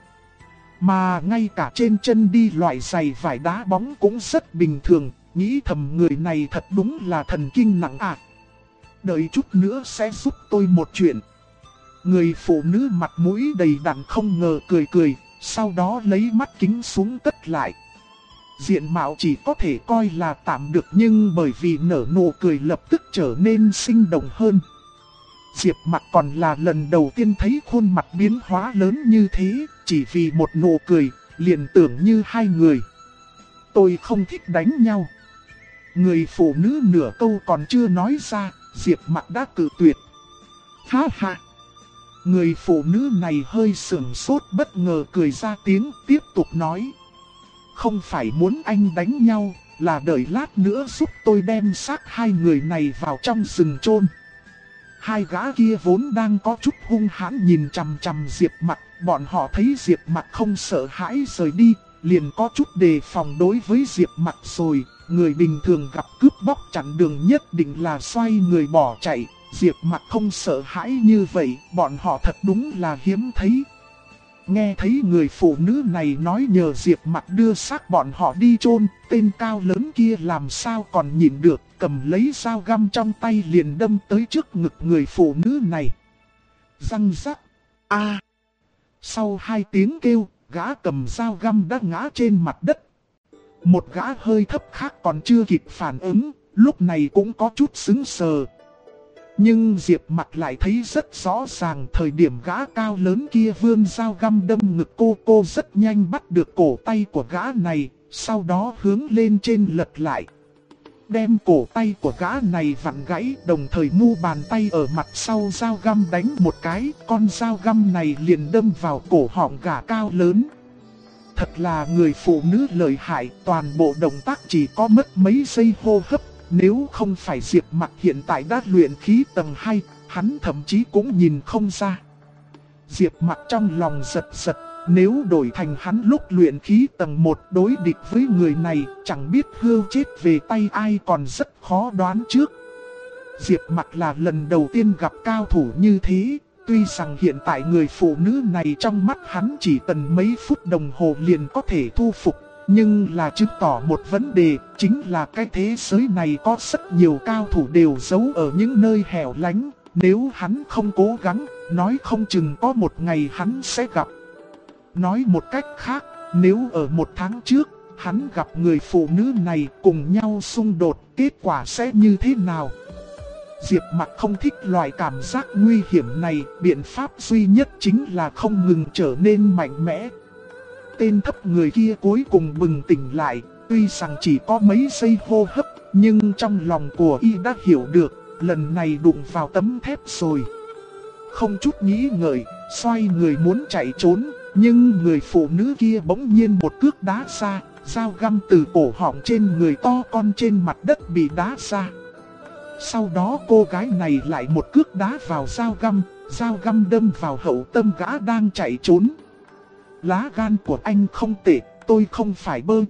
Speaker 1: Mà ngay cả trên chân đi loại giày vải đá bóng cũng rất bình thường, nghĩ thầm người này thật đúng là thần kinh nặng à. Đợi chút nữa sẽ giúp tôi một chuyện. Người phụ nữ mặt mũi đầy đặn không ngờ cười cười, sau đó lấy mắt kính xuống cất lại. Diện mạo chỉ có thể coi là tạm được, nhưng bởi vì nở nụ cười lập tức trở nên sinh động hơn. Diệp Mặc còn là lần đầu tiên thấy khuôn mặt biến hóa lớn như thế, chỉ vì một nụ cười, liền tưởng như hai người. Tôi không thích đánh nhau. Người phụ nữ nửa câu còn chưa nói ra, Diệp Mặc đã cự tuyệt. Ha ha! Người phụ nữ này hơi sửng sốt bất ngờ cười ra tiếng, tiếp tục nói. Không phải muốn anh đánh nhau, là đợi lát nữa giúp tôi đem xác hai người này vào trong rừng chôn. Hai gã kia vốn đang có chút hung hãn nhìn chằm chằm Diệp Mặc, bọn họ thấy Diệp Mặc không sợ hãi rời đi, liền có chút đề phòng đối với Diệp Mặc rồi. Người bình thường gặp cướp bóc chặn đường nhất định là xoay người bỏ chạy. Diệp Mặc không sợ hãi như vậy, bọn họ thật đúng là hiếm thấy. Nghe thấy người phụ nữ này nói nhờ Diệp Mặc đưa xác bọn họ đi chôn, tên cao lớn kia làm sao còn nhìn được, cầm lấy dao găm trong tay liền đâm tới trước ngực người phụ nữ này. Răng rắc, a. Sau 2 tiếng kêu, gã cầm dao găm đã ngã trên mặt đất. Một gã hơi thấp khác còn chưa kịp phản ứng, lúc này cũng có chút sững sờ. Nhưng Diệp Mặc lại thấy rất rõ ràng thời điểm gã cao lớn kia vươn dao găm đâm ngực cô rất nhanh bắt được cổ tay của gã này, sau đó hướng lên trên lật lại. Đem cổ tay của gã này vặn gãy, đồng thời mu bàn tay ở mặt sau dao găm đánh một cái, con dao găm này liền đâm vào cổ họng gã cao lớn. Thật là người phụ nữ lợi hại, toàn bộ động tác chỉ có mất mấy giây hô hấp. Nếu không phải Diệp Mặc hiện tại đã luyện khí tầng 2, hắn thậm chí cũng nhìn không ra. Diệp Mặc trong lòng giật giật, nếu đổi thành hắn lúc luyện khí tầng 1 đối địch với người này, chẳng biết hưu chết về tay ai còn rất khó đoán trước. Diệp Mặc là lần đầu tiên gặp cao thủ như thế, tuy rằng hiện tại người phụ nữ này trong mắt hắn chỉ cần mấy phút đồng hồ liền có thể thu phục. Nhưng là chứng tỏ một vấn đề, chính là cái thế giới này có rất nhiều cao thủ đều giấu ở những nơi hẻo lánh. Nếu hắn không cố gắng, nói không chừng có một ngày hắn sẽ gặp. Nói một cách khác, nếu ở 1 tháng trước, hắn gặp người phụ nữ này cùng nhau xung đột, kết quả sẽ như thế nào? Diệp Mặc không thích loại cảm giác nguy hiểm này, biện pháp duy nhất chính là không ngừng trở nên mạnh mẽ. Tên thấp người kia cuối cùng bừng tỉnh lại, tuy rằng chỉ có mấy giây hô hấp, nhưng trong lòng của y đã hiểu được, lần này đụng vào tấm thép rồi. Không chút nghĩ ngợi, xoay người muốn chạy trốn, nhưng người phụ nữ kia bỗng nhiên một cước đá ra, dao găm từ cổ họng trên người to con trên mặt đất bị đá ra. Sau đó cô gái này lại một cước đá vào dao găm đâm vào hậu tâm gã đang chạy trốn. Lá gan của anh không tệ, tôi không phải bơ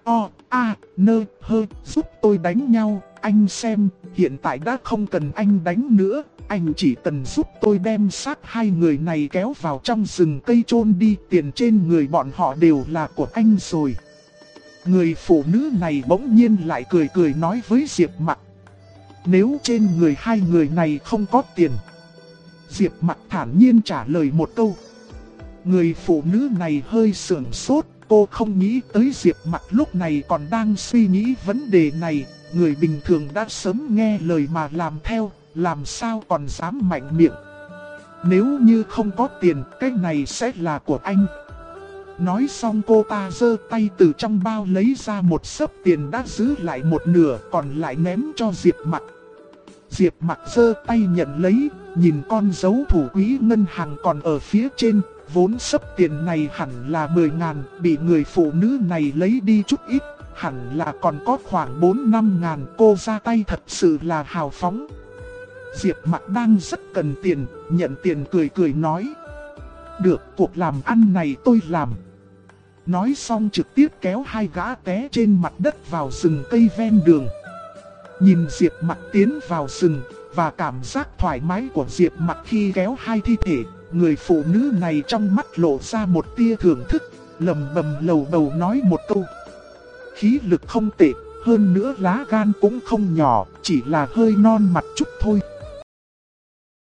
Speaker 1: giúp tôi đánh nhau, anh xem, hiện tại đã không cần anh đánh nữa, anh chỉ cần giúp tôi đem xác hai người này kéo vào trong rừng cây chôn đi, tiền trên người bọn họ đều là của anh rồi. Người phụ nữ này bỗng nhiên lại cười cười nói với Diệp Mặc. Nếu trên người hai người này không có tiền, Diệp Mặc thản nhiên trả lời một câu. Người phụ nữ này hơi sửng sốt, cô không nghĩ tới Diệp Mặc lúc này còn đang suy nghĩ vấn đề này. Người bình thường đã sớm nghe lời mà làm theo, làm sao còn dám mạnh miệng. Nếu như không có tiền, cái này sẽ là của anh. Nói xong cô ta giơ tay từ trong bao lấy ra một xấp tiền đã giữ lại một nửa, còn lại ném cho Diệp Mặc. Diệp Mặc giơ tay nhận lấy, nhìn con dấu thủ quỹ ngân hàng còn ở phía trên. Vốn xấp tiền này hẳn là 10.000, bị người phụ nữ này lấy đi chút ít, hẳn là còn có khoảng 4-5 ngàn. Cô ra tay thật sự là hào phóng. Diệp Mặc đang rất cần tiền, nhận tiền cười cười nói. Được, cuộc làm ăn này tôi làm. Nói xong trực tiếp kéo hai gã té trên mặt đất vào rừng cây ven đường. Nhìn Diệp Mặc tiến vào rừng, và cảm giác thoải mái của Diệp Mặc khi kéo hai thi thể, người phụ nữ này trong mắt lộ ra một tia thưởng thức, lầm bầm lầu bầu nói một câu. Khí lực không tệ, hơn nữa lá gan cũng không nhỏ, chỉ là hơi non mặt chút thôi.